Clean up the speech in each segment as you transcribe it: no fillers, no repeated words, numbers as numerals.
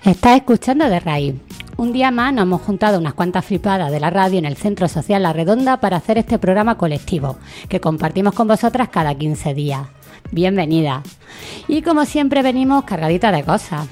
Estás escuchando De Raíz. Un día más nos hemos juntado unas cuantas flipadas de la radio en el Centro Social La Redonda para hacer este programa colectivo que compartimos con vosotras cada 15 días. Bienvenidas. Y como siempre venimos cargaditas de cosas.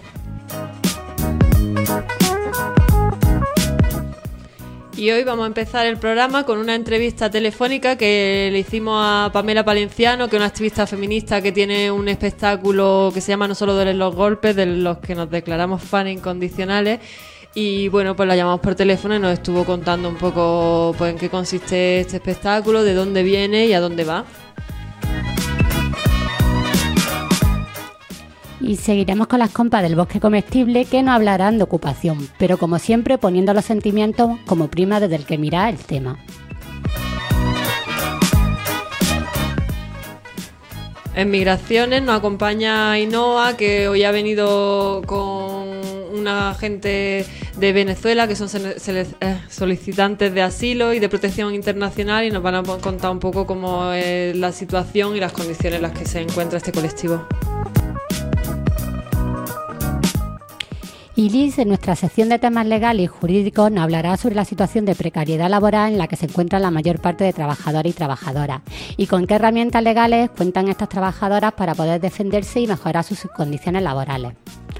Y hoy vamos a empezar el programa con una entrevista telefónica que le hicimos a Pamela Palenciano, que es una activista feminista que tiene un espectáculo que se llama No solo duelen los golpes, de los que nos declaramos fan incondicionales. Y bueno, pues la llamamos por teléfono y nos estuvo contando un poco pues en qué consiste este espectáculo, de dónde viene y a dónde va. Y seguiremos con las compas del Bosque Comestible que nos hablarán de ocupación, pero como siempre poniendo los sentimientos como prima desde el que mira el tema. En Migraciones nos acompaña Ainhoa, que hoy ha venido con una gente de Venezuela que son solicitantes de asilo y de protección internacional, y nos van a contar un poco cómo es la situación y las condiciones en las que se encuentra este colectivo. Y Liz, en nuestra sección de temas legales y jurídicos, nos hablará sobre la situación de precariedad laboral en la que se encuentran la mayor parte de trabajadores y trabajadoras y con qué herramientas legales cuentan estas trabajadoras para poder defenderse y mejorar sus condiciones laborales.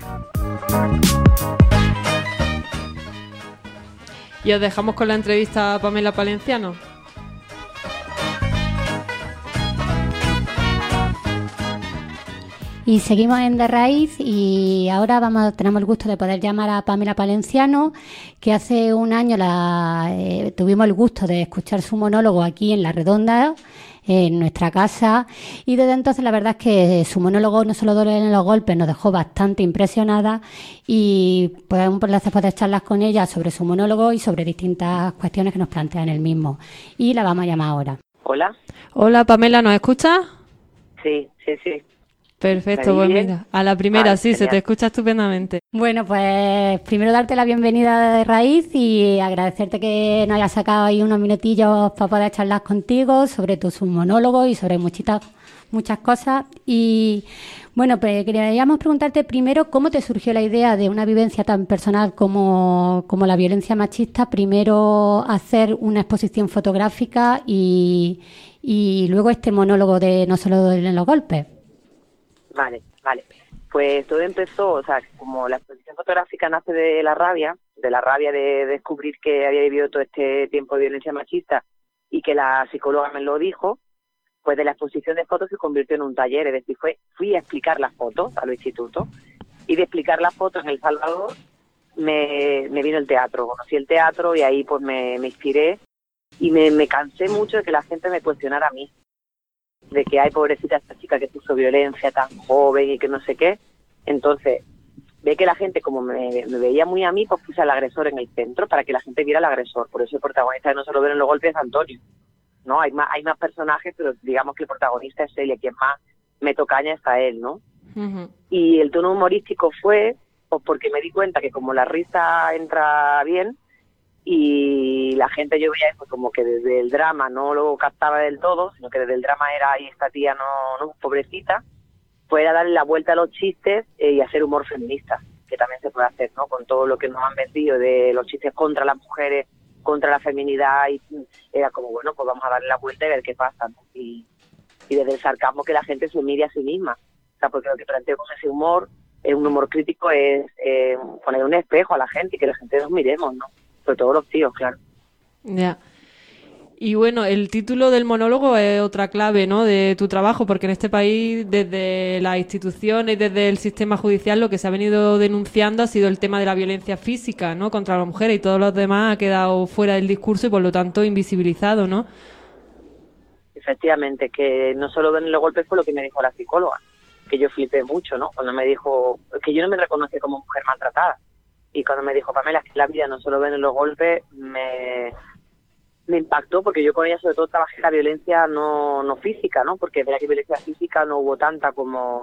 Y os dejamos con la entrevista a Pamela Palenciano. Y seguimos en De Raíz y ahora tenemos el gusto de poder llamar a Pamela Palenciano, que hace un año tuvimos el gusto de escuchar su monólogo aquí en La Redonda, en nuestra casa, y desde entonces la verdad es que su monólogo No solo duelen los golpes nos dejó bastante impresionada y pues un placer poder charlar con ella sobre su monólogo y sobre distintas cuestiones que nos plantea en el mismo. Y la vamos a llamar ahora. Hola. Hola Pamela, ¿nos escuchas? Sí. Perfecto, pues mira, a la primera, sí, genial. se te escucha estupendamente. Bueno, pues primero darte la bienvenida de Raíz y agradecerte que nos hayas sacado ahí unos minutillos para poder charlar contigo sobre tu monólogo y sobre muchas cosas. Y bueno, pues queríamos preguntarte primero cómo te surgió la idea de una vivencia tan personal como la violencia machista, primero hacer una exposición fotográfica y luego este monólogo de No solo duelen los golpes. Vale. Pues todo empezó, o sea, como la exposición fotográfica nace de la rabia de descubrir que había vivido todo este tiempo de violencia machista y que la psicóloga me lo dijo, pues de la exposición de fotos se convirtió en un taller, es decir, fui a explicar las fotos a los institutos y de explicar las fotos en El Salvador me vino el teatro, conocí el teatro y ahí pues me inspiré y me cansé mucho de que la gente me cuestionara a mí, de que hay pobrecita esta chica que puso violencia tan joven y que no sé qué. Entonces, ve que la gente, como me veía muy a mí, pues puse al agresor en el centro para que la gente viera al agresor. Por eso el protagonista de No solo duelen los golpes es Antonio. ¿No? Hay más personajes, pero digamos que el protagonista es él y a quien más me tocaña es a él, ¿no? Uh-huh. Y el tono humorístico fue pues porque me di cuenta que como la risa entra bien, y la gente yo veía eso como que desde el drama no lo captaba del todo, sino que desde el drama era ahí esta tía no pobrecita, pues era darle la vuelta a los chistes y hacer humor feminista, que también se puede hacer, ¿no? Con todo lo que nos han vendido de los chistes contra las mujeres, contra la feminidad, y era como, bueno, pues vamos a darle la vuelta y ver qué pasa, ¿no? Y desde el sarcasmo que la gente se mire a sí misma, o sea, porque lo que planteo con ese humor, un humor crítico, es poner un espejo a la gente y que la gente nos miremos, ¿no? Sobre todo los tíos, claro. Ya. Y bueno, el título del monólogo es otra clave, ¿no?, de tu trabajo, porque en este país, desde las instituciones, desde el sistema judicial, lo que se ha venido denunciando ha sido el tema de la violencia física, ¿no?, contra las mujeres, y todos los demás ha quedado fuera del discurso y por lo tanto invisibilizado, ¿no? Efectivamente, que no solo ven los golpes fue lo que me dijo la psicóloga, que yo flipé mucho, ¿no?, cuando me dijo que yo no me reconocí como mujer maltratada. Y cuando me dijo, Pamela, que la vida no solo ven los golpes, me impactó, porque yo con ella sobre todo trabajé la violencia no física, ¿no? Porque de verdad que violencia física no hubo tanta como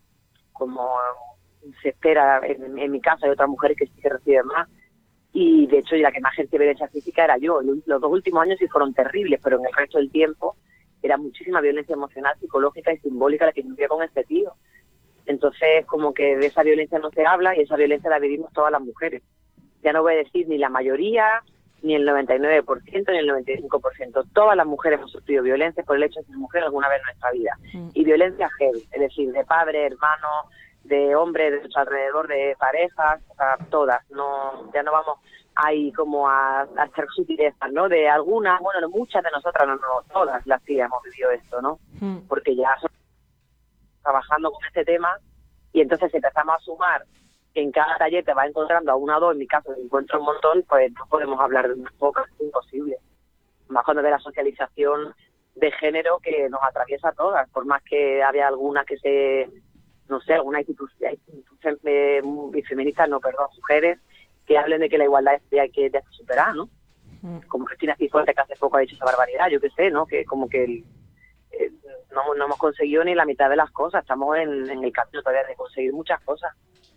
se espera en mi casa. Hay otras mujeres que sí que reciben más. Y de hecho la que más ejercía violencia física era yo. Los 2 últimos años sí fueron terribles, pero en el resto del tiempo era muchísima violencia emocional, psicológica y simbólica la que vivía con este tío. Entonces, como que de esa violencia no se habla y esa violencia la vivimos todas las mujeres. Ya no voy a decir ni la mayoría, ni el 99%, ni el 95%. Todas las mujeres hemos sufrido violencia por el hecho de ser mujer alguna vez en nuestra vida. Y violencia heavy, es decir, de padre, hermano, de hombre, de nuestro alrededor, de parejas, o sea, todas. No, ya no vamos ahí como a echar sutilezas, ¿no? De algunas, bueno, no, muchas de nosotras, no, todas las que hemos vivido esto, ¿no? Porque ya trabajando con este tema y entonces empezamos a sumar que en cada taller te vas encontrando a una o dos, en mi caso me encuentro un montón, pues no podemos hablar de unas pocas, es imposible. Más cuando ve la socialización de género que nos atraviesa a todas, por más que haya algunas que se, no sé, alguna institución feministas, no, perdón, mujeres que hablen de que la igualdad hay que superar, ¿no? Como Cristina Cifuentes, que hace poco ha dicho esa barbaridad, yo qué sé, ¿no? Que como que no hemos conseguido ni la mitad de las cosas, estamos en el camino todavía de conseguir muchas cosas.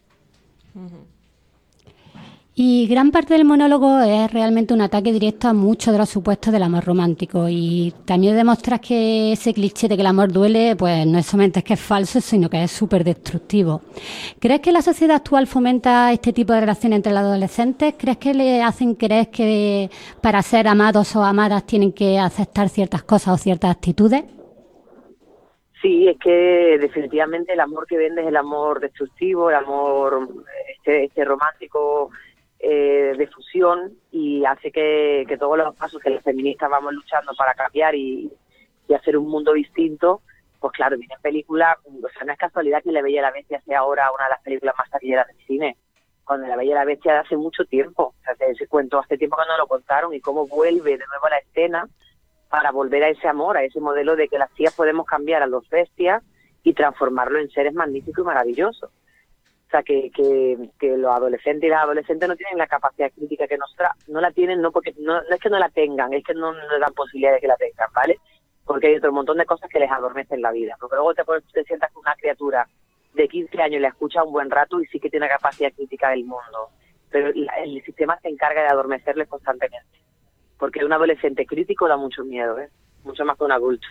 Y gran parte del monólogo es realmente un ataque directo a muchos de los supuestos del amor romántico, y también demostras que ese cliché de que el amor duele, pues no es solamente que es falso, sino que es súper destructivo. ¿Crees que la sociedad actual fomenta este tipo de relaciones entre los adolescentes? ¿Crees que le hacen creer que para ser amados o amadas tienen que aceptar ciertas cosas o ciertas actitudes? Sí, es que definitivamente el amor que vende es el amor destructivo, el amor este romántico de fusión, y hace que todos los pasos que las feministas vamos luchando para cambiar y hacer un mundo distinto, pues claro, vienen películas, o sea, no es casualidad que La Bella y la Bestia sea ahora una de las películas más taquilleras del cine, cuando La Bella y la Bestia de hace mucho tiempo, o sea, ese cuento hace tiempo que no lo contaron, y cómo vuelve de nuevo a la escena para volver a ese amor, a ese modelo de que las tías podemos cambiar a los bestias y transformarlo en seres magníficos y maravillosos. O sea, que los adolescentes y las adolescentes no tienen la capacidad crítica que nosotras, no la tienen, no porque no es que no la tengan, es que no dan posibilidad de que la tengan, ¿vale? Porque hay otro montón de cosas que les adormecen la vida. Porque luego te sientas con una criatura de 15 años y la escuchas un buen rato y sí que tiene capacidad crítica del mundo. Pero el sistema se encarga de adormecerles constantemente. Porque un adolescente crítico da mucho miedo, mucho más que un adulto.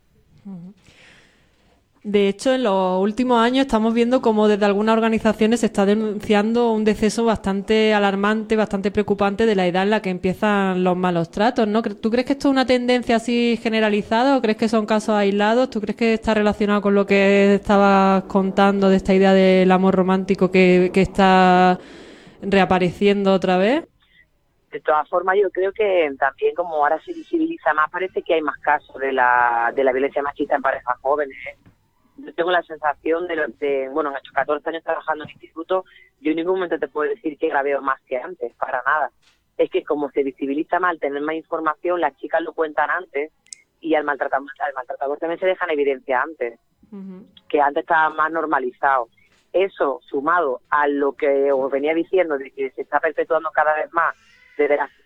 De hecho, en los últimos años estamos viendo cómo desde algunas organizaciones se está denunciando un deceso bastante alarmante, bastante preocupante de la edad en la que empiezan los malos tratos, ¿no? ¿Tú crees que esto es una tendencia así generalizada o crees que son casos aislados? ¿Tú crees que está relacionado con lo que estabas contando de esta idea del amor romántico que está reapareciendo otra vez? De todas formas, yo creo que también, como ahora se visibiliza más, parece que hay más casos de la violencia machista en parejas jóvenes. Yo tengo la sensación bueno, en estos 14 años trabajando en instituto, yo en ningún momento te puedo decir que grabeo más que antes, para nada. Es que como se visibiliza mal, tener más información, las chicas lo cuentan antes, y al maltratador también se deja en evidencia antes, que antes estaba más normalizado. Eso, sumado a lo que os venía diciendo, de que se está perpetuando cada vez más desde la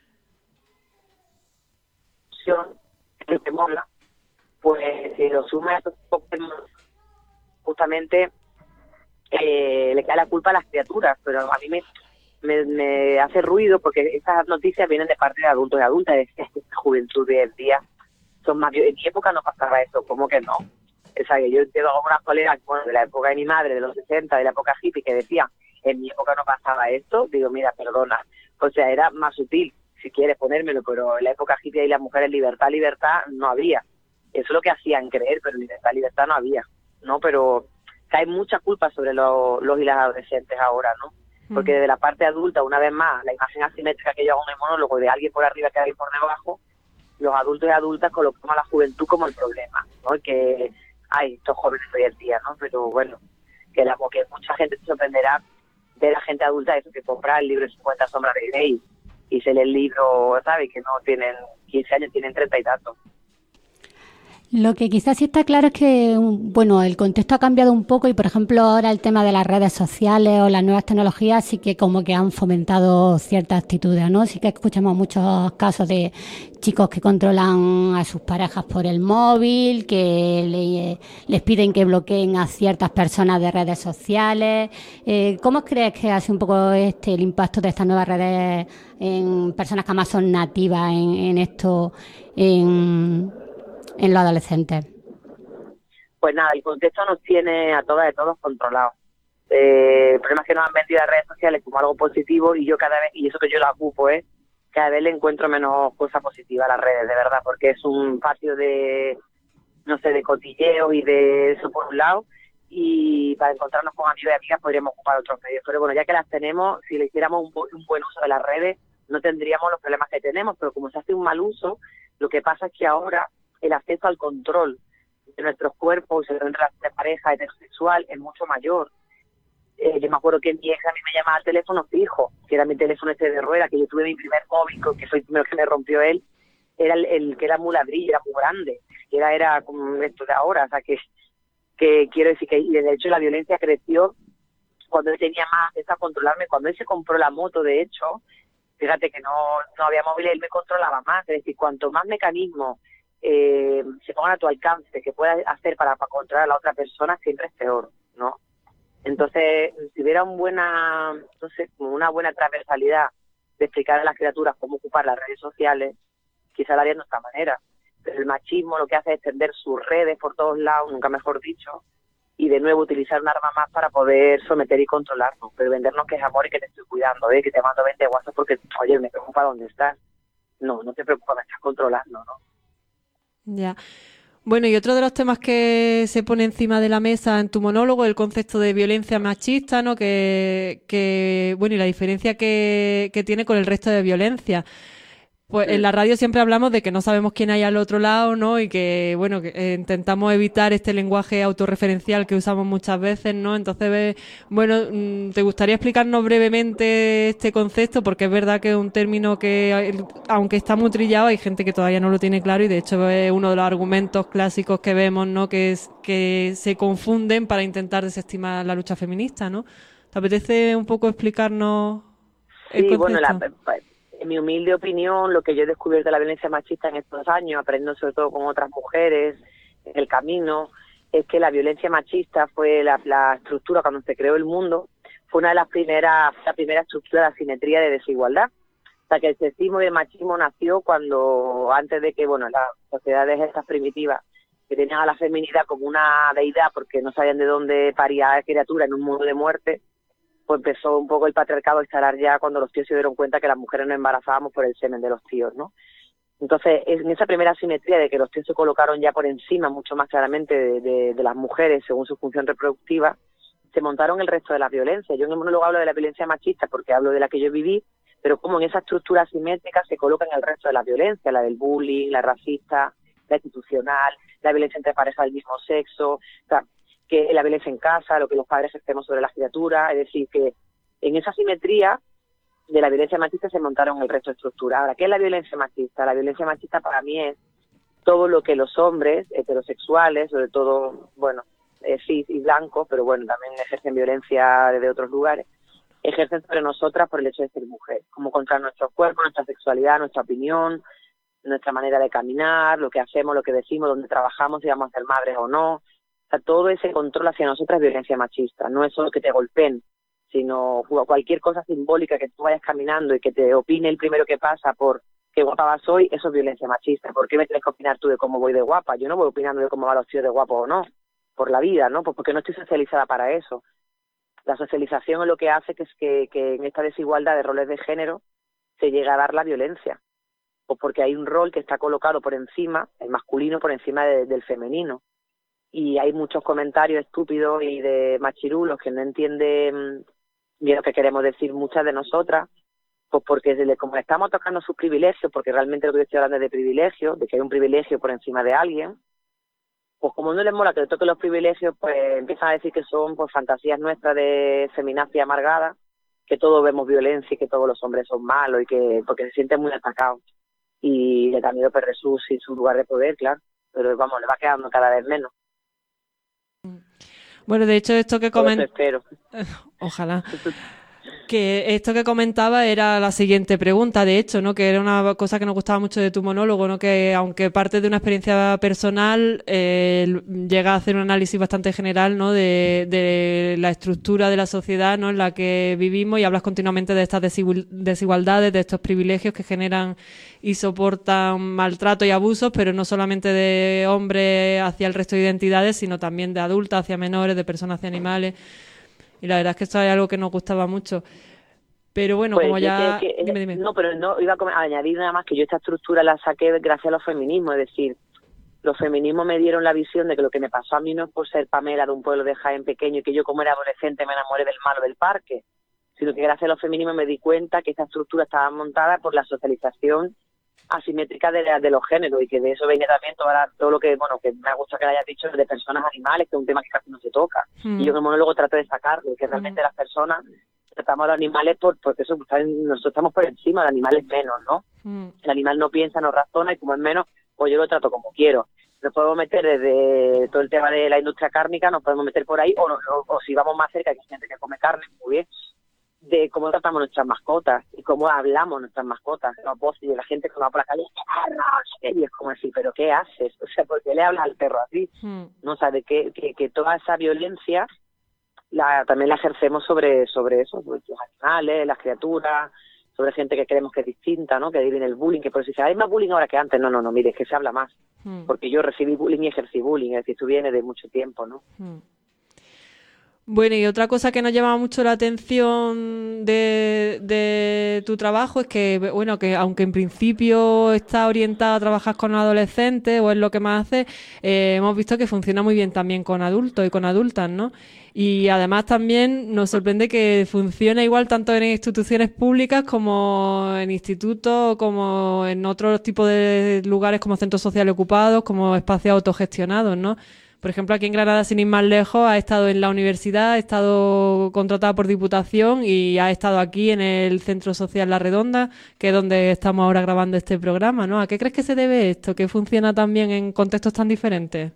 lo que mola, pues si lo suma a estos justamente le cae la culpa a las criaturas, pero a mí me hace ruido porque estas noticias vienen de parte de adultos y adultas, de esta juventud de hoy en día son más. En mi época no pasaba eso, ¿cómo que no? O sea, que yo tengo algunas colegas, bueno, de la época de mi madre, de los 60, de la época hippie, que decían, en mi época no pasaba esto. Digo, mira, perdona, o sea, era más sutil, si quieres ponérmelo, pero en la época hippie y las mujeres libertad no había. Eso es lo que hacían creer, pero libertad no había, ¿no? Pero cae mucha culpa sobre los y las adolescentes ahora, ¿no? Porque desde la parte adulta, una vez más, la imagen asimétrica que yo hago en el monólogo de alguien por arriba que alguien por debajo, los adultos y adultas colocamos a la juventud como el problema, ¿no? Que hay estos jóvenes hoy en día, ¿no? Pero bueno, que mucha gente se sorprenderá de la gente adulta, eso, que compra el libro de 50 sombras de Grey y se lee el libro, ¿sabes? Que no tienen 15 años, tienen 30 y tantos. Lo que quizás sí está claro es que, bueno, el contexto ha cambiado un poco y, por ejemplo, ahora el tema de las redes sociales o las nuevas tecnologías sí que como que han fomentado ciertas actitudes, ¿no? Sí que escuchamos muchos casos de chicos que controlan a sus parejas por el móvil, que les piden que bloqueen a ciertas personas de redes sociales. ¿Cómo crees que hace un poco el impacto de estas nuevas redes en personas que además son nativas en esto, en los adolescentes? Pues nada, el contexto nos tiene a todas y todos controlados. El problema es que nos han vendido las redes sociales como algo positivo y yo cada vez, y eso que yo la ocupo, cada vez le encuentro menos cosas positivas a las redes, de verdad, porque es un patio de, no sé, de cotilleos y de eso por un lado, y para encontrarnos con amigos y amigas podríamos ocupar otros medios. Pero bueno, ya que las tenemos, si le hiciéramos un buen uso de las redes, no tendríamos los problemas que tenemos, pero como se hace un mal uso, lo que pasa es que ahora el acceso al control de nuestros cuerpos, en relación de pareja heterosexual, es mucho mayor. Yo me acuerdo que mi ex a mí me llamaba al teléfono fijo, que era mi teléfono de rueda, que yo tuve mi primer móvil, que fue el primero que me rompió él, era el que era muy ladrillo, era muy grande, era como esto de ahora, o sea que quiero decir que, y de hecho la violencia creció cuando él tenía más acceso a controlarme. Cuando él se compró la moto, de hecho, fíjate que no había móvil, él me controlaba más, es decir, cuanto más mecanismos se pongan a tu alcance que puedas hacer para controlar a la otra persona, siempre es peor, ¿no? Entonces, si hubiera como una buena transversalidad de explicar a las criaturas cómo ocupar las redes sociales, quizá la harían de otra manera. Pero el machismo lo que hace es extender sus redes por todos lados, nunca mejor dicho, y de nuevo utilizar un arma más para poder someter y controlarnos, pero vendernos que es amor y que te estoy cuidando, que te mando 20 WhatsApp porque, oye, me preocupa dónde estás. No te preocupa, me estás controlando, ¿no? Ya. Bueno, y otro de los temas que se pone encima de la mesa en tu monólogo es el concepto de violencia machista, ¿no? Bueno, y la diferencia que tiene con el resto de violencia. Pues en la radio siempre hablamos de que no sabemos quién hay al otro lado, ¿no? Y que, bueno, que intentamos evitar este lenguaje autorreferencial que usamos muchas veces, ¿no? Entonces, bueno, ¿te gustaría explicarnos brevemente este concepto? Porque es verdad que es un término que, aunque está muy trillado, hay gente que todavía no lo tiene claro y de hecho es uno de los argumentos clásicos que vemos, ¿no? Que se confunden para intentar desestimar la lucha feminista, ¿no? ¿Te apetece un poco explicarnos el concepto? Bueno, en mi humilde opinión, lo que yo he descubierto de la violencia machista en estos años, aprendiendo sobre todo con otras mujeres en el camino, es que la violencia machista fue la estructura, cuando se creó el mundo, fue una de la primera estructura de asimetría de desigualdad. O sea, que el sexismo y el machismo nació antes de que, bueno, las sociedades estas primitivas, que tenían a la feminidad como una deidad porque no sabían de dónde paría criatura en un mundo de muerte, pues empezó un poco el patriarcado a instalar ya cuando los tíos se dieron cuenta que las mujeres nos embarazábamos por el semen de los tíos, ¿no? Entonces, en esa primera asimetría de que los tíos se colocaron ya por encima, mucho más claramente, de las mujeres según su función reproductiva, se montaron el resto de las violencias. Yo en el monólogo hablo de la violencia machista porque hablo de la que yo viví, pero como en esa estructura asimétrica se colocan el resto de la violencia, la del bullying, la racista, la institucional, la violencia entre parejas del mismo sexo, o sea, que la violencia en casa, lo que los padres ejercemos sobre las criaturas, es decir, que en esa simetría de la violencia machista se montaron el resto de estructuras. Ahora, ¿qué es la violencia machista? La violencia machista para mí es todo lo que los hombres heterosexuales, sobre todo, bueno, cis y blancos, pero bueno, también ejercen violencia desde otros lugares, ejercen sobre nosotras por el hecho de ser mujer, como contra nuestro cuerpo, nuestra sexualidad, nuestra opinión, nuestra manera de caminar, lo que hacemos, lo que decimos, dónde trabajamos, si vamos a ser madres o no. O sea, todo ese control hacia nosotras es violencia machista. No es solo que te golpeen, sino cualquier cosa simbólica que tú vayas caminando y que te opine el primero que pasa por qué guapa vas hoy, eso es violencia machista. ¿Por qué me tienes que opinar tú de cómo voy de guapa? Yo no voy opinando de cómo van los tíos de guapo o no, por la vida, ¿no? Pues porque no estoy socializada para eso. La socialización es lo que hace que en esta desigualdad de roles de género se llegue a dar la violencia. Pues porque hay un rol que está colocado por encima, el masculino por encima del femenino. Y hay muchos comentarios estúpidos y de machirulos que no entienden bien lo que queremos decir muchas de nosotras, pues porque como estamos tocando sus privilegios, porque realmente lo que yo estoy hablando es de privilegios, de que hay un privilegio por encima de alguien, pues como no les mola que le toquen los privilegios, pues empiezan a decir que son pues fantasías nuestras de feminacia amargada, que todos vemos violencia y que todos los hombres son malos y que porque se sienten muy atacados y le da miedo perder su lugar de poder, claro, pero vamos, le va quedando cada vez menos. Bueno, de hecho, esto que comentas... espero. Ojalá. Que esto que comentaba era la siguiente pregunta, de hecho, ¿no? Que era una cosa que nos gustaba mucho de tu monólogo, ¿no? Que aunque parte de una experiencia personal, llega a hacer un análisis bastante general, ¿no? De la estructura de la sociedad, ¿no? En la que vivimos, y hablas continuamente de estas desigualdades, de estos privilegios que generan y soportan maltrato y abusos, pero no solamente de hombres hacia el resto de identidades, sino también de adultas hacia menores, de personas hacia animales. Y la verdad es que esto es algo que nos gustaba mucho. Pero bueno, Pues como ya... Dime. No, pero no iba a añadir nada más que yo esta estructura la saqué gracias a los feminismos, es decir, los feminismos me dieron la visión de que lo que me pasó a mí no es por ser Pamela de un pueblo de Jaén pequeño y que yo como era adolescente me enamoré del malo del parque, sino que gracias a los feminismos me di cuenta que esta estructura estaba montada por la socialización asimétrica de los géneros, y que de eso venía también todo lo que, bueno, que me gusta que le hayas dicho de personas animales, que es un tema que casi no se toca. Y yo en el monólogo trato de destacarlo, que realmente las personas tratamos a los animales porque nosotros estamos por encima, de animales menos, ¿no? El animal no piensa, no razona, y como es menos, pues yo lo trato como quiero. Nos podemos meter desde todo el tema de la industria cárnica, nos podemos meter por ahí, o si vamos más cerca, que hay gente que come carne, muy bien, de cómo tratamos nuestras mascotas y cómo hablamos nuestras mascotas. No, pues, y la gente que va por la calle, y es como así, ¿pero qué haces? O sea, ¿por qué le hablas al perro así? No, o sea, de que toda esa violencia también la ejercemos sobre eso, sobre los animales, las criaturas, sobre gente que creemos que es distinta, ¿no? Que vive en el bullying, que por eso dice, hay más bullying ahora que antes. No, mire, es que se habla más. Porque yo recibí bullying y ejercí bullying, es decir, esto viene de mucho tiempo, ¿no? Bueno, y otra cosa que nos llama mucho la atención de tu trabajo es que, bueno, que aunque en principio está orientada a trabajar con adolescentes, o es lo que más hace, hemos visto que funciona muy bien también con adultos y con adultas, ¿no? Y además también nos sorprende que funciona igual tanto en instituciones públicas como en institutos, como en otros tipos de lugares como centros sociales ocupados, como espacios autogestionados, ¿no? Por ejemplo, aquí en Granada, sin ir más lejos, ha estado en la universidad, ha estado contratada por Diputación y ha estado aquí en el Centro Social La Redonda, que es donde estamos ahora grabando este programa, ¿no? ¿A qué crees que se debe esto, que funciona también en contextos tan diferentes?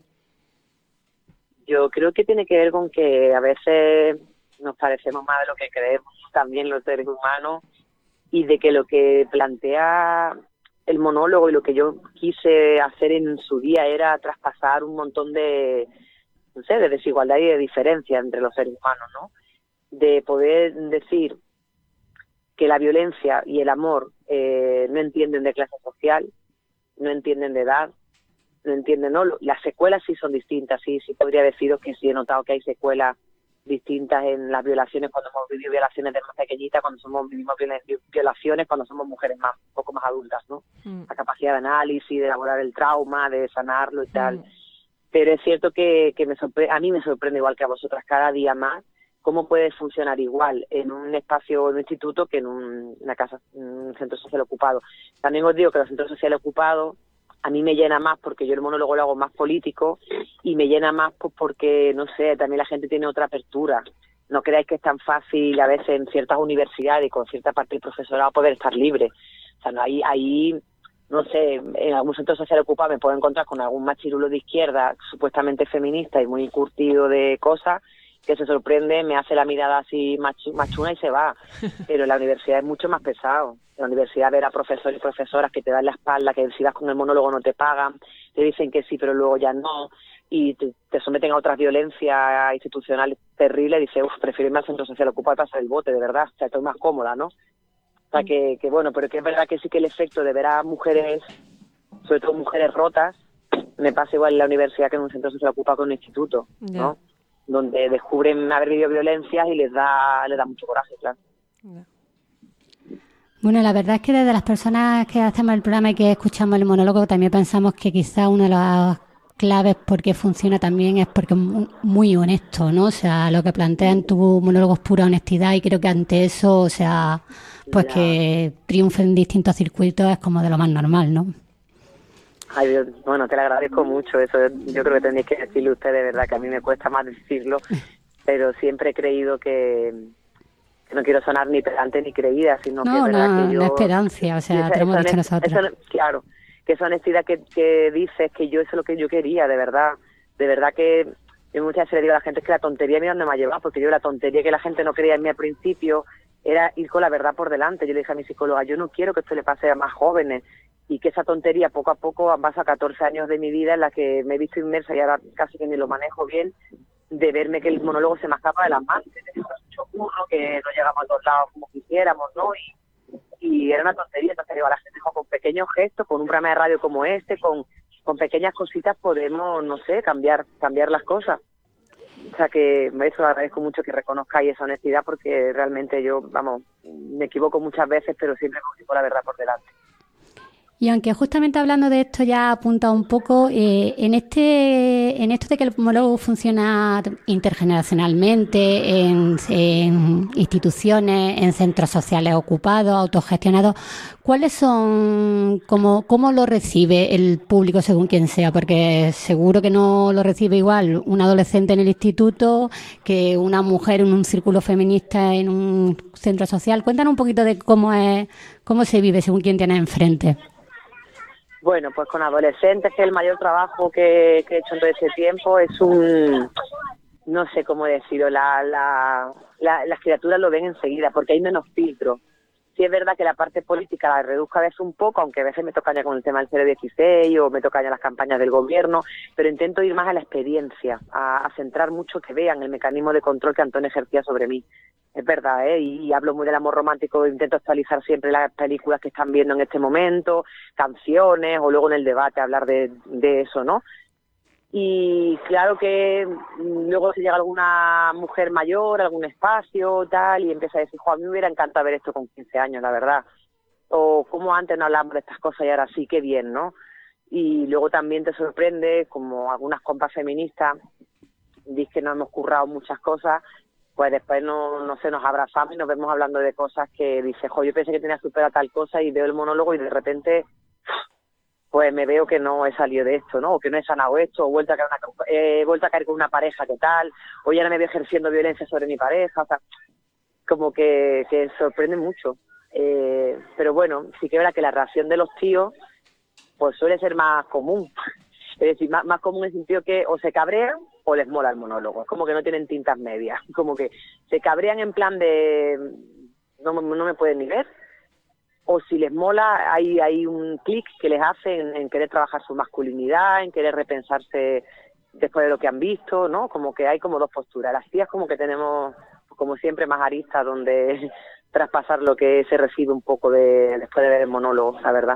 Yo creo que tiene que ver con que a veces nos parecemos más de lo que creemos también los seres humanos, y de que lo que plantea el monólogo y lo que yo quise hacer en su día era traspasar un montón de desigualdad y de diferencia entre los seres humanos, ¿no? De poder decir que la violencia y el amor no entienden de clase social, no entienden de edad, no entienden, ¿no? Las secuelas sí son distintas, sí podría deciros que sí he notado que hay secuelas distintas en las violaciones cuando hemos vivido violaciones de más pequeñitas, cuando vivimos violaciones cuando somos mujeres un poco más adultas, ¿no? La capacidad de análisis, de elaborar el trauma, de sanarlo y tal. Pero es cierto que a mí me sorprende igual que a vosotras cada día más cómo puede funcionar igual en un espacio, en un instituto, que en una casa, un centro social ocupado. También os digo que los centros sociales ocupados a mí me llena más porque yo el monólogo lo hago más político, y me llena más pues porque, no sé, también la gente tiene otra apertura. No creáis que es tan fácil a veces en ciertas universidades y con cierta parte del profesorado poder estar libre. O sea, no, ahí no sé, en algún centro social ocupado me puedo encontrar con algún machirulo de izquierda supuestamente feminista y muy curtido de cosas, que se sorprende, me hace la mirada así machuna y se va. Pero en la universidad es mucho más pesado. En la universidad ver a profesores y profesoras que te dan la espalda, que si vas con el monólogo no te pagan, te dicen que sí, pero luego ya no, y te someten a otras violencias institucionales terribles, y dices, prefiero irme al centro social ocupado y pasar el bote, de verdad, o sea, estoy más cómoda, ¿no? O sea, que bueno, pero que es verdad que sí que el efecto de ver a mujeres, sobre todo mujeres rotas, me pasa igual en la universidad que en un centro social ocupado con un instituto, ¿no? Donde descubren haber vivido violencias y les da mucho coraje, claro. Bueno, la verdad es que desde las personas que hacemos el programa y que escuchamos el monólogo también pensamos que quizá una de las claves por qué funciona también es porque es muy honesto, ¿no? O sea, lo que plantea en tu monólogo es pura honestidad, y creo que ante eso, o sea, pues que triunfen distintos circuitos es como de lo más normal, ¿no? Ay, Dios, bueno, te lo agradezco mucho, eso yo creo que tenéis que decirle a usted, de verdad, que a mí me cuesta más decirlo, pero siempre he creído que no quiero sonar ni pedante ni creída, sino que es verdad que yo... No es pedancia, o sea, te lo hemos dicho nosotros. Claro, que esa honestidad que dices, que yo eso es lo que yo quería, de verdad que yo muchas veces le digo a la gente que la tontería mira dónde me ha llevado, porque yo la tontería que la gente no creía en mí al principio, era ir con la verdad por delante. Yo le dije a mi psicóloga, yo no quiero que esto le pase a más jóvenes y que esa tontería poco a poco pasa 14 años de mi vida en la que me he visto inmersa y ahora casi que ni lo manejo bien, de verme que el monólogo se me escapa de las manos, que tenemos mucho curro, que no llegamos a todos lados como quisiéramos, ¿no? Y era una tontería. Entonces digo, a la gente, con pequeños gestos, con un programa de radio como este, con pequeñas cositas podemos, no sé, cambiar las cosas. O sea que eso agradezco mucho que reconozcáis esa honestidad, porque realmente yo, vamos, me equivoco muchas veces, pero siempre me con la verdad por delante. Y aunque justamente hablando de esto ya apunta un poco, en esto de que el monólogo funciona intergeneracionalmente, en instituciones, en centros sociales ocupados, autogestionados, ¿cuáles son, cómo lo recibe el público según quien sea? Porque seguro que no lo recibe igual un adolescente en el instituto que una mujer en un círculo feminista en un centro social. Cuéntanos un poquito de cómo se vive según quien tienes enfrente. Bueno, pues con adolescentes, que el mayor trabajo que he hecho en todo ese tiempo es no sé cómo decirlo, las criaturas lo ven enseguida, porque hay menos filtro. Sí es verdad que la parte política la reduzco a veces un poco, aunque a veces me toca ya con el tema del 016 o me toca ya las campañas del gobierno, pero intento ir más a la experiencia, a centrar mucho que vean el mecanismo de control que Antón ejercía sobre mí. Es verdad, y hablo muy del amor romántico, intento actualizar siempre las películas que están viendo en este momento, canciones, o luego en el debate hablar de eso, ¿no? Y claro que luego si llega alguna mujer mayor, algún espacio, tal, y empieza a decir, a mí me hubiera encantado ver esto con 15 años, la verdad. O como antes no hablamos de estas cosas y ahora sí, qué bien, ¿no? Y luego también te sorprende, como algunas compas feministas, dicen que nos hemos currado muchas cosas, pues después no sé, nos abrazamos y nos vemos hablando de cosas que dice, yo pensé que tenía superado tal cosa y veo el monólogo y de repente pues me veo que no he salido de esto, ¿no? O que no he sanado esto, o he vuelto a caer con una pareja, ¿qué tal? O ya no me veo ejerciendo violencia sobre mi pareja, o sea, como que sorprende mucho. Pero bueno, sí que es verdad que la reacción de los tíos pues suele ser más común. Es decir, más común en el sentido que o se cabrean o les mola el monólogo. Es como que no tienen tintas medias. Como que se cabrean en plan de no me pueden ni ver. O si les mola, hay un clic que les hace en querer trabajar su masculinidad, en querer repensarse después de lo que han visto, ¿no? Como que hay como dos posturas. Las tías como que tenemos, como siempre, más aristas donde traspasar lo que se recibe un poco después de ver el monólogo, la verdad.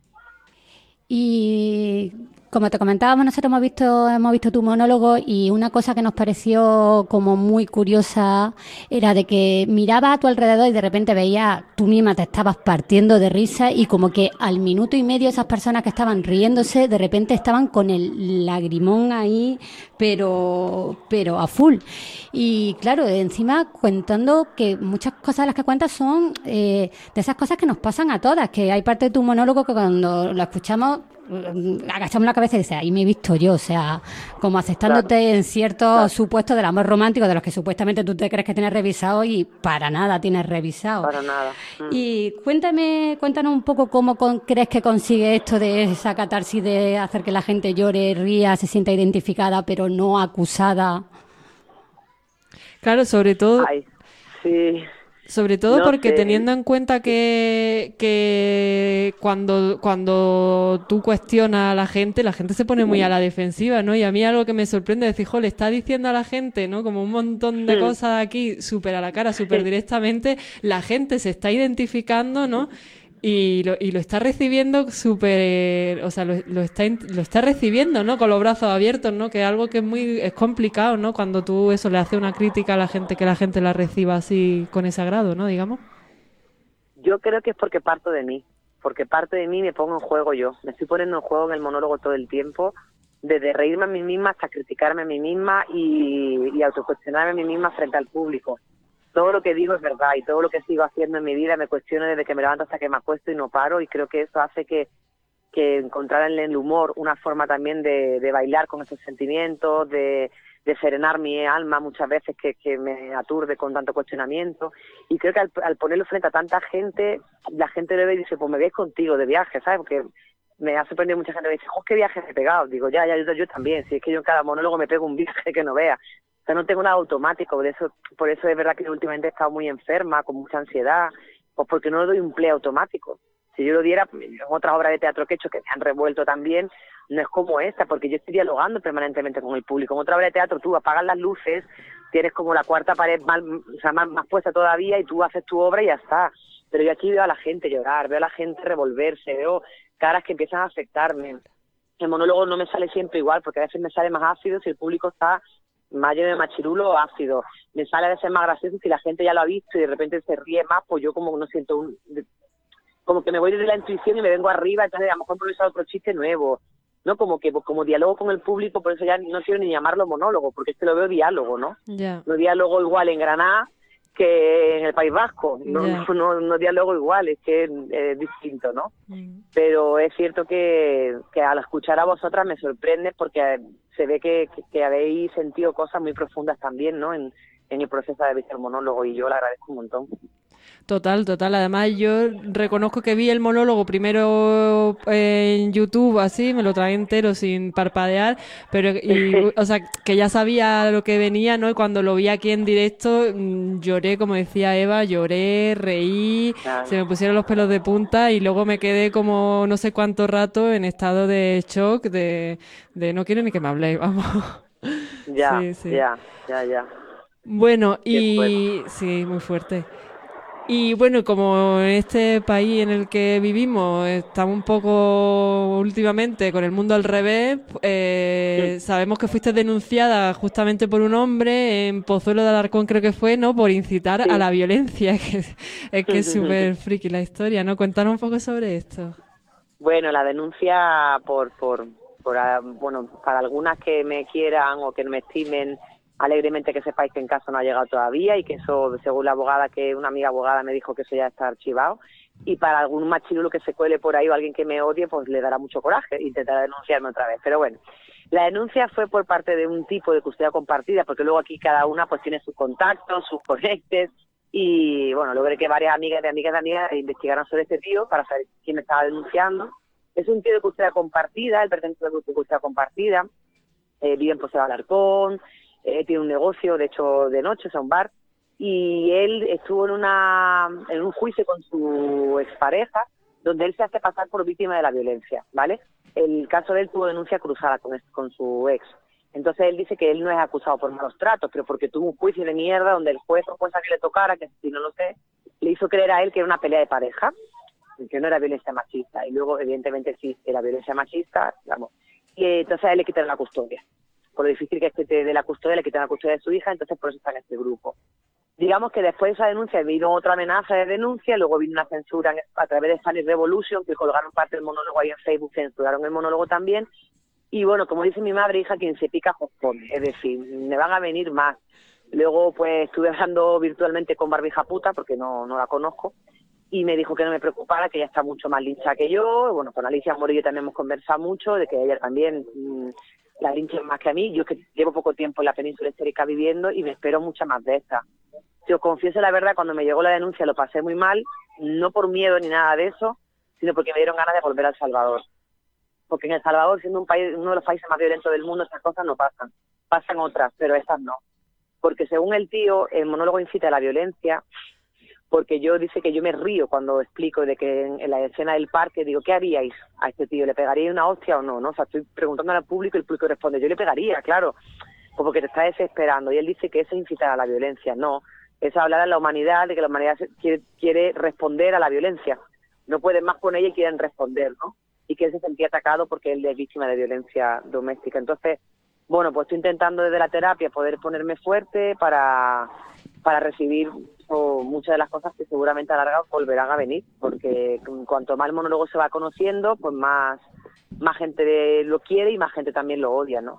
Y como te comentábamos, nosotros hemos visto tu monólogo y una cosa que nos pareció como muy curiosa era de que mirabas a tu alrededor y de repente veías, tú misma te estabas partiendo de risa y como que al minuto y medio esas personas que estaban riéndose de repente estaban con el lagrimón ahí, pero a full. Y claro, encima contando que muchas cosas de las que cuentas son de esas cosas que nos pasan a todas, que hay parte de tu monólogo que cuando lo escuchamos agachamos la cabeza y dices, ahí me he visto yo, o sea, como aceptándote en ciertos supuestos del amor romántico de los que supuestamente tú te crees que tienes revisado y para nada tienes revisado. Para nada. Y cuéntanos un poco cómo crees que consigue esto de esa catarsis de hacer que la gente llore, ría, se sienta identificada, pero no acusada. Claro, sobre todo... Ay, sí. Sobre todo no porque sé. teniendo en cuenta que cuando tú cuestionas a la gente se pone muy a la defensiva, ¿no? Y a mí algo que me sorprende es decir, le está diciendo a la gente, ¿no? Como un montón de cosas aquí súper a la cara, súper directamente, la gente se está identificando, ¿no? Y lo está recibiendo súper, o sea, lo está recibiendo, ¿no? Con los brazos abiertos, ¿no? Que es algo que es complicado, ¿no? Cuando tú eso le haces una crítica a la gente, que la gente la reciba así con ese agrado, ¿no? Digamos. Yo creo que es porque parto de mí, me pongo en juego yo. Me estoy poniendo en juego en el monólogo todo el tiempo, desde reírme a mí misma hasta criticarme a mí misma y autocuestionarme a mí misma frente al público. Todo lo que digo es verdad y todo lo que sigo haciendo en mi vida me cuestiono desde que me levanto hasta que me acuesto y no paro, y creo que eso hace que encontrar en el humor una forma también de bailar con esos sentimientos, de serenar mi alma muchas veces que me aturde con tanto cuestionamiento. Y creo que al ponerlo frente a tanta gente, la gente lo ve y dice, pues me veis contigo de viaje, ¿sabes? Porque me ha sorprendido mucha gente, me dice, qué viaje me he pegado. Digo, ya, yo también, si es que yo en cada monólogo me pego un viaje que no vea. sea, no tengo nada automático, por eso es verdad que últimamente he estado muy enferma, con mucha ansiedad, pues porque no le doy un play automático. Si yo lo diera en otras obras de teatro que he hecho, que me han revuelto también, no es como esta, porque yo estoy dialogando permanentemente con el público. En otra obra de teatro tú apagas las luces, tienes como la cuarta pared más puesta todavía y tú haces tu obra y ya está. Pero yo aquí veo a la gente llorar, veo a la gente revolverse, veo caras que empiezan a afectarme. El monólogo no me sale siempre igual, porque a veces me sale más ácido si el público está más lleno de machirulo o ácido. Me sale a veces más gracioso si la gente ya lo ha visto y de repente se ríe más, pues yo como no siento como que me voy desde la intuición y me vengo arriba, entonces a lo mejor improvisar otro chiste nuevo, ¿no? Como que como diálogo con el público, por eso ya no quiero ni llamarlo monólogo, porque es que lo veo diálogo, ¿no? Yeah. No diálogo igual en Granada que en el País Vasco, no diálogo igual, es que es distinto, ¿no? Pero es cierto que al escuchar a vosotras me sorprende porque se ve que habéis sentido cosas muy profundas también, ¿no? En el proceso de ver el monólogo, y yo le agradezco un montón. Total. Además, yo reconozco que vi el monólogo primero en YouTube, así, me lo tragué entero sin parpadear, o sea, que ya sabía lo que venía, ¿no? Y cuando lo vi aquí en directo, lloré, como decía Eva, lloré, reí, Claro. se me pusieron los pelos de punta y luego me quedé como no sé cuánto rato en estado de shock, de no quiero ni que me habléis, vamos. Ya. Bueno, Qué sí, muy fuerte. Y bueno, como en este país en el que vivimos estamos un poco últimamente con el mundo al revés, sabemos que fuiste denunciada justamente por un hombre en Pozuelo de Alarcón, creo que fue, ¿no? Por incitar a la violencia. Es que es súper friki la historia, ¿no? Cuéntanos un poco sobre esto. Bueno, la denuncia bueno, para algunas que me quieran o que me estimen, alegremente que sepáis que en caso no ha llegado todavía y que eso, según la abogada, que una amiga abogada me dijo que eso ya está archivado, y para algún machirulo que se cuele por ahí o alguien que me odie, pues le dará mucho coraje, intentará denunciarme otra vez. Pero bueno, la denuncia fue por parte de un tipo de custodia compartida, porque luego aquí cada una pues tiene sus contactos, sus conectes, y bueno, logré que varias amigas de amigas investigaran sobre este tío para saber quién me estaba denunciando. Es un tío de custodia compartida, él pertenece al grupo de custodia compartida, vive en Pozuelo de Alarcón, tiene un negocio, de hecho, de noche, es un bar, y él estuvo en un juicio con su expareja, donde él se hace pasar por víctima de la violencia, ¿vale? El caso de él tuvo denuncia cruzada con su ex. Entonces él dice que él no es acusado por malos tratos, pero porque tuvo un juicio de mierda donde el juez propuesta que le tocara, que si no lo sé, le hizo creer a él que era una pelea de pareja, que no era violencia machista, y luego evidentemente sí era violencia machista, digamos, y entonces a él le quitaron la custodia. Por lo difícil que es que te dé la custodia, le quitan la custodia de su hija, entonces por eso está en este grupo. Digamos que después de esa denuncia vino otra amenaza de denuncia, luego vino una censura a través de Spanish Revolution, que colgaron parte del monólogo ahí en Facebook, censuraron el monólogo también, y bueno, como dice mi madre, hija, quien se pica pone, es decir, me van a venir más. Luego pues estuve hablando virtualmente con Barbija Puta, porque no la conozco, y me dijo que no me preocupara, que ella está mucho más lincha que yo. Bueno, con Alicia Morillo también hemos conversado mucho, de que ella también la lincha más que a mí. Yo es que llevo poco tiempo en la península ibérica viviendo y me espero muchas más de estas. Si os confieso la verdad, cuando me llegó la denuncia lo pasé muy mal, no por miedo ni nada de eso, sino porque me dieron ganas de volver a El Salvador. Porque en El Salvador, siendo un país, uno de los países más violentos del mundo, estas cosas no pasan. Pasan otras, pero estas no. Porque según el tío, el monólogo incita a la violencia, porque yo dice que yo me río cuando explico de que en la escena del parque digo, ¿qué haríais a este tío? ¿Le pegaríais una hostia o no? ¿No? O sea, estoy preguntando al público y el público responde, yo le pegaría, claro, pues porque te está desesperando. Y él dice que eso es incitar a la violencia. No, eso es hablar a la humanidad, de que la humanidad quiere responder a la violencia. No pueden más con ella y quieren responder, ¿no? Y que él se sentía atacado porque él es víctima de violencia doméstica. Entonces, bueno, pues estoy intentando desde la terapia poder ponerme fuerte para recibir muchas de las cosas que seguramente a larga volverán a venir, porque cuanto más el monólogo se va conociendo, pues más gente lo quiere y más gente también lo odia, ¿no?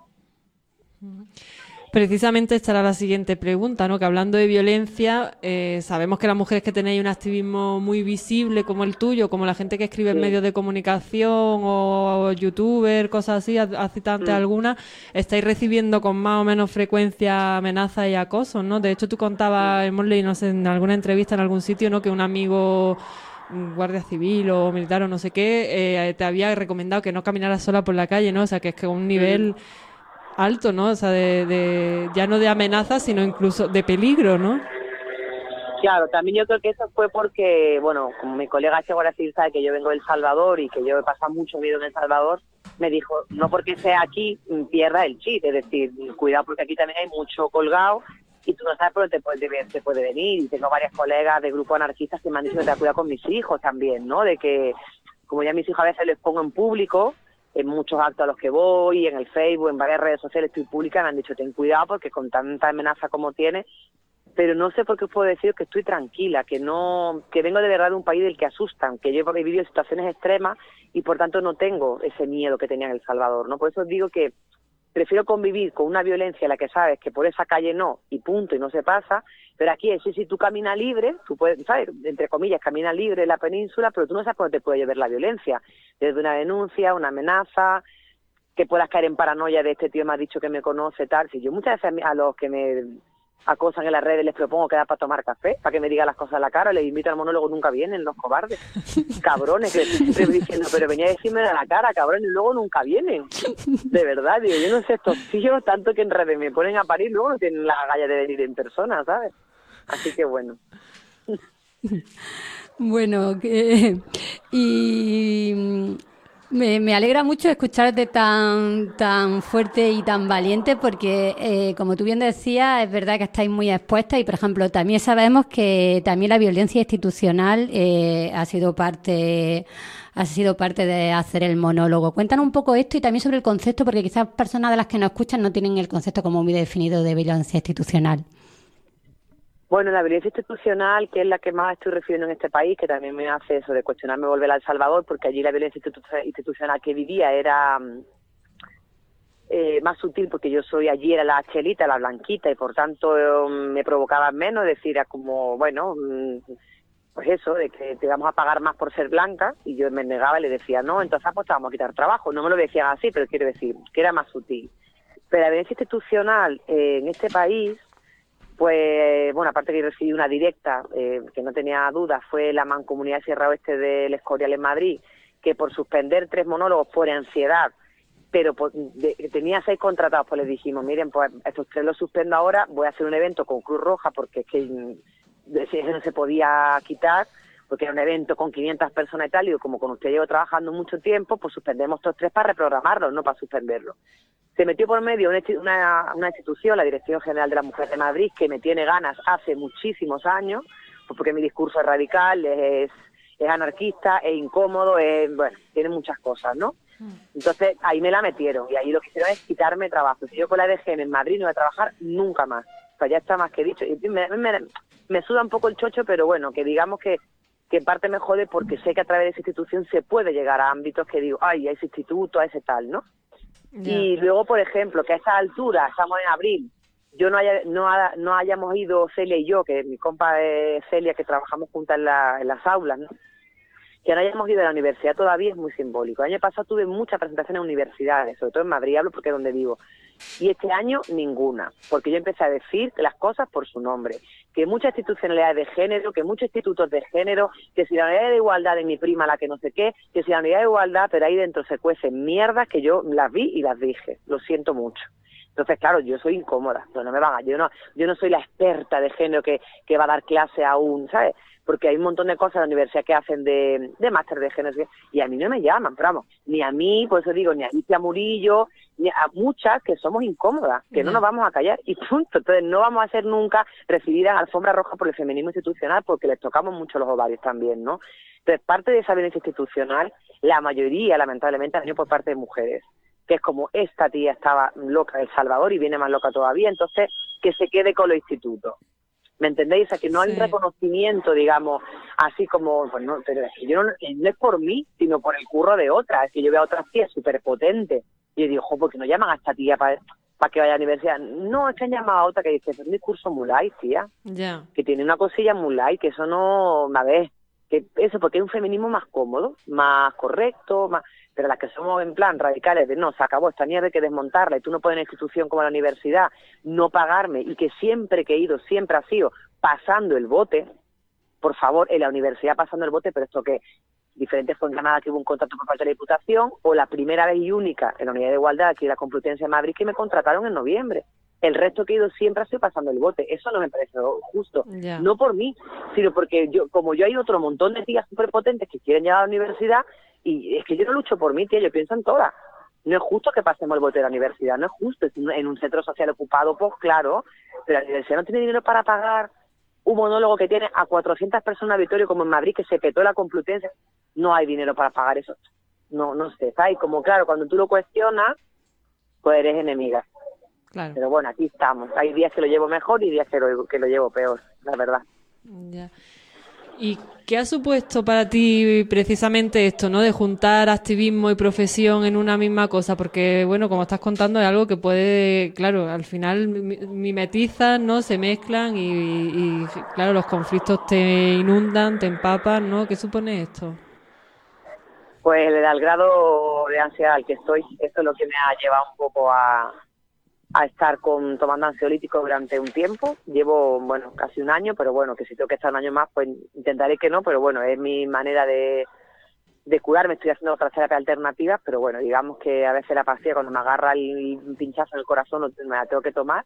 Precisamente esta era la siguiente pregunta, ¿no? Que hablando de violencia, sabemos que las mujeres que tenéis un activismo muy visible como el tuyo, como la gente que escribe en medios de comunicación o youtuber, cosas así, a citarte alguna, estáis recibiendo con más o menos frecuencia amenazas y acosos, ¿no? De hecho, tú contabas, hemos leído, no sé, en alguna entrevista en algún sitio, ¿no? Que un amigo guardia civil o militar o no sé qué, te había recomendado que no caminaras sola por la calle, ¿no? O sea, que es que un nivel alto, ¿no? O sea, ya no de amenaza, sino incluso de peligro, ¿no? Claro, también yo creo que eso fue porque, bueno, como mi colega Guardia Civil sabe que yo vengo de El Salvador y que yo he pasado mucho miedo en El Salvador, me dijo, no porque sea aquí pierda el chip, es decir, cuidado porque aquí también hay mucho colgado y tú no sabes por dónde te puede venir. Y tengo varias colegas de grupos anarquistas que me han dicho que te cuidado con mis hijos también, ¿no? De que, como ya mis hijos a veces les pongo en público, en muchos actos a los que voy, en el Facebook, en varias redes sociales estoy pública, me han dicho, ten cuidado porque con tanta amenaza como tienes, pero no sé por qué os puedo decir que estoy tranquila, que vengo de verdad de un país del que asustan, que yo he vivido situaciones extremas y por tanto no tengo ese miedo que tenía en El Salvador, ¿no? Por eso os digo que prefiero convivir con una violencia en la que sabes que por esa calle no, y punto, y no se pasa, pero aquí es, sí, tú caminas libre, tú puedes, ¿sabes?, entre comillas, caminas libre en la península, pero tú no sabes por dónde te puede llevar la violencia, desde una denuncia, una amenaza, que puedas caer en paranoia de este tío me ha dicho que me conoce, tal. Si yo muchas veces a los que me acosan en las redes les propongo quedar para tomar café, para que me digan las cosas a la cara, les invito al monólogo, nunca vienen los cobardes, cabrones, que siempre diciendo, pero venía a decirme a la cara, cabrones, y luego nunca vienen, de verdad, digo, yo no sé, estos tíos, tanto que en redes me ponen a parir, luego no tienen la galla de venir en persona, ¿sabes? Así que bueno. Bueno, y me alegra mucho escucharte tan fuerte y tan valiente porque, como tú bien decías, es verdad que estáis muy expuestas y, por ejemplo, también sabemos que también la violencia institucional ha sido parte de hacer el monólogo. Cuéntanos un poco esto y también sobre el concepto, porque quizás personas de las que nos escuchan no tienen el concepto como muy definido de violencia institucional. Bueno, la violencia institucional, que es la que más estoy recibiendo en este país, que también me hace eso de cuestionarme volver a El Salvador, porque allí la violencia institucional que vivía era más sutil, porque yo allí era la chelita, la blanquita, y por tanto me provocaba menos, es decir, era como, bueno, pues eso, de que te vamos a pagar más por ser blanca, y yo me negaba y le decía, no, entonces pues te vamos a quitar trabajo. No me lo decían así, pero quiero decir que era más sutil. Pero la violencia institucional en este país, pues, bueno, aparte que recibí una directa, que no tenía dudas, fue la Mancomunidad de Sierra Oeste del Escorial en Madrid, que por suspender 3 monólogos por ansiedad, pero tenía 6 contratados, pues les dijimos, miren, pues estos 3 los suspendo ahora, voy a hacer un evento con Cruz Roja, porque es que eso no se podía quitar, porque era un evento con 500 personas y tal, y como con usted llevo trabajando mucho tiempo, pues suspendemos estos 3 para reprogramarlos, no para suspenderlos. Se metió por medio una institución, la Dirección General de la Mujer de Madrid, que me tiene ganas hace muchísimos años, pues porque mi discurso es radical, es anarquista, es incómodo, bueno, tiene muchas cosas, ¿no? Entonces ahí me la metieron y ahí lo que hicieron es quitarme trabajo. Si yo con la DGM en Madrid no voy a trabajar nunca más, o sea, ya está más que dicho. Y me suda un poco el chocho, pero bueno, que digamos que en parte me jode porque sé que a través de esa institución se puede llegar a ámbitos que digo, ay, a ese instituto, a ese tal, ¿no? Yeah. Y luego, por ejemplo, que a esa altura, estamos en abril, no hayamos ido Celia y yo, que mi compa Celia, que trabajamos juntas en las aulas, ¿no?, que no hayamos ido a la universidad todavía es muy simbólico. El año pasado tuve muchas presentaciones en universidades, sobre todo en Madrid, hablo porque es donde vivo, y este año ninguna, porque yo empecé a decir las cosas por su nombre, que muchas institucionalidades de género, que muchos institutos de género, que si la unidad de igualdad de mi prima, la que no sé qué, que si la unidad de igualdad, pero ahí dentro se cuecen mierdas que yo las vi y las dije, lo siento mucho. Entonces, claro, yo soy incómoda, pero no me van a, yo no soy la experta de género que va a dar clase a ¿sabes? Porque hay un montón de cosas en la universidad que hacen de máster de género, y a mí no me llaman, pero vamos, ni a mí, por eso digo, ni a Alicia Murillo, ni a muchas que somos incómodas, que no nos vamos a callar, y punto. Entonces no vamos a ser nunca recibidas en alfombra roja por el feminismo institucional, porque les tocamos mucho los ovarios también, ¿no? Entonces, parte de esa violencia institucional, la mayoría, lamentablemente, ha venido por parte de mujeres, que es como, esta tía estaba loca de El Salvador y viene más loca todavía, entonces que se quede con los institutos. ¿Me entendéis? O sea, que no hay reconocimiento, digamos, así como, pues no, pero es que yo no es por mí, sino por el curro de otras. Es que yo veo a otras tías súper potentes y yo digo, jo, ¿por qué no llaman a esta tía para que vaya a la universidad? No, es que han llamado a otra que dice, es un discurso muy light, tía. Yeah. Que tiene una cosilla muy light, que eso no, a ver, que eso porque es un feminismo más cómodo, más correcto, más... Pero las que somos en plan radicales de no, se acabó esta mierda, hay que desmontarla, y tú no puedes en una institución como la universidad no pagarme, y que siempre que he ido, siempre ha sido pasando el bote, por favor, en la universidad pasando el bote, pero esto que diferente fue en Granada, que hubo un contrato por parte de la Diputación, o la primera vez y única en la Unidad de Igualdad, aquí en la Complutense de Madrid, que me contrataron en noviembre. El resto que he ido siempre ha sido pasando el bote. Eso no me parece justo. Ya. No por mí, sino porque como yo hay otro montón de tías súper potentes que quieren llegar a la universidad, y es que yo no lucho por mí, tía, yo pienso en todas. No es justo que pasemos el bote de la universidad, no es justo. En un centro social ocupado, pues claro, pero la universidad no tiene dinero para pagar un monólogo que tiene a 400 personas auditorio, como en Madrid, que se petó la Complutense. No hay dinero para pagar eso. No sé, ¿sabes? Como claro, cuando tú lo cuestionas, pues eres enemiga. Claro. Pero bueno, aquí estamos. Hay días que lo llevo mejor y días que lo llevo peor, la verdad. Ya. ¿Y qué ha supuesto para ti precisamente esto, ¿no? De juntar activismo y profesión en una misma cosa? Porque, bueno, como estás contando, es algo que puede, claro, al final mimetizan, ¿no? Se mezclan y claro, los conflictos te inundan, te empapan, ¿no? ¿Qué supone esto? Pues le da el grado de ansiedad al que estoy. Esto es lo que me ha llevado un poco a estar tomando ansiolíticos durante un tiempo. Llevo, bueno, casi un año, pero bueno, que si tengo que estar un año más, pues intentaré que no, pero bueno, es mi manera de curarme. Estoy haciendo otras terapias alternativas, pero bueno, digamos que a veces la pastilla, cuando me agarra el pinchazo en el corazón, me la tengo que tomar.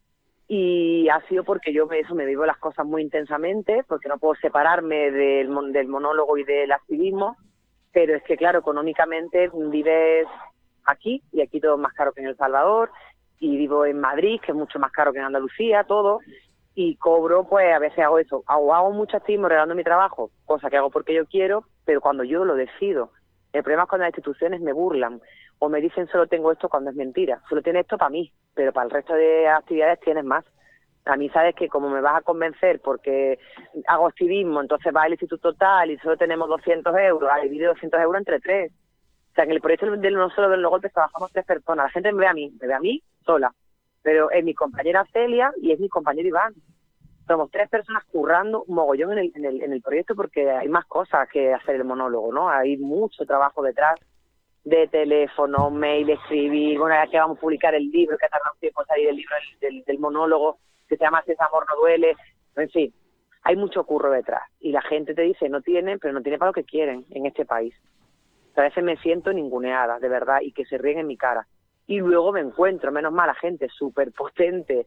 Y ha sido porque yo me vivo las cosas muy intensamente, porque no puedo separarme del monólogo y del activismo, pero es que, claro, económicamente vives aquí, y aquí todo es más caro que en El Salvador, y vivo en Madrid, que es mucho más caro que en Andalucía, todo, y cobro, pues a veces hago eso, hago mucho activismo regalando mi trabajo, cosa que hago porque yo quiero, pero cuando yo lo decido. El problema es cuando las instituciones me burlan, o me dicen solo tengo esto cuando es mentira, solo tienes esto para mí, pero para el resto de actividades tienes más. A mí sabes que como me vas a convencer porque hago activismo, entonces vas al instituto tal y solo tenemos 200 euros, a dividir 200 euros entre 3. O sea, en el proyecto del no solo de los golpes trabajamos 3 personas. La gente me ve a mí sola, pero es mi compañera Celia y es mi compañero Iván. Somos 3 personas currando un mogollón en el proyecto, porque hay más cosas que hacer el monólogo, ¿no? Hay mucho trabajo detrás, de teléfono, mail, escribir. Bueno, ya que vamos a publicar el libro, que ha tardado un tiempo en salir el libro del monólogo, que se llama Si ese amor no duele. En fin, hay mucho curro detrás. Y la gente te dice, no tienen, pero no tienen para lo que quieren en este país. A veces me siento ninguneada, de verdad, y que se ríen en mi cara. Y luego me encuentro, menos mal, a gente súper potente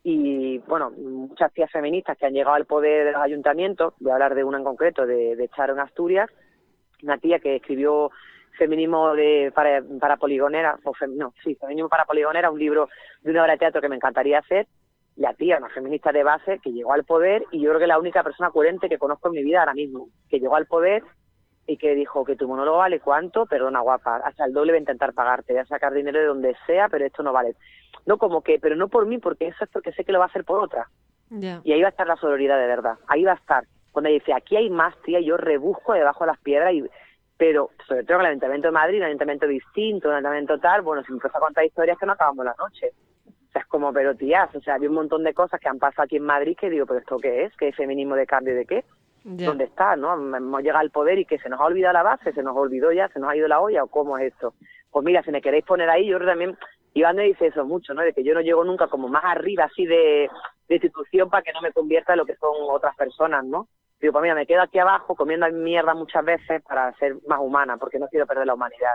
y, bueno, muchas tías feministas que han llegado al poder de los ayuntamientos. Voy a hablar de una en concreto, de Charo en Asturias, una tía que escribió Feminismo para Poligonera, Feminismo para Poligonera, un libro de una obra de teatro que me encantaría hacer. La tía, una feminista de base, que llegó al poder, y yo creo que es la única persona coherente que conozco en mi vida ahora mismo, que llegó al poder y que dijo que tu monólogo vale cuánto, perdona guapa, hasta el doble voy a intentar pagarte, voy a sacar dinero de donde sea, pero esto no vale. No como que, pero no por mí, porque eso es porque sé que lo va a hacer por otra. Yeah. Y ahí va a estar la sororidad de verdad, ahí va a estar. Cuando ella dice, aquí hay más, tía, yo rebusco debajo de las piedras, pero sobre todo en el Ayuntamiento de Madrid, un ayuntamiento distinto, un ayuntamiento tal, bueno, si me empieza a contar historias que no acabamos la noche. O sea, es como, pero tías, o sea, hay un montón de cosas que han pasado aquí en Madrid que digo, pero ¿esto qué es? ¿Qué es feminismo de cambio de qué? Yeah. ¿Dónde está, no? Hemos llegado al poder y que se nos ha olvidado la base, se nos olvidó ya, se nos ha ido la olla, ¿o cómo es esto? Pues mira, si me queréis poner ahí, yo creo también, Iván me dice eso mucho, ¿no? De que yo no llego nunca como más arriba así de institución para que no me convierta en lo que son otras personas, ¿no? Digo, pues mira, me quedo aquí abajo comiendo mierda muchas veces para ser más humana, porque no quiero perder la humanidad,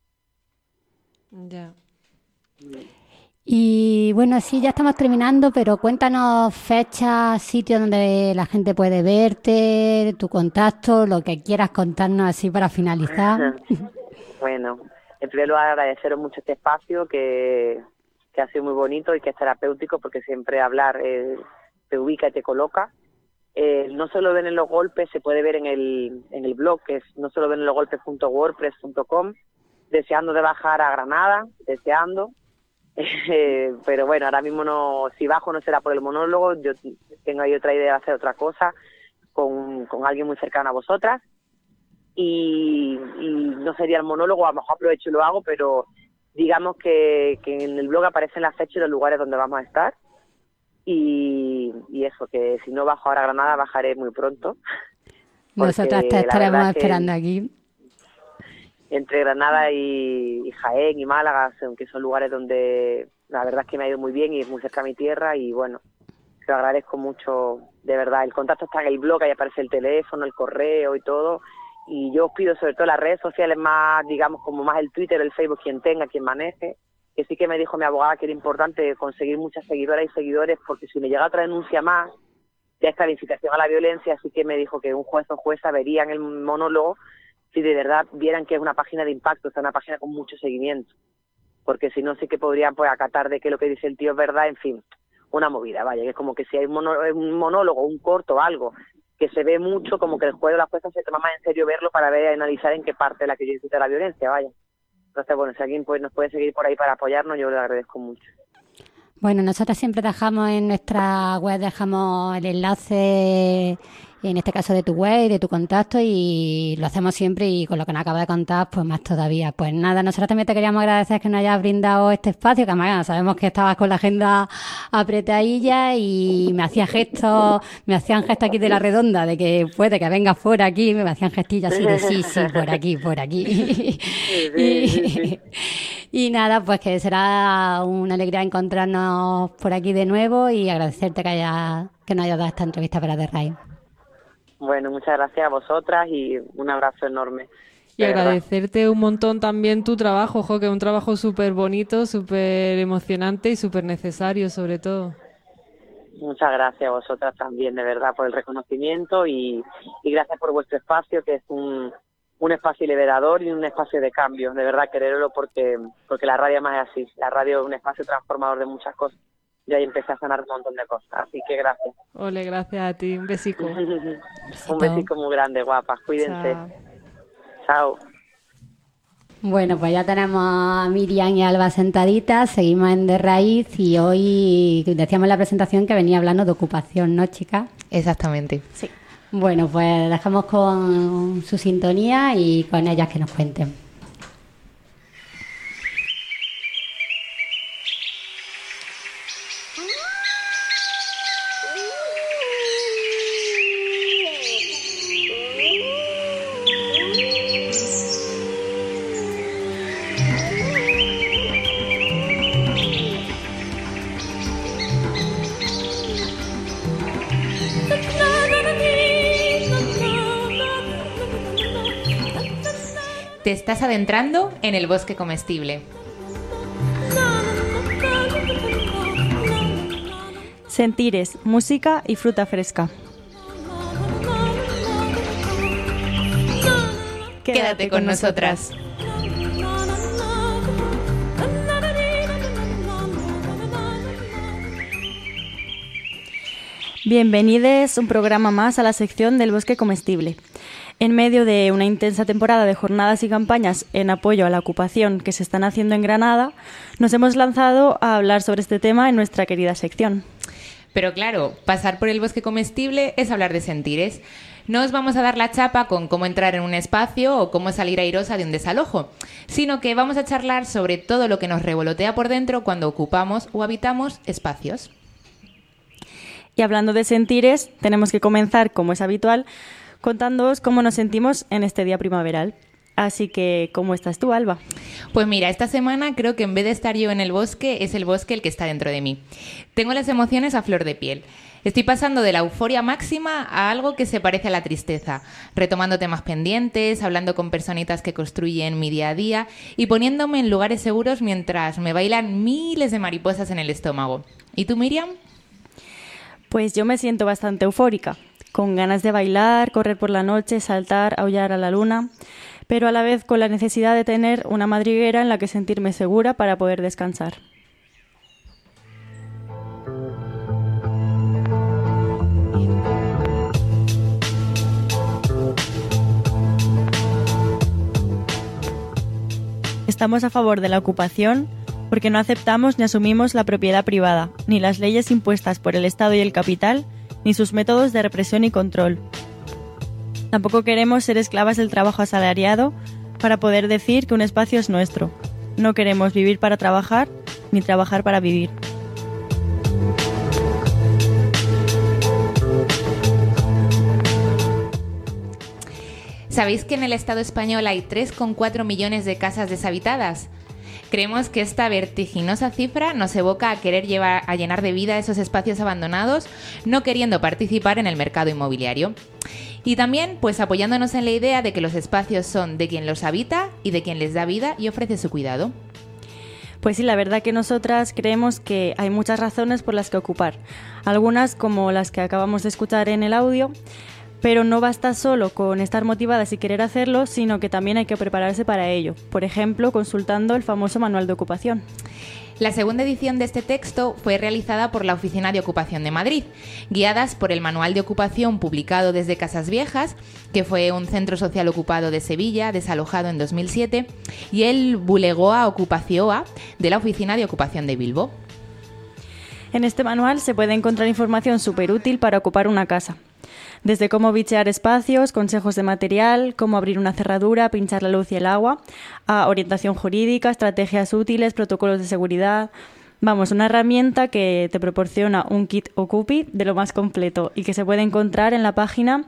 ¿no? Ya. Y bueno, sí, ya estamos terminando, pero cuéntanos fechas, sitios donde la gente puede verte, tu contacto, lo que quieras contarnos así para finalizar. Bueno, en primer lugar agradeceros mucho este espacio que ha sido muy bonito y que es terapéutico, porque siempre hablar te ubica y te coloca. No solo ven en los golpes, se puede ver en el blog, que es no solo ven en los golpes.wordpress.com, deseando de bajar a Granada, deseando. Pero bueno, ahora mismo no, si bajo no será por el monólogo, yo tengo ahí otra idea de hacer otra cosa con alguien muy cercano a vosotras, y no sería el monólogo, a lo mejor aprovecho y lo hago, pero digamos que en el blog aparecen las fechas y los lugares donde vamos a estar, y eso, que si no bajo ahora a Granada, bajaré muy pronto. Nosotras te estaremos esperando aquí. Entre Granada y Jaén y Málaga, aunque son lugares donde la verdad es que me ha ido muy bien y es muy cerca a mi tierra, y bueno, te lo agradezco mucho, de verdad. El contacto está en el blog, ahí aparece el teléfono, el correo y todo, y yo os pido sobre todo las redes sociales más, digamos, como más el Twitter, el Facebook, quien tenga, quien maneje, que sí que me dijo mi abogada que era importante conseguir muchas seguidoras y seguidores, porque si me llega otra denuncia más, ya está la incitación a la violencia, así que me dijo que un juez o jueza verían el monólogo si de verdad vieran que es una página de impacto, o sea, una página con mucho seguimiento, porque si no sí que podrían pues acatar de que lo que dice el tío es verdad, en fin, una movida, vaya, que es como que si hay un monólogo, un corto, algo, que se ve mucho, como que el juez o la jueza se toma más en serio verlo para ver y analizar en qué parte es la que yo incita la violencia, vaya. Entonces, bueno, si alguien pues nos puede seguir por ahí para apoyarnos, yo le agradezco mucho. Bueno, nosotros siempre dejamos en nuestra web, dejamos el enlace, en este caso de tu web y de tu contacto, y lo hacemos siempre, y con lo que nos acabas de contar, pues más todavía. Pues nada, nosotros también te queríamos agradecer que nos hayas brindado este espacio, que además sabemos que estabas con la agenda apretadilla y me hacían gestos aquí de la redonda, de que puede que vengas por aquí, me hacían gestillas así de sí, por aquí. Y nada, pues que será una alegría encontrarnos por aquí de nuevo y agradecerte que nos hayas dado esta entrevista para The Raíz. Bueno, muchas gracias a vosotras y un abrazo enorme. Y agradecerte un montón también tu trabajo, que es un trabajo súper bonito, súper emocionante y súper necesario sobre todo. Muchas gracias a vosotras también, de verdad, por el reconocimiento y gracias por vuestro espacio, que es un espacio liberador y un espacio de cambio. De verdad, quererlo porque la radio más es así. La radio es un espacio transformador de muchas cosas. Y ahí empecé a sanar un montón de cosas. Así que gracias. Ole, gracias a ti. Un besico. Un besico muy grande, guapas. Cuídense. Chao. Bueno, pues ya tenemos a Miriam y Alba sentaditas, seguimos en De Raíz y hoy decíamos en la presentación que venía hablando de ocupación, ¿no, chicas? Exactamente. Sí. Bueno, pues dejamos con su sintonía y con ellas que nos cuenten. Te estás adentrando en el bosque comestible. Sentires, música y fruta fresca. Quédate con nosotras. Bienvenidos un programa más a la sección del bosque comestible. En medio de una intensa temporada de jornadas y campañas en apoyo a la ocupación que se están haciendo en Granada, nos hemos lanzado a hablar sobre este tema en nuestra querida sección. Pero claro, pasar por el bosque comestible es hablar de sentires. No os vamos a dar la chapa con cómo entrar en un espacio o cómo salir airosa de un desalojo, sino que vamos a charlar sobre todo lo que nos revolotea por dentro cuando ocupamos o habitamos espacios. Y hablando de sentires, tenemos que comenzar, como es habitual, contándoos cómo nos sentimos en este día primaveral. Así que, ¿cómo estás tú, Alba? Pues mira, esta semana creo que en vez de estar yo en el bosque, es el bosque el que está dentro de mí. Tengo las emociones a flor de piel. Estoy pasando de la euforia máxima a algo que se parece a la tristeza, retomando temas pendientes, hablando con personitas que construyen mi día a día y poniéndome en lugares seguros mientras me bailan miles de mariposas en el estómago. ¿Y tú, Miriam? Pues yo me siento bastante eufórica, con ganas de bailar, correr por la noche, saltar, aullar a la luna, pero a la vez con la necesidad de tener una madriguera en la que sentirme segura para poder descansar. Estamos a favor de la ocupación porque no aceptamos ni asumimos la propiedad privada, ni las leyes impuestas por el Estado y el capital, ni sus métodos de represión y control. Tampoco queremos ser esclavas del trabajo asalariado para poder decir que un espacio es nuestro. No queremos vivir para trabajar, ni trabajar para vivir. ¿Sabéis que en el Estado español hay 3,4 millones de casas deshabitadas? Creemos que esta vertiginosa cifra nos evoca a querer a llenar de vida esos espacios abandonados, no queriendo participar en el mercado inmobiliario. Y también, pues apoyándonos en la idea de que los espacios son de quien los habita y de quien les da vida y ofrece su cuidado. Pues sí, la verdad que nosotras creemos que hay muchas razones por las que ocupar. Algunas como las que acabamos de escuchar en el audio, pero no basta solo con estar motivadas y querer hacerlo, sino que también hay que prepararse para ello. Por ejemplo, consultando el famoso manual de ocupación. La segunda edición de este texto fue realizada por la Oficina de Ocupación de Madrid, guiadas por el Manual de Ocupación publicado desde Casas Viejas, que fue un centro social ocupado de Sevilla, desalojado en 2007, y el Bulegoa Ocupacioa de la Oficina de Ocupación de Bilbo. En este manual se puede encontrar información súper útil para ocupar una casa. Desde cómo bichear espacios, consejos de material, cómo abrir una cerradura, pinchar la luz y el agua, a orientación jurídica, estrategias útiles, protocolos de seguridad. Vamos, una herramienta que te proporciona un kit Ocupi de lo más completo y que se puede encontrar en la página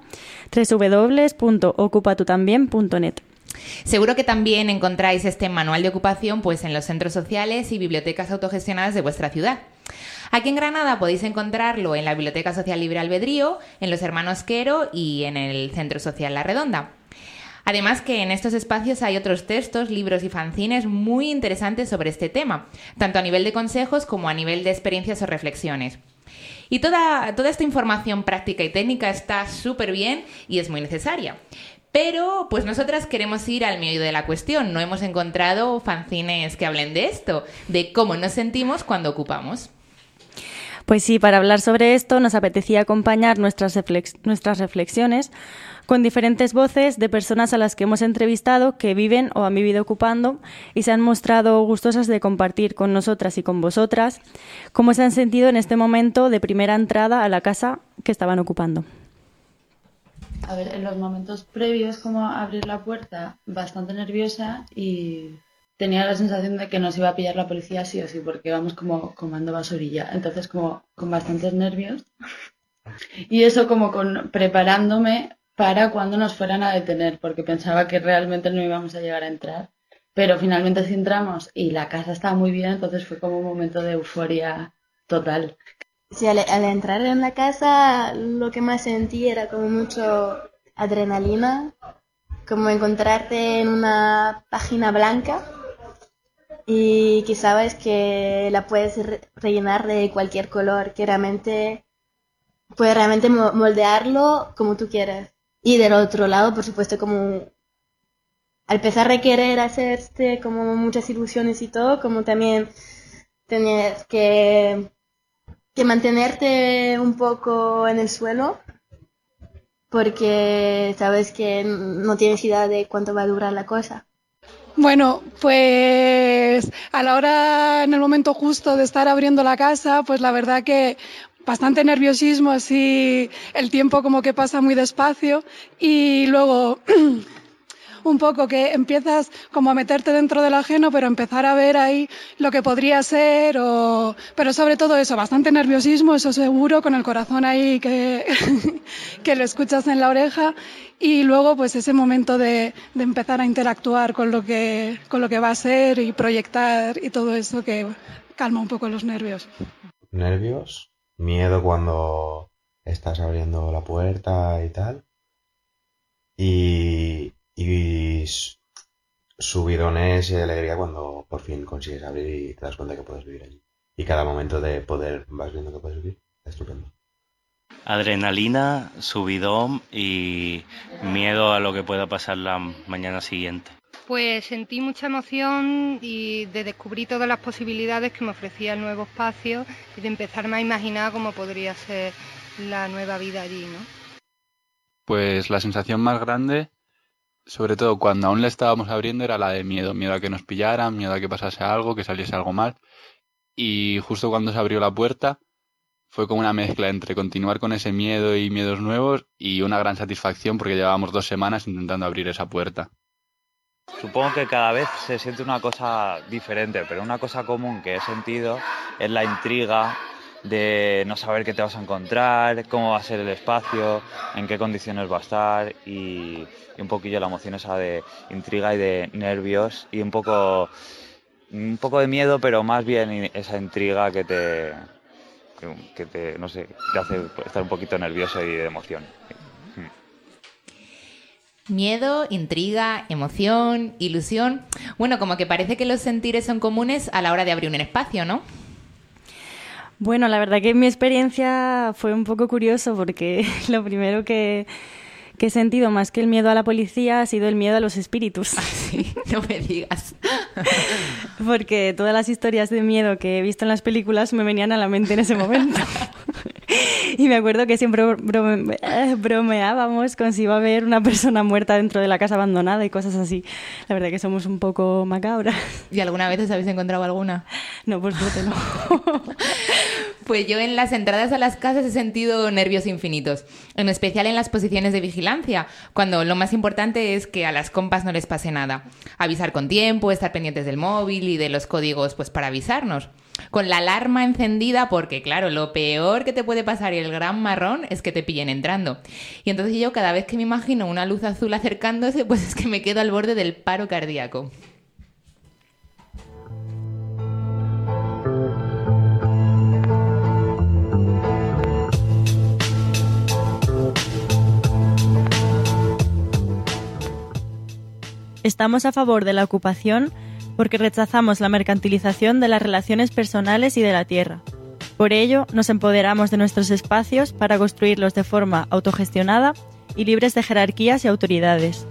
www.ocupatutambien.net. Seguro que también encontráis este manual de ocupación pues en los centros sociales y bibliotecas autogestionadas de vuestra ciudad. Aquí en Granada podéis encontrarlo en la Biblioteca Social Libre Albedrío, en los Hermanos Quero y en el Centro Social La Redonda. Además que en estos espacios hay otros textos, libros y fanzines muy interesantes sobre este tema, tanto a nivel de consejos como a nivel de experiencias o reflexiones. Y toda esta información práctica y técnica está súper bien y es muy necesaria. Pero pues nosotras queremos ir al meollo de la cuestión. No hemos encontrado fanzines que hablen de esto, de cómo nos sentimos cuando ocupamos. Pues sí, para hablar sobre esto nos apetecía acompañar nuestras reflexiones con diferentes voces de personas a las que hemos entrevistado que viven o han vivido ocupando y se han mostrado gustosas de compartir con nosotras y con vosotras cómo se han sentido en este momento de primera entrada a la casa que estaban ocupando. A ver, en los momentos previos, como abrir la puerta, bastante nerviosa y tenía la sensación de que nos iba a pillar la policía sí o sí, porque vamos como comando basurilla, entonces como con bastantes nervios. Y eso como preparándome para cuando nos fueran a detener, porque pensaba que realmente no íbamos a llegar a entrar. Pero finalmente sí entramos y la casa estaba muy bien, entonces fue como un momento de euforia total. Sí, al entrar en la casa lo que más sentí era como mucho adrenalina, como encontrarte en una página blanca y que sabes que la puedes rellenar de cualquier color, que realmente puedes realmente moldearlo como tú quieras. Y del otro lado, por supuesto, como al pesar de querer hacerte como muchas ilusiones y todo, como también tener que mantenerte un poco en el suelo, porque sabes que no tienes idea de cuánto va a durar la cosa. Bueno, pues a la hora, en el momento justo de estar abriendo la casa, pues la verdad que bastante nerviosismo, así el tiempo como que pasa muy despacio y luego un poco que empiezas como a meterte dentro del ajeno, pero empezar a ver ahí lo que podría ser, pero sobre todo eso, bastante nerviosismo, eso seguro, con el corazón ahí que lo escuchas en la oreja, y luego pues ese momento de empezar a interactuar con lo que va a ser y proyectar y todo eso que calma un poco los nervios. Nervios, miedo cuando estás abriendo la puerta y tal, y subidones y alegría cuando por fin consigues abrir y te das cuenta que puedes vivir allí. Y cada momento de poder vas viendo que puedes vivir. Es estupendo. Adrenalina, subidón y miedo a lo que pueda pasar la mañana siguiente. Pues sentí mucha emoción y de descubrir todas las posibilidades que me ofrecía el nuevo espacio y de empezarme a imaginar cómo podría ser la nueva vida allí, ¿no? Pues la sensación más grande, sobre todo cuando aún le estábamos abriendo, era la de miedo. Miedo a que nos pillaran, miedo a que pasase algo, que saliese algo mal. Y justo cuando se abrió la puerta, fue como una mezcla entre continuar con ese miedo y miedos nuevos y una gran satisfacción porque llevábamos 2 semanas intentando abrir esa puerta. Supongo que cada vez se siente una cosa diferente, pero una cosa común que he sentido es la intriga de no saber qué te vas a encontrar, cómo va a ser el espacio, en qué condiciones va a estar y un poquillo la emoción esa de intriga y de nervios y un poco de miedo, pero más bien esa intriga que te no sé, te hace estar un poquito nervioso y de emoción. Miedo, intriga, emoción, ilusión. Bueno, como que parece que los sentires son comunes a la hora de abrir un espacio, ¿no? Bueno, la verdad que mi experiencia fue un poco curioso porque lo primero que he sentido más que el miedo a la policía ha sido el miedo a los espíritus. Sí, no me digas. Porque todas las historias de miedo que he visto en las películas me venían a la mente en ese momento. Y me acuerdo que siempre bromeábamos con si iba a haber una persona muerta dentro de la casa abandonada y cosas así. La verdad que somos un poco macabras. ¿Y alguna vez os habéis encontrado alguna? No, por suerte no. Pues yo en las entradas a las casas he sentido nervios infinitos, en especial en las posiciones de vigilancia, cuando lo más importante es que a las compas no les pase nada. Avisar con tiempo, estar pendientes del móvil y de los códigos pues para avisarnos. Con la alarma encendida porque, claro, lo peor que te puede pasar y el gran marrón es que te pillen entrando. Y entonces yo cada vez que me imagino una luz azul acercándose, pues es que me quedo al borde del paro cardíaco. Estamos a favor de la ocupación porque rechazamos la mercantilización de las relaciones personales y de la tierra. Por ello, nos empoderamos de nuestros espacios para construirlos de forma autogestionada y libres de jerarquías y autoridades.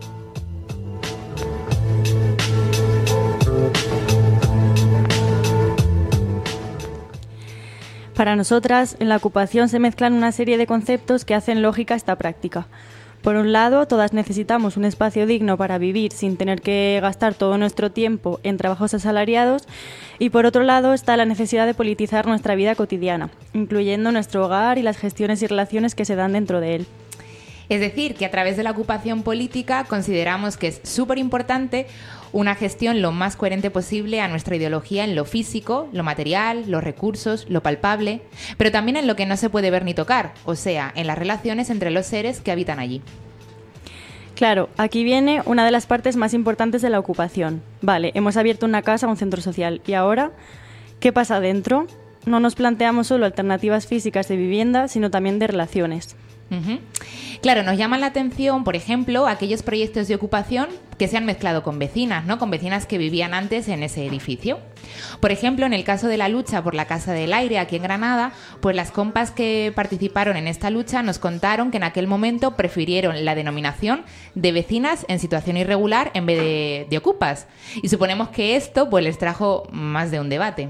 Para nosotras, en la ocupación se mezclan una serie de conceptos que hacen lógica esta práctica. Por un lado, todas necesitamos un espacio digno para vivir sin tener que gastar todo nuestro tiempo en trabajos asalariados, y por otro lado está la necesidad de politizar nuestra vida cotidiana, incluyendo nuestro hogar y las gestiones y relaciones que se dan dentro de él. Es decir, que a través de la ocupación política consideramos que es súper importante una gestión lo más coherente posible a nuestra ideología en lo físico, lo material, los recursos, lo palpable, pero también en lo que no se puede ver ni tocar, o sea, en las relaciones entre los seres que habitan allí. Claro, aquí viene una de las partes más importantes de la ocupación. Vale, hemos abierto una casa o un centro social, ¿y ahora qué pasa dentro? No nos planteamos solo alternativas físicas de vivienda, sino también de relaciones. Uh-huh. Claro, nos llaman la atención, por ejemplo, aquellos proyectos de ocupación que se han mezclado con vecinas, ¿no? Con vecinas que vivían antes en ese edificio. Por ejemplo, en el caso de la lucha por la Casa del Aire aquí en Granada, pues las compas que participaron en esta lucha nos contaron que en aquel momento prefirieron la denominación de vecinas en situación irregular en vez de ocupas. Y suponemos que esto pues les trajo más de un debate.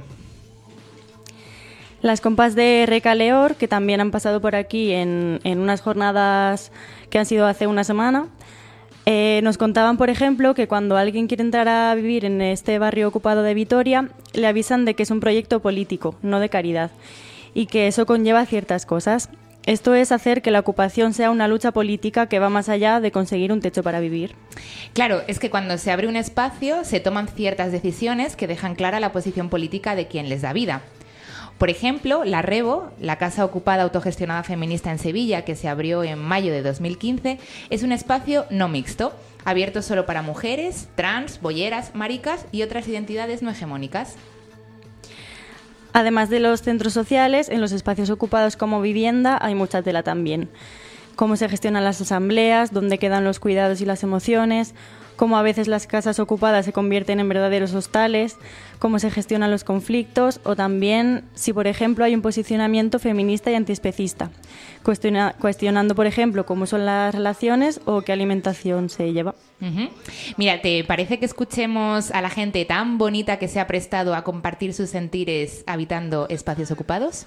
Las compas de Recaleor, que también han pasado por aquí en unas jornadas que han sido hace una semana, nos contaban, por ejemplo, que cuando alguien quiere entrar a vivir en este barrio ocupado de Vitoria, le avisan de que es un proyecto político, no de caridad, y que eso conlleva ciertas cosas. Esto es hacer que la ocupación sea una lucha política que va más allá de conseguir un techo para vivir. Claro, es que cuando se abre un espacio se toman ciertas decisiones que dejan clara la posición política de quien les da vida. Por ejemplo, la Rebo, la casa ocupada autogestionada feminista en Sevilla, que se abrió en mayo de 2015, es un espacio no mixto, abierto solo para mujeres, trans, bolleras, maricas y otras identidades no hegemónicas. Además de los centros sociales, en los espacios ocupados como vivienda hay mucha tela también. Cómo se gestionan las asambleas, dónde quedan los cuidados y las emociones, cómo a veces las casas ocupadas se convierten en verdaderos hostales, cómo se gestionan los conflictos o también si, por ejemplo, hay un posicionamiento feminista y antiespecista, cuestionando, por ejemplo, cómo son las relaciones o qué alimentación se lleva. Uh-huh. Mira, ¿te parece que escuchemos a la gente tan bonita que se ha prestado a compartir sus sentires habitando espacios ocupados?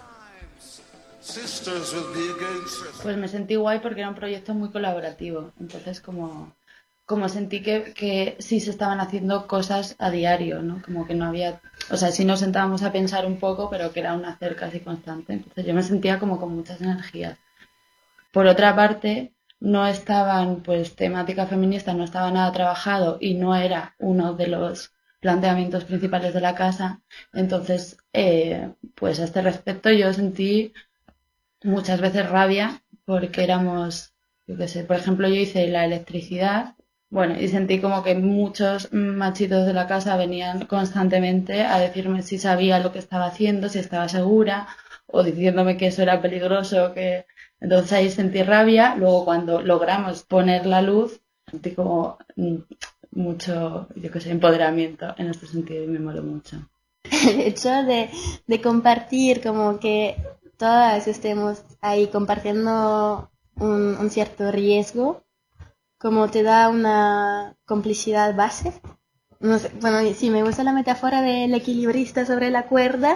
Pues me sentí guay porque era un proyecto muy colaborativo, entonces como sentí que sí se estaban haciendo cosas a diario, ¿no? Como que no había, o sea, sí nos sentábamos a pensar un poco, pero que era un hacer casi constante. Entonces yo me sentía como con muchas energías. Por otra parte, no estaban, pues, temática feminista, no estaba nada trabajado y no era uno de los planteamientos principales de la casa. Entonces, pues a este respecto yo sentí muchas veces rabia porque éramos, yo qué sé, por ejemplo, yo hice la electricidad. Bueno, y sentí como que muchos machitos de la casa venían constantemente a decirme si sabía lo que estaba haciendo, si estaba segura, o diciéndome que eso era peligroso, que entonces ahí sentí rabia. Luego cuando logramos poner la luz, Sentí como mucho, yo qué sé, empoderamiento en este sentido y me moló mucho. El hecho de compartir, como que todas estemos ahí compartiendo un cierto riesgo, como te da una complicidad base. No sé, bueno, sí, me gusta la metáfora del equilibrista sobre la cuerda,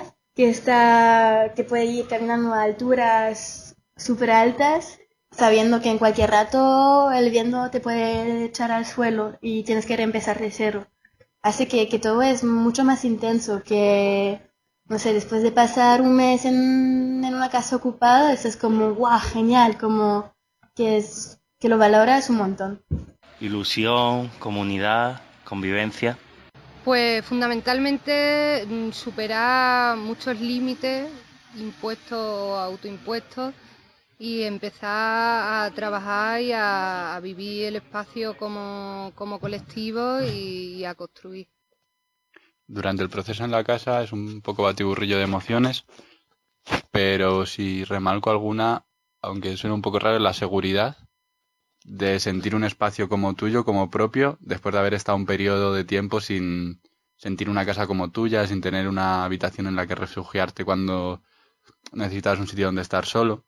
que puede ir caminando a alturas súper altas, sabiendo que en cualquier rato el viento te puede echar al suelo y tienes que reempezar de cero. Hace que todo es mucho más intenso, que, no sé, después de pasar un mes en una casa ocupada, eso es como, guau, genial, como que lo valoras un montón. Ilusión, comunidad, convivencia. Pues fundamentalmente superar muchos límites impuestos o autoimpuestos y empezar a trabajar y a vivir el espacio como colectivo y a construir. Durante el proceso en la casa es un poco batiburrillo de emociones, pero si remarco alguna, aunque suene un poco raro, la seguridad de sentir un espacio como tuyo, como propio, después de haber estado un periodo de tiempo sin sentir una casa como tuya, sin tener una habitación en la que refugiarte cuando necesitas un sitio donde estar solo.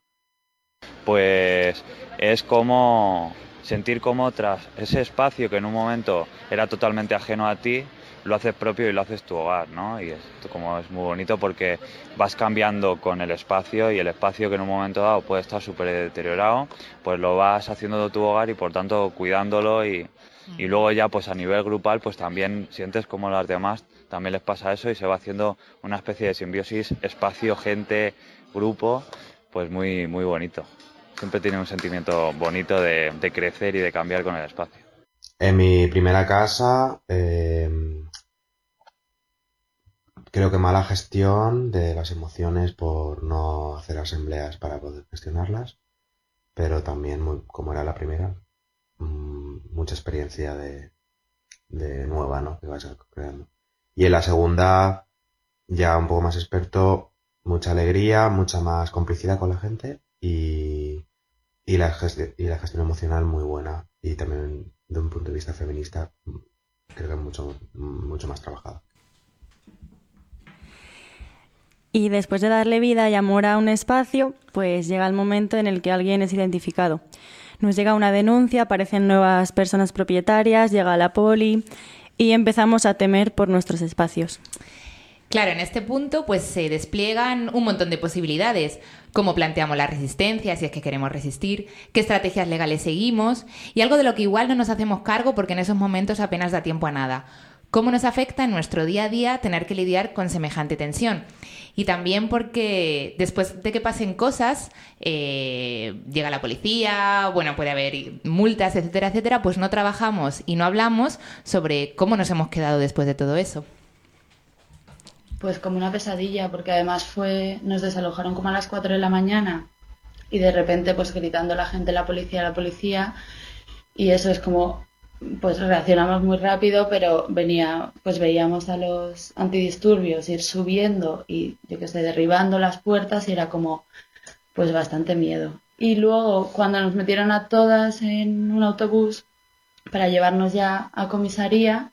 Pues es como sentir como tras ese espacio que en un momento era totalmente ajeno a ti, lo haces propio y lo haces tu hogar, ¿no? Y esto como es muy bonito porque vas cambiando con el espacio y el espacio que en un momento dado puede estar súper deteriorado, pues lo vas haciendo de tu hogar y por tanto cuidándolo y luego ya pues a nivel grupal pues también sientes como a los demás también les pasa eso y se va haciendo una especie de simbiosis espacio, gente, grupo, pues muy, muy bonito. Siempre tiene un sentimiento bonito de crecer y de cambiar con el espacio. En mi primera casa, creo que mala gestión de las emociones por no hacer asambleas para poder gestionarlas, pero también, como era la primera, mucha experiencia de nueva, ¿no? Que vas creando. Y en la segunda, ya un poco más experto, mucha alegría, mucha más complicidad con la gente y la gestión emocional muy buena y también de un punto de vista feminista creo que mucho más trabajada. Y después de darle vida y amor a un espacio, pues llega el momento en el que alguien es identificado. Nos llega una denuncia, aparecen nuevas personas propietarias, llega la poli y empezamos a temer por nuestros espacios. Claro, en este punto pues se despliegan un montón de posibilidades, cómo planteamos la resistencia, si es que queremos resistir, qué estrategias legales seguimos y algo de lo que igual no nos hacemos cargo porque en esos momentos apenas da tiempo a nada. Cómo nos afecta en nuestro día a día tener que lidiar con semejante tensión. Y también porque después de que pasen cosas, llega la policía, bueno, puede haber multas, etcétera, etcétera, pues no trabajamos y no hablamos sobre cómo nos hemos quedado después de todo eso. Pues como una pesadilla, porque además nos desalojaron como a las 4 de la mañana y de repente pues gritando la gente la policía y eso es como, pues reaccionamos muy rápido, pero veíamos a los antidisturbios ir subiendo y yo que sé, derribando las puertas y era como pues bastante miedo. Y luego cuando nos metieron a todas en un autobús para llevarnos ya a comisaría,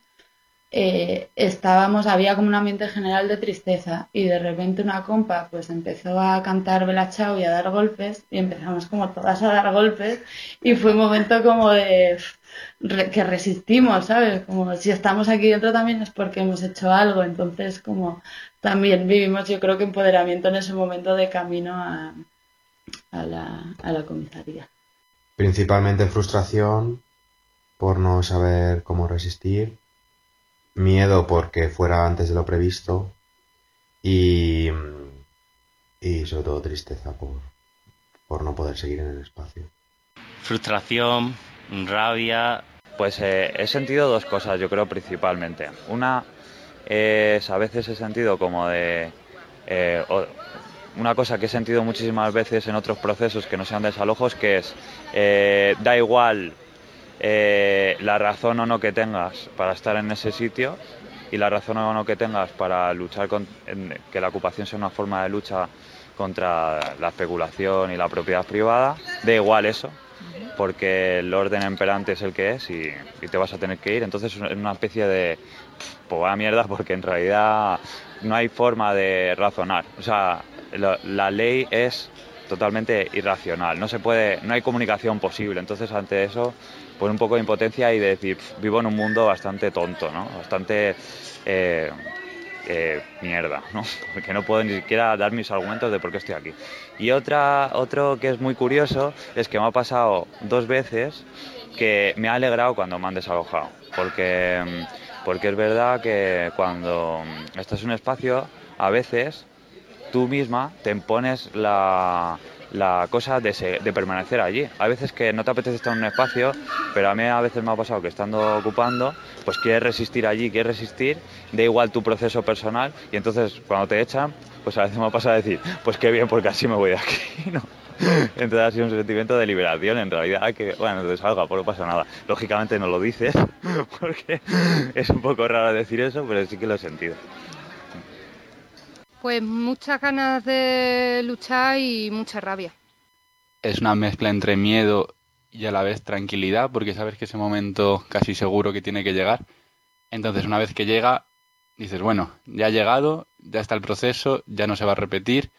había como un ambiente general de tristeza y de repente una compa pues empezó a cantar Bella Ciao y a dar golpes y empezamos como todas a dar golpes y fue un momento como de que resistimos, ¿sabes? Como si estamos aquí dentro también es porque hemos hecho algo, entonces como también vivimos yo creo que empoderamiento en ese momento de camino a la comisaría. Principalmente frustración por no saber cómo resistir, miedo porque fuera antes de lo previsto y sobre todo tristeza por no poder seguir en el espacio. Frustración, rabia. Pues he sentido dos cosas, yo creo principalmente. Una es a veces he sentido como de una cosa que he sentido muchísimas veces en otros procesos que no sean desalojos, que es da igual la razón o no que tengas para estar en ese sitio y la razón o no que tengas para luchar que la ocupación sea una forma de lucha contra la especulación y la propiedad privada, da igual eso, porque el orden imperante es el que es y te vas a tener que ir. Entonces es una especie de pues vaya mierda, porque en realidad no hay forma de razonar. O sea, la ley es totalmente irracional, no hay comunicación posible. Entonces ante eso, pues un poco de impotencia y de decir, vivo en un mundo bastante tonto, ¿no? Bastante mierda, ¿no? Porque no puedo ni siquiera dar mis argumentos de por qué estoy aquí. Y otro que es muy curioso es que me ha pasado 2 veces que me ha alegrado cuando me han desalojado, porque es verdad que cuando estás en un espacio, a veces tú misma te impones la cosa de permanecer allí. A veces que no te apetece estar en un espacio, pero a mí a veces me ha pasado que estando ocupando, pues quieres resistir allí, da igual tu proceso personal, y entonces cuando te echan, pues a veces me ha pasado a decir, pues qué bien, porque así me voy de aquí, ¿no? Entonces ha sido un sentimiento de liberación, en realidad, que bueno, te salga, pues no pasa nada. Lógicamente no lo dices, porque es un poco raro decir eso, pero sí que lo he sentido. Pues muchas ganas de luchar y mucha rabia. Es una mezcla entre miedo y a la vez tranquilidad, porque sabes que ese momento casi seguro que tiene que llegar. Entonces, una vez que llega, dices, bueno, ya ha llegado, ya está el proceso, ya no se va a repetir,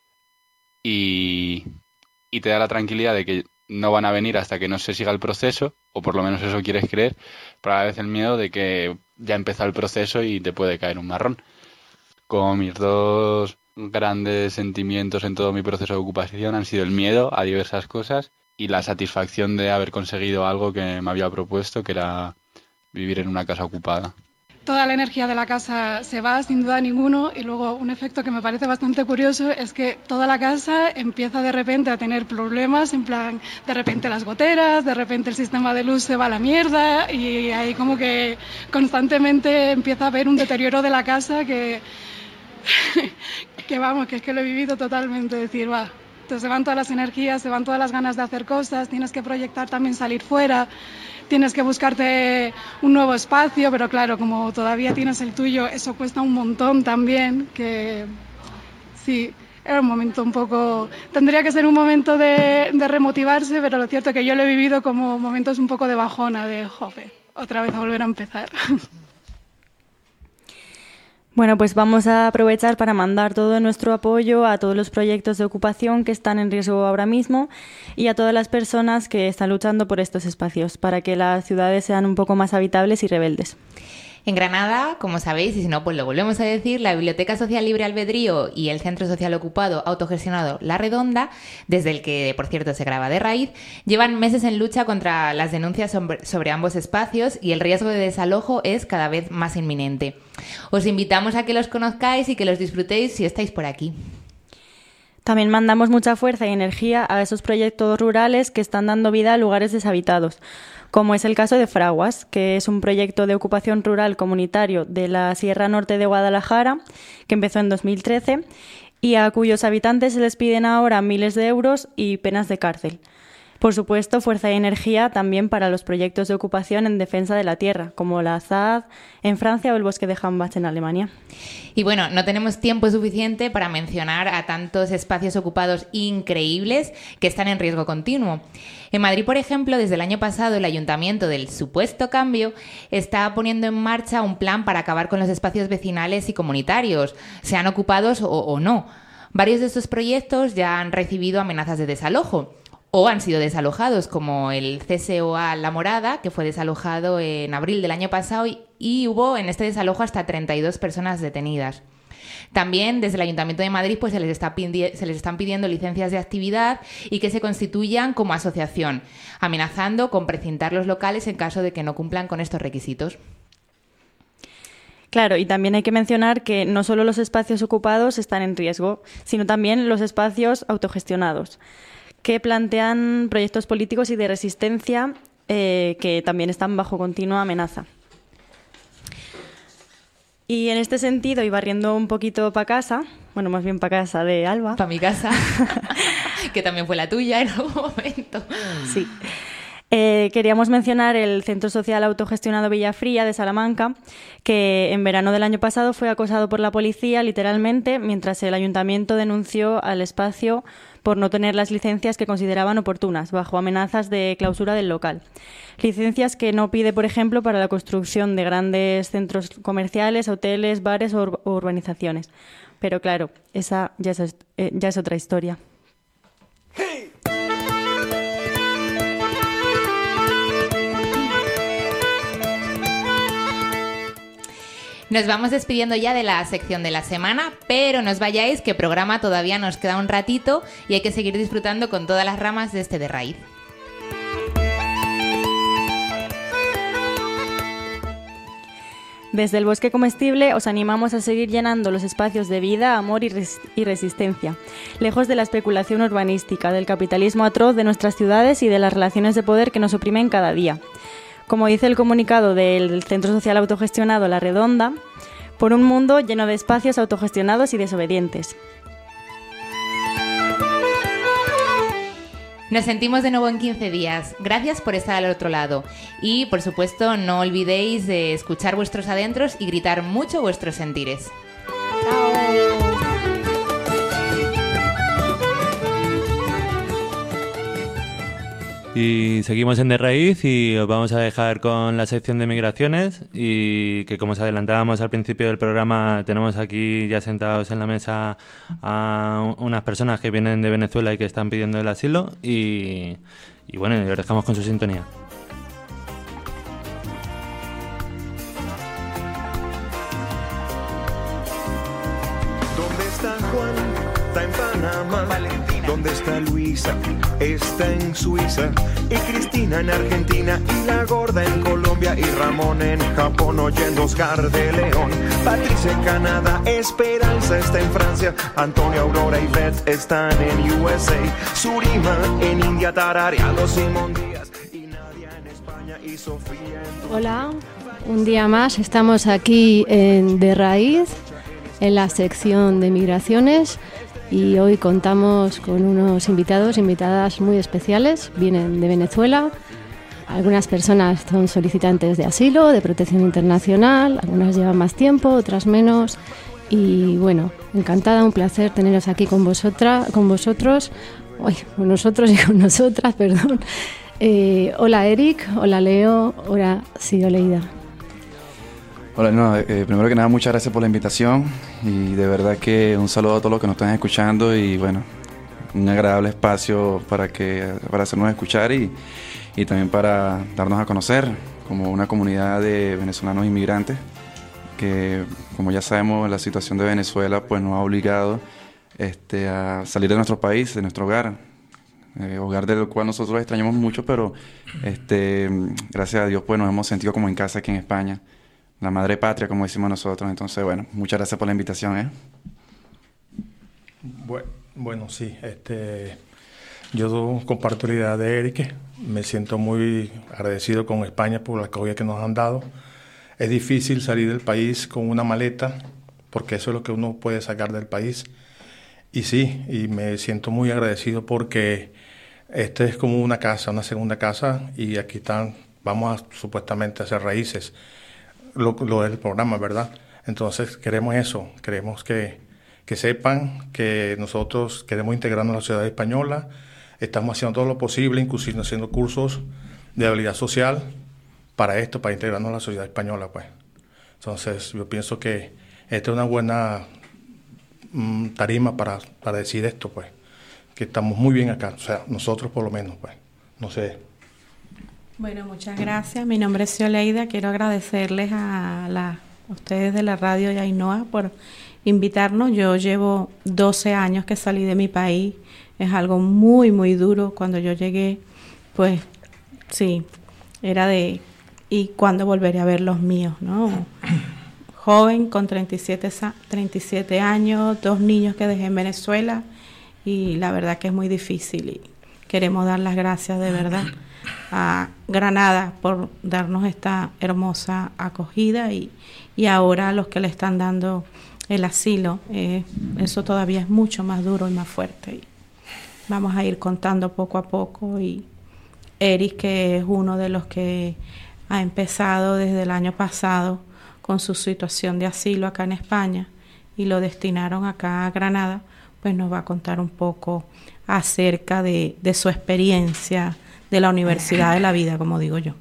y te da la tranquilidad de que no van a venir hasta que no se siga el proceso, o por lo menos eso quieres creer, pero a la vez el miedo de que ya ha empezado el proceso y te puede caer un marrón. Como mis 2 grandes sentimientos en todo mi proceso de ocupación han sido el miedo a diversas cosas y la satisfacción de haber conseguido algo que me había propuesto, que era vivir en una casa ocupada. Toda la energía de la casa se va, sin duda ninguno, y luego un efecto que me parece bastante curioso es que toda la casa empieza de repente a tener problemas, en plan, de repente las goteras, de repente el sistema de luz se va a la mierda, y ahí como que constantemente empieza a haber un deterioro de la casa que vamos, que es que lo he vivido totalmente, decir, va, se van todas las energías, se van todas las ganas de hacer cosas, tienes que proyectar también salir fuera, tienes que buscarte un nuevo espacio, pero claro, como todavía tienes el tuyo, eso cuesta un montón también, que sí, era un momento un poco, tendría que ser un momento de remotivarse, pero lo cierto es que yo lo he vivido como momentos un poco de bajona, de joder, otra vez a volver a empezar. Bueno, pues vamos a aprovechar para mandar todo nuestro apoyo a todos los proyectos de ocupación que están en riesgo ahora mismo y a todas las personas que están luchando por estos espacios para que las ciudades sean un poco más habitables y rebeldes. En Granada, como sabéis, y si no, pues lo volvemos a decir, la Biblioteca Social Libre Albedrío y el Centro Social Ocupado Autogestionado La Redonda, desde el que, por cierto, se graba de raíz, llevan meses en lucha contra las denuncias sobre ambos espacios y el riesgo de desalojo es cada vez más inminente. Os invitamos a que los conozcáis y que los disfrutéis si estáis por aquí. También mandamos mucha fuerza y energía a esos proyectos rurales que están dando vida a lugares deshabitados, como es el caso de Fraguas, que es un proyecto de ocupación rural comunitario de la Sierra Norte de Guadalajara, que empezó en 2013 y a cuyos habitantes se les piden ahora miles de euros y penas de cárcel. Por supuesto, fuerza y energía también para los proyectos de ocupación en defensa de la tierra, como la ZAD en Francia o el Bosque de Hambach en Alemania. Y bueno, no tenemos tiempo suficiente para mencionar a tantos espacios ocupados increíbles que están en riesgo continuo. En Madrid, por ejemplo, desde el año pasado el Ayuntamiento del supuesto cambio está poniendo en marcha un plan para acabar con los espacios vecinales y comunitarios, sean ocupados o no. Varios de estos proyectos ya han recibido amenazas de desalojo o han sido desalojados, como el CSOA La Morada, que fue desalojado en abril del año pasado y hubo en este desalojo hasta 32 personas detenidas. También desde el Ayuntamiento de Madrid pues se les están pidiendo licencias de actividad y que se constituyan como asociación, amenazando con precintar los locales en caso de que no cumplan con estos requisitos. Claro, y también hay que mencionar que no solo los espacios ocupados están en riesgo, sino también los espacios autogestionados, que plantean proyectos políticos y de resistencia que también están bajo continua amenaza. Y en este sentido, y barriendo un poquito para casa, bueno, más bien para casa de Alba. Para mi casa, que también fue la tuya en algún momento. Sí. Queríamos mencionar el Centro Social Autogestionado Villafría de Salamanca, que en verano del año pasado fue acosado por la policía, literalmente, mientras el ayuntamiento denunció al espacio por no tener las licencias que consideraban oportunas, bajo amenazas de clausura del local. Licencias que no pide, por ejemplo, para la construcción de grandes centros comerciales, hoteles, bares o urbanizaciones. Pero claro, esa ya es otra historia. Nos vamos despidiendo ya de la sección de la semana, pero no os vayáis, que programa todavía nos queda un ratito y hay que seguir disfrutando con todas las ramas de este de raíz. Desde el Bosque Comestible os animamos a seguir llenando los espacios de vida, amor y resistencia, lejos de la especulación urbanística, del capitalismo atroz de nuestras ciudades y de las relaciones de poder que nos oprimen cada día. Como dice el comunicado del Centro Social Autogestionado La Redonda, por un mundo lleno de espacios autogestionados y desobedientes. Nos sentimos de nuevo en 15 días. Gracias por estar al otro lado. Y, por supuesto, no olvidéis de escuchar vuestros adentros y gritar mucho vuestros sentires. ¡Chao! Y seguimos en De Raíz y os vamos a dejar con la sección de migraciones y que, como os adelantábamos al principio del programa, tenemos aquí ya sentados en la mesa a unas personas que vienen de Venezuela y que están pidiendo el asilo y bueno, os dejamos con su sintonía. ¿Dónde está Juan? Está en Panamá. Valentina. ¿Dónde está Luisa? Está en Suiza. Y Cristina en Argentina. Y la gorda en Colombia. Y Ramón en Japón oyendo Oscar de León. Patricia en Canadá. Esperanza está en Francia. Antonio, Aurora y Beth están en USA. Surima en India tarareando Simón Díaz. Y Nadia en España y Sofía en... Hola, un día más estamos aquí en De Raíz, en la sección de migraciones. Y hoy contamos con unos invitadas muy especiales. Vienen de Venezuela. Algunas personas son solicitantes de asilo, de protección internacional. Algunas llevan más tiempo, otras menos. Y bueno, encantada, un placer teneros aquí con vosotros. Con nosotros y con nosotras, perdón. Hola Eric, hola Leo, hola Oleida. Hola, primero que nada, muchas gracias por la invitación y de verdad que un saludo a todos los que nos están escuchando y bueno, un agradable espacio para hacernos escuchar y también para darnos a conocer como una comunidad de venezolanos inmigrantes que, como ya sabemos, la situación de Venezuela pues nos ha obligado a salir de nuestro país, de nuestro hogar, hogar del cual nosotros extrañamos mucho, pero gracias a Dios pues nos hemos sentido como en casa aquí en España. La madre patria, como decimos nosotros. Entonces, bueno, muchas gracias por la invitación, Bueno, sí. Yo comparto la idea de Eric. Me siento muy agradecido con España por la acogida que nos han dado. Es difícil salir del país con una maleta, porque eso es lo que uno puede sacar del país. Y sí, y me siento muy agradecido porque es como una casa, una segunda casa, y aquí vamos a supuestamente hacer raíces. Lo del programa, ¿verdad? Entonces queremos eso, queremos que sepan que nosotros queremos integrarnos a la sociedad española, estamos haciendo todo lo posible, inclusive haciendo cursos de habilidad social para integrarnos a la sociedad española, pues. Entonces yo pienso que esta es una buena tarima para decir esto, pues, que estamos muy bien acá, o sea, nosotros por lo menos, pues, no sé. Bueno, muchas gracias. Mi nombre es Oleida. Quiero agradecerles a ustedes de la radio y a Ainhoa por invitarnos. Yo llevo 12 años que salí de mi país. Es algo muy, muy duro. Cuando yo llegué, pues sí, era de... ¿Y cuándo volveré a ver los míos, no? Joven, con 37 años, 2 niños que dejé en Venezuela. Y la verdad que es muy difícil. Y queremos dar las gracias de verdad a Granada por darnos esta hermosa acogida y ahora a los que le están dando el asilo, eso todavía es mucho más duro y más fuerte. Y vamos a ir contando poco a poco y Eric, que es uno de los que ha empezado desde el año pasado con su situación de asilo acá en España y lo destinaron acá a Granada, pues nos va a contar un poco acerca de su experiencia de la universidad de la vida, como digo yo.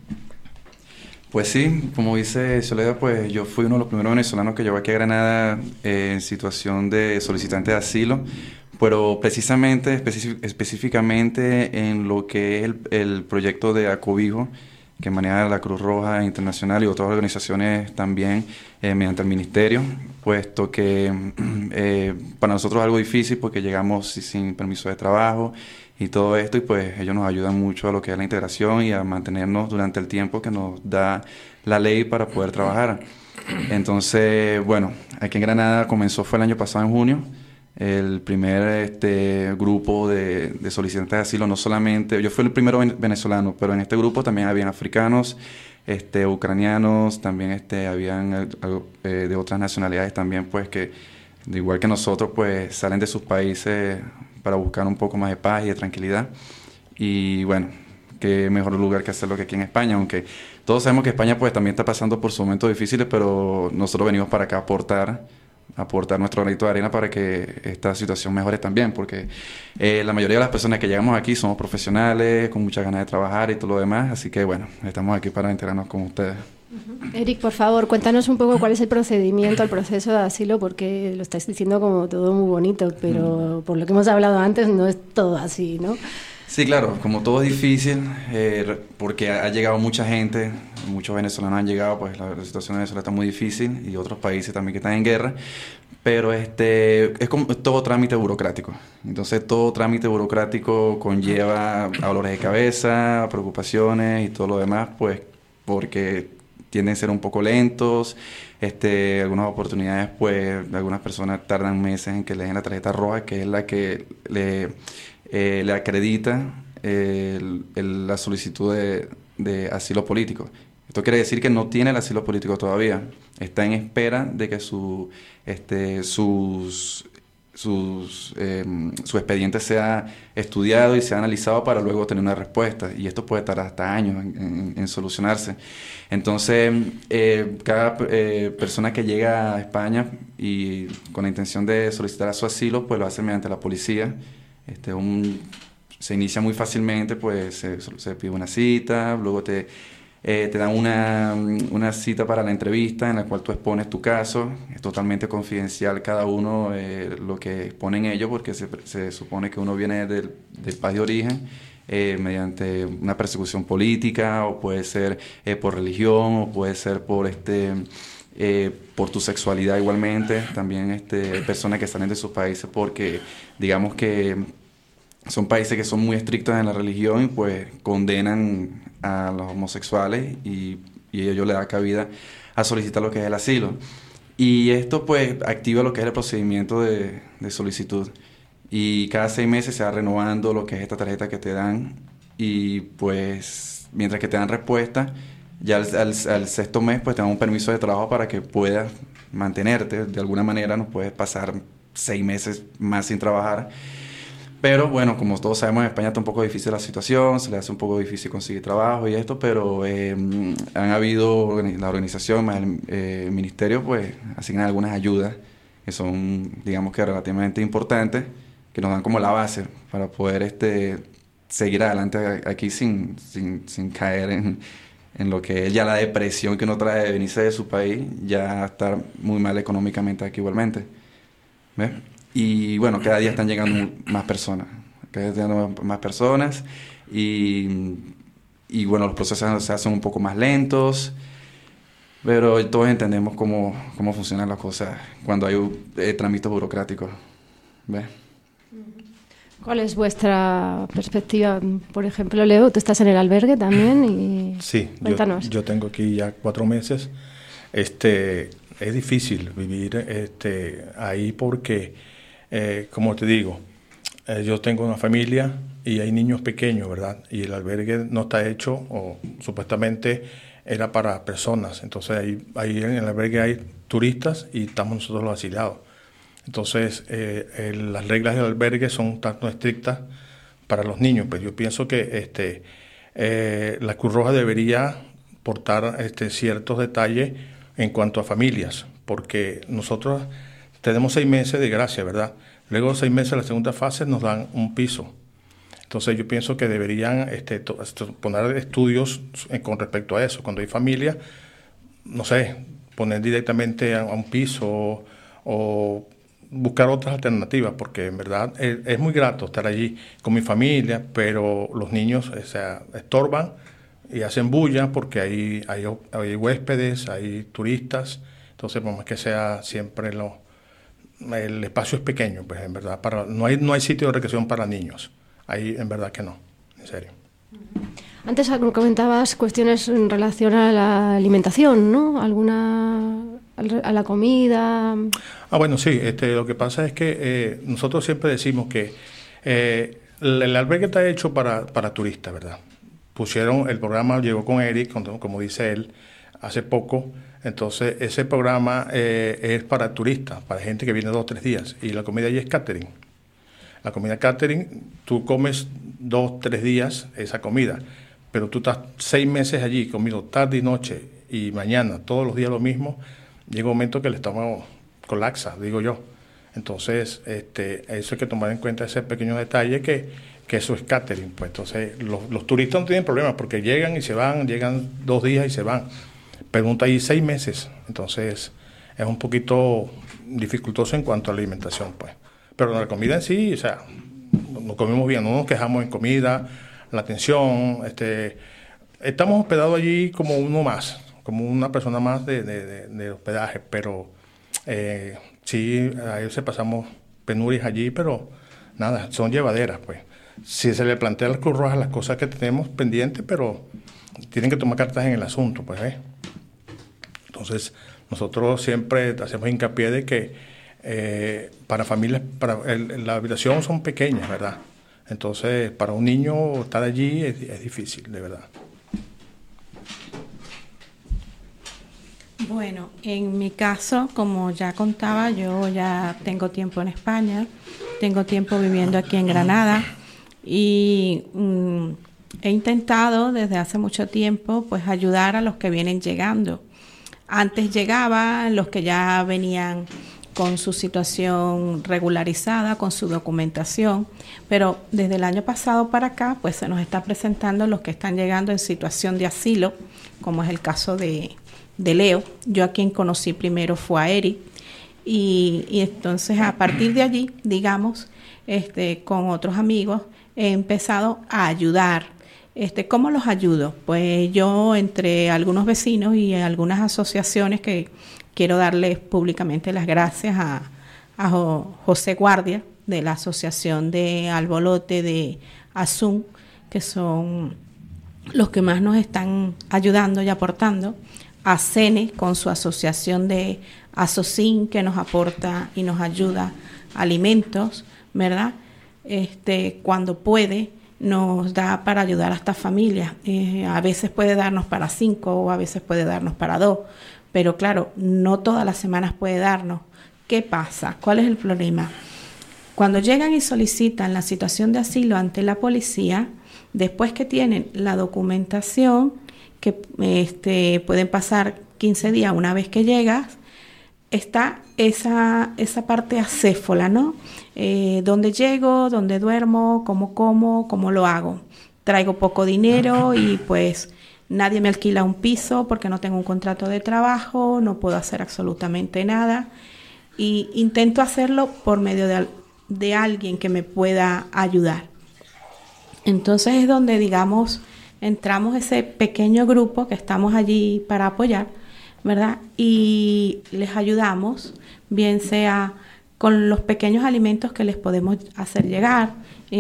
Pues sí, como dice Soledad, pues yo fui uno de los primeros venezolanos que llegó aquí a Granada en situación de solicitante de asilo, pero precisamente, específicamente en lo que es el proyecto de acobijo que maneja la Cruz Roja Internacional y otras organizaciones también mediante el ministerio, puesto que para nosotros es algo difícil porque llegamos sin permiso de trabajo y todo esto, y pues ellos nos ayudan mucho a lo que es la integración y a mantenernos durante el tiempo que nos da la ley para poder trabajar. Entonces, bueno, aquí en Granada fue el año pasado en junio, el primer grupo de solicitantes de asilo. No solamente, yo fui el primero venezolano, pero en este grupo también habían africanos, ucranianos, también habían de otras nacionalidades también, pues que igual que nosotros, pues salen de sus países para buscar un poco más de paz y de tranquilidad. Y bueno, qué mejor lugar que hacerlo que aquí en España, aunque todos sabemos que España pues también está pasando por momentos difíciles, pero nosotros venimos para acá a aportar nuestro granito de arena para que esta situación mejore también, porque la mayoría de las personas que llegamos aquí somos profesionales, con muchas ganas de trabajar y todo lo demás, así que bueno, estamos aquí para integrarnos con ustedes. Eric, por favor, cuéntanos un poco cuál es el procedimiento, el proceso de asilo, porque lo estáis diciendo como todo muy bonito, pero por lo que hemos hablado antes no es todo así, ¿no? Sí, claro, como todo es difícil, porque ha llegado mucha gente, muchos venezolanos han llegado, pues la situación de Venezuela está muy difícil y otros países también que están en guerra, pero es como todo trámite burocrático. Entonces todo trámite burocrático conlleva dolores de cabeza, preocupaciones y todo lo demás, pues porque tienden a ser un poco lentos, algunas oportunidades, pues algunas personas tardan meses en que le den la tarjeta roja, que es la que le acredita la solicitud de asilo político. Esto quiere decir que no tiene el asilo político todavía, está en espera de que su expediente sea estudiado y sea analizado para luego tener una respuesta, y esto puede tardar hasta años en solucionarse. Entonces, cada persona que llega a España y con la intención de solicitar su asilo, pues lo hace mediante la policía. Se inicia muy fácilmente, pues se pide una cita, luego te dan una cita para la entrevista en la cual tú expones tu caso. Es totalmente confidencial cada uno lo que exponen ellos, porque se supone que uno viene del país de origen mediante una persecución política, o puede ser por religión, o puede ser por tu sexualidad igualmente. También hay personas que salen de sus países porque digamos que son países que son muy estrictos en la religión y pues condenan a los homosexuales, y ellos le da cabida a solicitar lo que es el asilo. Y esto pues activa lo que es el procedimiento de solicitud, y cada 6 meses se va renovando lo que es esta tarjeta que te dan, y pues mientras que te dan respuesta, ya al 6º mes pues te dan un permiso de trabajo para que puedas mantenerte. De alguna manera no puedes pasar 6 meses más sin trabajar. Pero bueno, como todos sabemos, en España está un poco difícil la situación, se le hace un poco difícil conseguir trabajo y esto, pero han habido, la organización más el ministerio, pues asignan algunas ayudas que son, digamos que relativamente importantes, que nos dan como la base para poder seguir adelante aquí sin caer en lo que es ya la depresión que uno trae de venirse de su país, ya estar muy mal económicamente aquí igualmente. ¿Ves? Y bueno, cada día están llegando más personas, y bueno, los procesos se hacen un poco más lentos, pero todos entendemos cómo funcionan las cosas cuando hay trámites burocráticos. ¿Ves? ¿Cuál es vuestra perspectiva? Por ejemplo, Leo, tú estás en el albergue también y sí, cuéntanos. Yo tengo aquí ya 4 meses. Es difícil vivir ahí porque, como te digo, yo tengo una familia y hay niños pequeños, ¿verdad? Y el albergue no está hecho, o supuestamente era para personas. Entonces ahí en el albergue hay turistas y estamos nosotros los asiliados. Entonces las reglas del albergue son tanto estrictas para los niños. Pues yo pienso que la Cruz Roja debería aportar ciertos detalles en cuanto a familias, porque nosotros tenemos 6 meses de gracia, ¿verdad? Luego 6 meses, la segunda fase, nos dan un piso. Entonces yo pienso que deberían poner estudios con respecto a eso. Cuando hay familia, no sé, poner directamente a un piso o buscar otras alternativas, porque en verdad es muy grato estar allí con mi familia, pero los niños estorban y hacen bulla porque hay huéspedes, hay turistas. Entonces, por más que sea, siempre el espacio es pequeño, pues en verdad no hay sitio de recreación para niños. Ahí en verdad que no, en serio. Antes comentabas cuestiones en relación a la alimentación, ¿no? A la comida. Bueno, sí. Lo que pasa es que nosotros siempre decimos que el albergue está hecho para turistas, ¿verdad? El programa llegó con Eric, como dice él, hace poco. Entonces, ese programa es para turistas, para gente que viene 2 o 3 días. Y la comida allí es catering. La comida catering, tú comes 2 o 3 días esa comida, pero tú estás 6 meses allí comiendo tarde y noche y mañana, todos los días lo mismo. Llega un momento que el estómago colapsa, digo yo. Entonces, eso hay que tomar en cuenta, ese pequeño detalle que eso es catering. Pues entonces, los turistas no tienen problemas porque llegan y se van, llegan 2 días y se van. Pero uno está ahí 6 meses, entonces es un poquito dificultoso en cuanto a la alimentación, pues. Pero la comida en sí, nos comemos bien, no nos quejamos en comida, la atención, estamos hospedados allí como uno más, como una persona más de hospedaje, pero sí, a veces pasamos penurias allí, pero nada, son llevaderas, pues. Si se le plantea a la Cruz Roja las cosas que tenemos pendientes, pero tienen que tomar cartas en el asunto, pues, Entonces, nosotros siempre hacemos hincapié de que para familias, la habitación son pequeñas, ¿verdad? Entonces, para un niño estar allí es difícil, de verdad. Bueno, en mi caso, como ya contaba, yo ya tengo tiempo en España, tengo tiempo viviendo aquí en Granada y he intentado desde hace mucho tiempo pues ayudar a los que vienen llegando. Antes llegaban los que ya venían con su situación regularizada, con su documentación, pero desde el año pasado para acá pues se nos está presentando los que están llegando en situación de asilo, como es el caso de Leo. Yo a quien conocí primero fue a Eric y entonces a partir de allí, digamos, con otros amigos he empezado a ayudar. ¿Cómo los ayudo? Pues yo, entre algunos vecinos y algunas asociaciones que quiero darles públicamente las gracias a José Guardia, de la Asociación de Albolote de Asun, que son los que más nos están ayudando y aportando, a Cene, con su asociación de Asocin, que nos aporta y nos ayuda alimentos, ¿verdad? Cuando puede, nos da para ayudar a estas familias. A veces puede darnos para 5 o a veces puede darnos para 2, pero claro, no todas las semanas puede darnos. ¿Qué pasa? ¿Cuál es el problema? Cuando llegan y solicitan la situación de asilo ante la policía, después que tienen la documentación, que pueden pasar 15 días una vez que llegas, está esa parte acéfala, ¿no? ¿Dónde llego? ¿Dónde duermo? ¿Cómo como? ¿Cómo lo hago? Traigo poco dinero y pues nadie me alquila un piso porque no tengo un contrato de trabajo, no puedo hacer absolutamente nada y intento hacerlo por medio de alguien que me pueda ayudar. Entonces es donde, digamos, entramos ese pequeño grupo que estamos allí para apoyar, ¿verdad? Y les ayudamos, bien sea con los pequeños alimentos que les podemos hacer llegar.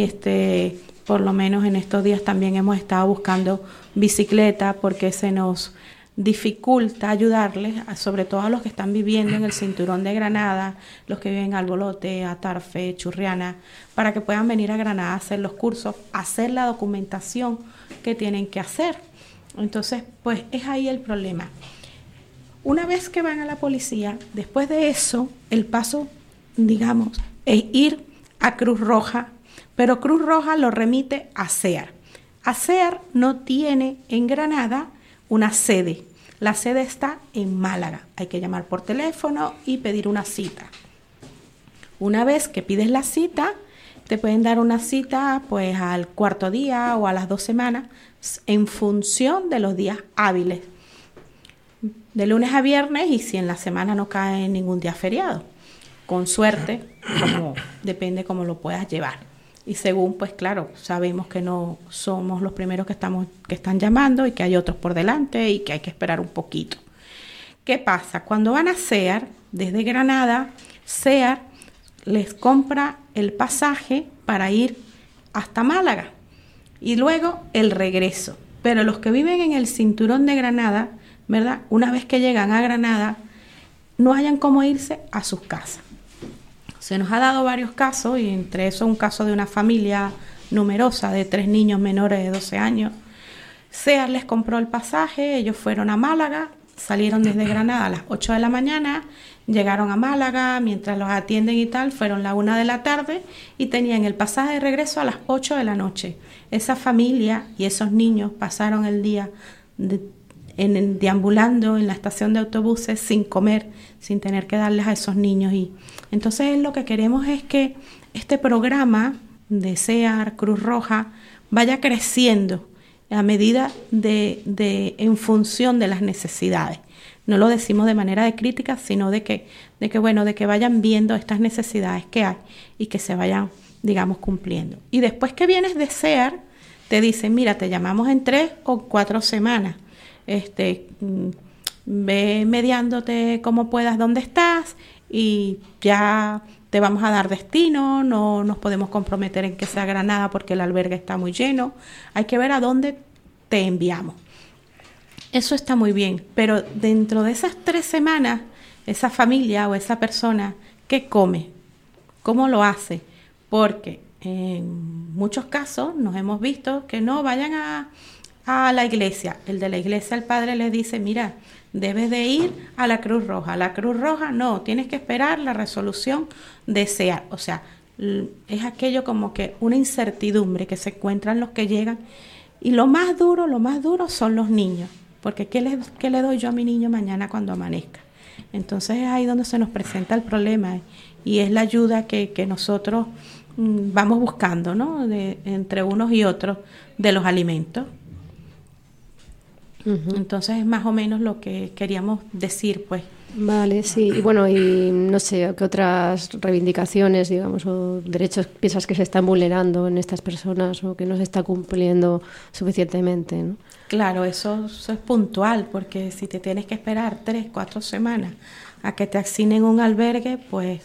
Por lo menos en estos días también hemos estado buscando bicicleta porque se nos dificulta ayudarles, sobre todo a los que están viviendo en el cinturón de Granada, los que viven en Albolote, Atarfe, Churriana, para que puedan venir a Granada a hacer los cursos, hacer la documentación que tienen que hacer. Entonces, pues es ahí el problema. Una vez que van a la policía, después de eso, el paso, digamos, es ir a Cruz Roja, pero Cruz Roja lo remite a CEAR. CEAR no tiene en Granada una sede. La sede está en Málaga. Hay que llamar por teléfono y pedir una cita. Una vez que pides la cita, te pueden dar una cita pues al cuarto día o a las 2 semanas en función de los días hábiles, de lunes a viernes, y si en la semana no cae ningún día feriado, con suerte, depende cómo lo puedas llevar. Y según, pues claro, sabemos que no somos los primeros que están llamando y que hay otros por delante y que hay que esperar un poquito. ¿Qué pasa? Cuando van a SEAR, desde Granada, SEAR les compra el pasaje para ir hasta Málaga y luego el regreso. Pero los que viven en el cinturón de Granada, ¿verdad? Una vez que llegan a Granada, no hayan cómo irse a sus casas. Se nos ha dado varios casos, y entre esos un caso de una familia numerosa de 3 niños menores de 12 años. SEAR les compró el pasaje, ellos fueron a Málaga, salieron desde Granada a las 8 de la mañana, llegaron a Málaga, mientras los atienden y tal, fueron la 1 de la tarde y tenían el pasaje de regreso a las 8 de la noche. Esa familia y esos niños pasaron el día deambulando en la estación de autobuses sin comer, sin tener que darles a esos niños. Y entonces lo que queremos es que este programa de SEAR, Cruz Roja, vaya creciendo a medida en función de las necesidades. No lo decimos de manera de crítica, sino de que vayan viendo estas necesidades que hay y que se vayan, digamos, cumpliendo. Y después que vienes de SEAR, te dicen, mira, te llamamos en 3 o 4 semanas. Ve mediándote como puedas donde estás y ya te vamos a dar destino, no nos podemos comprometer en que sea Granada porque el albergue está muy lleno, hay que ver a dónde te enviamos. Eso está muy bien, pero dentro de esas 3 semanas, esa familia o esa persona, ¿qué come? ¿Cómo lo hace? Porque en muchos casos nos hemos visto que no vayan a la iglesia. El de la iglesia, el padre les dice, mira, debes de ir a la Cruz Roja. La Cruz Roja no, tienes que esperar la resolución de SEAR. O sea, es aquello como que una incertidumbre que se encuentran los que llegan. Y lo más duro son los niños. Porque ¿qué le doy yo a mi niño mañana cuando amanezca? Entonces es ahí donde se nos presenta el problema. Y es la ayuda que nosotros vamos buscando, ¿no? Entre unos y otros de los alimentos. Entonces es más o menos lo que queríamos decir, pues. Vale, sí. Y bueno, y no sé, ¿qué otras reivindicaciones, digamos, o derechos piensas que se están vulnerando en estas personas o que no se está cumpliendo suficientemente, ¿no? Claro, eso es puntual, porque si te tienes que esperar 3, 4 semanas a que te asignen un albergue, pues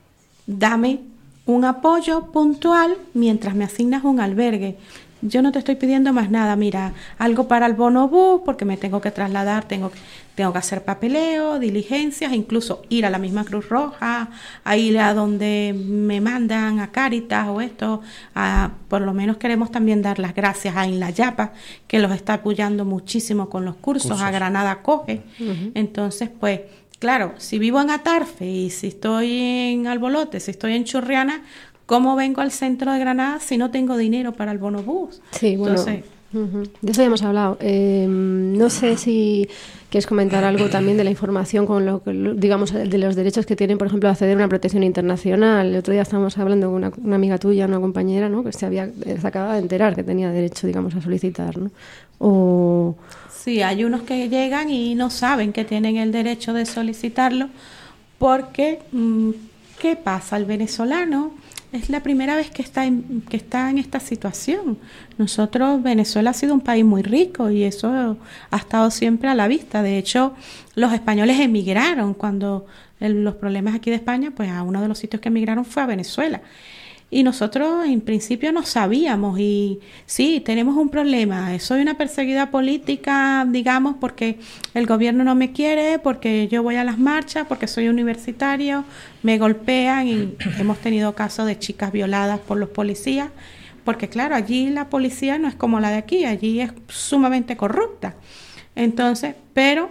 dame un apoyo puntual mientras me asignas un albergue. Yo no te estoy pidiendo más nada, mira, algo para el bonobús, porque me tengo que trasladar, tengo que hacer papeleo, diligencias, incluso ir a la misma Cruz Roja, a ir a donde me mandan, a Cáritas o esto. Por lo menos queremos también dar las gracias a Inlayapa, que los está apoyando muchísimo con los cursos. A Granada Coge. Entonces, pues, claro, si vivo en Atarfe y si estoy en Albolote, si estoy en Churriana, ¿cómo vengo al centro de Granada si no tengo dinero para el bonobús? Sí, bueno, entonces, de eso ya hemos hablado. No sé si quieres comentar algo también de la información con lo que, digamos, de los derechos que tienen, por ejemplo, acceder a una protección internacional. El otro día estábamos hablando con una amiga tuya, una compañera, ¿no? Que se acaba de enterar que tenía derecho, digamos, a solicitar, ¿no? O... Sí, hay unos que llegan y no saben que tienen el derecho de solicitarlo porque, ¿qué pasa? El venezolano es la primera vez que está en esta situación. Venezuela ha sido un país muy rico y eso ha estado siempre a la vista. De hecho, los españoles emigraron cuando los problemas aquí de España, pues a uno de los sitios que emigraron fue a Venezuela. Y nosotros en principio no sabíamos y sí, tenemos un problema. Soy una perseguida política, digamos, porque el gobierno no me quiere, porque yo voy a las marchas, porque soy universitario, me golpean y hemos tenido casos de chicas violadas por los policías, porque claro, allí la policía no es como la de aquí, allí es sumamente corrupta. Entonces, pero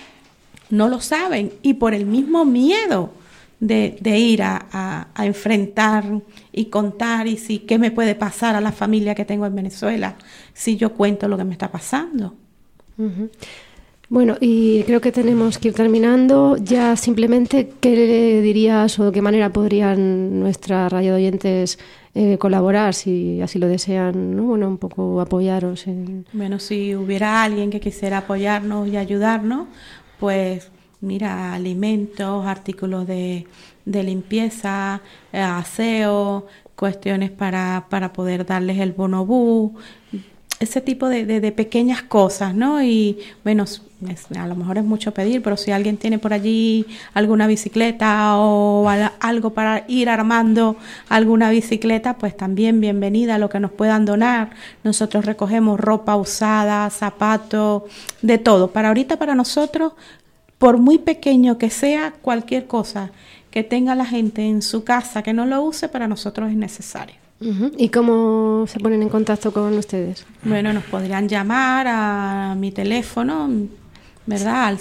no lo saben y por el mismo miedo de ir a enfrentar y contar y si qué me puede pasar a la familia que tengo en Venezuela si yo cuento lo que me está pasando. Bueno, y creo que tenemos que ir terminando. Ya simplemente, ¿qué le dirías o de qué manera podrían nuestra radio de oyentes colaborar, si así lo desean, ¿no? Bueno, un poco apoyaros en... Bueno, si hubiera alguien que quisiera apoyarnos y ayudarnos, pues mira, alimentos, artículos de limpieza, aseo, cuestiones para poder darles el bonobú, ese tipo de pequeñas cosas, ¿no? Y bueno, a lo mejor es mucho pedir, pero si alguien tiene por allí alguna bicicleta o algo para ir armando alguna bicicleta, pues también bienvenida a lo que nos puedan donar. Nosotros recogemos ropa usada, zapatos, de todo. Para ahorita, para nosotros, por muy pequeño que sea, cualquier cosa que tenga la gente en su casa que no lo use, para nosotros es necesario. ¿Y cómo se ponen en contacto con ustedes? Bueno, nos podrían llamar a mi teléfono, ¿verdad? Al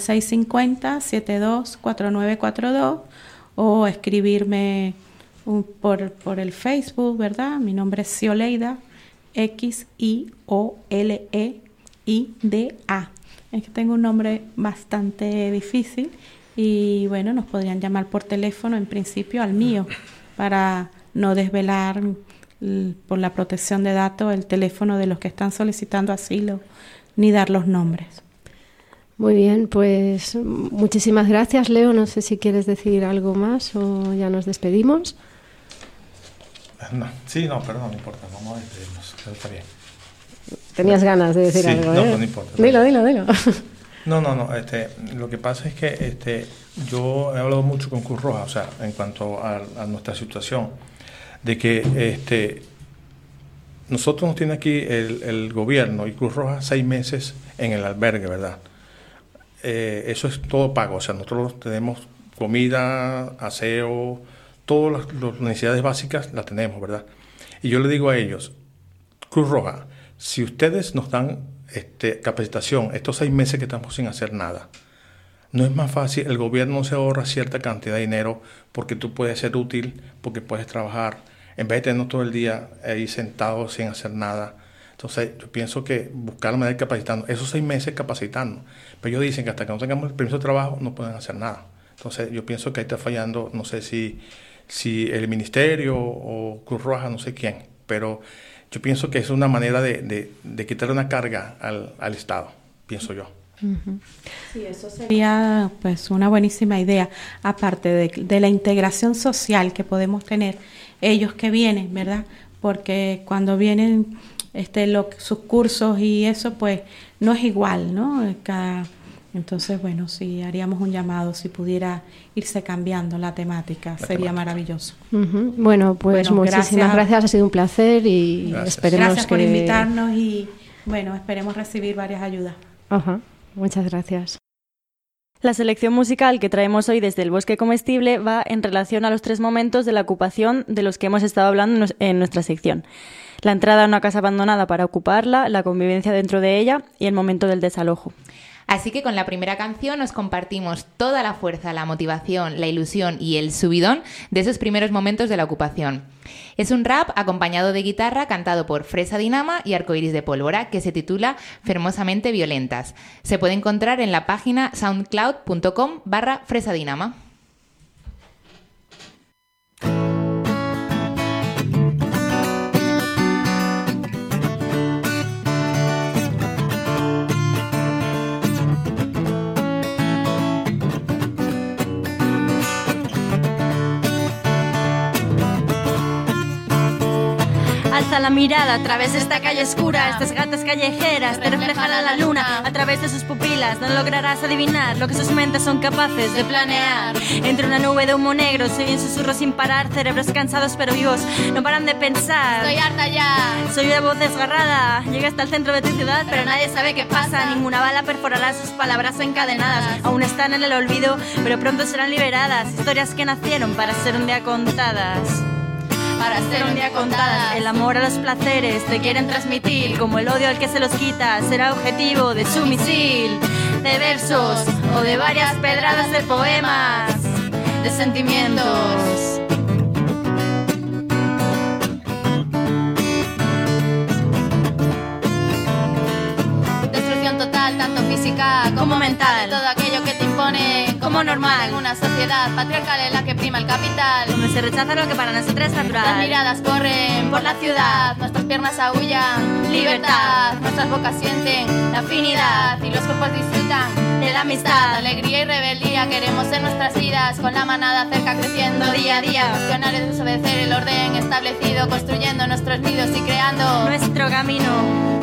650-724942 o escribirme por el Facebook, ¿verdad? Mi nombre es Xioleida, Xioleida. Es que tengo un nombre bastante difícil y bueno, nos podrían llamar por teléfono, en principio al mío, para no desvelar por la protección de datos el teléfono de los que están solicitando asilo ni dar los nombres. Muy bien, pues muchísimas gracias, Leo. No sé si quieres decir algo más o ya nos despedimos. No, perdón, no importa, vamos a despedirnos, está bien. Tenías ganas de decir algo, ¿eh? No importa. Dilo. No, lo que pasa es que yo he hablado mucho con Cruz Roja, o sea, en cuanto a nuestra situación, de que nosotros nos tiene aquí el gobierno y Cruz Roja 6 meses en el albergue, ¿verdad? Eso es todo pago, o sea, nosotros tenemos comida, aseo, todas las necesidades básicas las tenemos, ¿verdad? Y yo le digo a ellos, Cruz Roja, si ustedes nos dan capacitación estos 6 meses que estamos sin hacer nada, no es más fácil, el gobierno se ahorra cierta cantidad de dinero porque tú puedes ser útil, porque puedes trabajar, en vez de tenernos todo el día ahí sentados sin hacer nada. Entonces yo pienso que buscar la manera de capacitarnos, esos 6 meses capacitarnos, pero ellos dicen que hasta que no tengamos el permiso de trabajo no pueden hacer nada. Entonces yo pienso que ahí está fallando, no sé si el ministerio o Cruz Roja, no sé quién, pero yo pienso que es una manera de quitar una carga al Estado, pienso yo. Sí, eso sería pues una buenísima idea, aparte de la integración social que podemos tener ellos que vienen, ¿verdad? Porque cuando vienen sus cursos y eso, pues no es igual, ¿no? Entonces, bueno, sí, haríamos un llamado, si pudiera irse cambiando la temática, sería maravilloso. Bueno, pues muchísimas gracias, ha sido un placer y esperemos gracias por invitarnos y, bueno, esperemos recibir varias ayudas. Muchas gracias. La selección musical que traemos hoy desde el Bosque Comestible va en relación a los 3 momentos de la ocupación de los que hemos estado hablando en nuestra sección. La entrada a una casa abandonada para ocuparla, la convivencia dentro de ella y el momento del desalojo. Así que con la primera canción os compartimos toda la fuerza, la motivación, la ilusión y el subidón de esos primeros momentos de la ocupación. Es un rap acompañado de guitarra cantado por Fresa Dinama y Arcoiris de Pólvora, que se titula Fermosamente Violentas. Se puede encontrar en la página soundcloud.com/fresadinama. Alza la mirada a través de esta calle oscura. Estas gatas callejeras te reflejan a la luna a través de sus pupilas. No lograrás adivinar lo que sus mentes son capaces de planear. Entre una nube de humo negro se oyen susurros sin parar. Cerebros cansados pero vivos no paran de pensar. Estoy harta ya. Soy una voz desgarrada. Llegué hasta el centro de tu ciudad pero nadie sabe qué pasa. Ninguna bala perforará sus palabras encadenadas. Aún están en el olvido pero pronto serán liberadas. Historias que nacieron para ser un día contadas. Para ser un día contadas. El amor a los placeres te quieren transmitir, como el odio al que se los quita será objetivo de su misil, de versos o de varias pedradas de poemas, de sentimientos. Destrucción total, tanto física como mental. fundamental de todo aquello que te impone como normal en una sociedad patriarcal en la que prima el capital, donde se rechaza lo que para nosotros es natural. Las miradas corren por la ciudad, nuestras piernas aúllan libertad, nuestras bocas sienten la afinidad y los cuerpos disfrutan de la amistad. Alegría y rebeldía queremos en nuestras vidas, con la manada cerca creciendo día a día. Cuestionar es desobedecer el orden establecido, construyendo nuestros nidos y creando nuestro camino.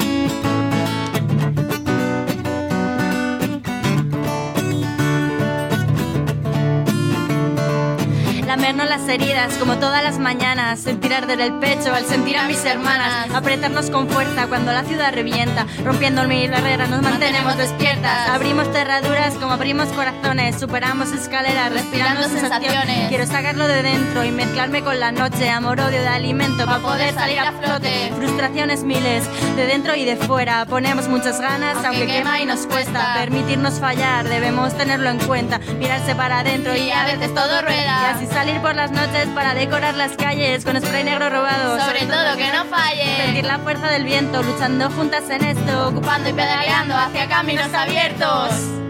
Lamernos las heridas como todas las mañanas, sentir arder el pecho al sentir a mis hermanas, apretarnos con fuerza cuando la ciudad revienta, rompiendo mil barreras nos mantenemos despiertas, abrimos cerraduras como abrimos corazones, superamos escaleras respirando sensaciones. Quiero sacarlo de dentro y mezclarme con la noche, amor, odio de alimento para poder salir a flote, frustraciones miles de dentro y de fuera, ponemos muchas ganas aunque quema y nos cuesta, permitirnos fallar debemos tenerlo en cuenta, mirarse para adentro y a veces todo rueda, y así salir por las noches para decorar las calles con spray negro robado, sobre todo que no falle, sentir la fuerza del viento, luchando juntas en esto, ocupando y pedaleando hacia caminos abiertos.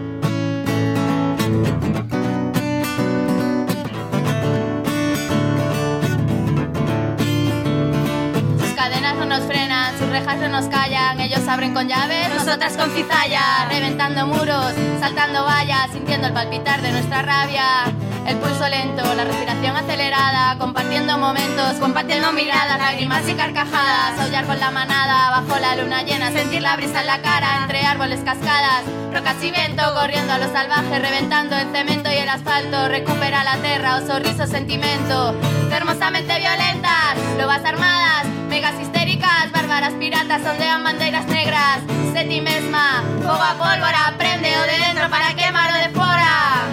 Sus cadenas no nos frenan, sus rejas no nos callan, ellos abren con llaves, nosotras con cizalla, reventando muros, saltando vallas, sintiendo el palpitar de nuestra rabia. El pulso lento, la respiración acelerada, compartiendo momentos, compartiendo miradas, lágrimas y carcajadas, aullar con la manada, bajo la luna llena, sentir la brisa en la cara, entre árboles, cascadas, rocas y viento, corriendo a lo salvaje, reventando el cemento y el asfalto, recupera la tierra, o sorriso, sentimento, hermosamente violentas, lobas armadas, megas histéricas, bárbaras piratas, ondean banderas negras, sé ti mesma, fuego a pólvora, prende o de dentro para quemar o de fuera.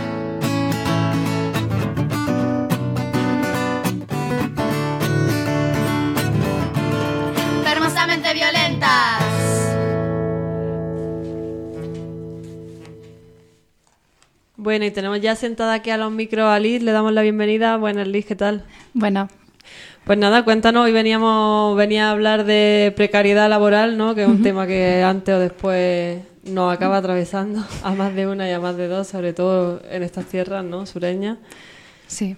Hermosamente violentas. Bueno, y tenemos ya sentada aquí a los micros a Liz, le damos la bienvenida. Buenas, Liz, ¿qué tal? Bueno. Pues nada, cuéntanos, hoy venía a hablar de precariedad laboral, ¿no? Que es un tema que antes o después nos acaba atravesando a más de una y a más de dos, sobre todo en estas tierras, ¿no? Sureñas. Sí.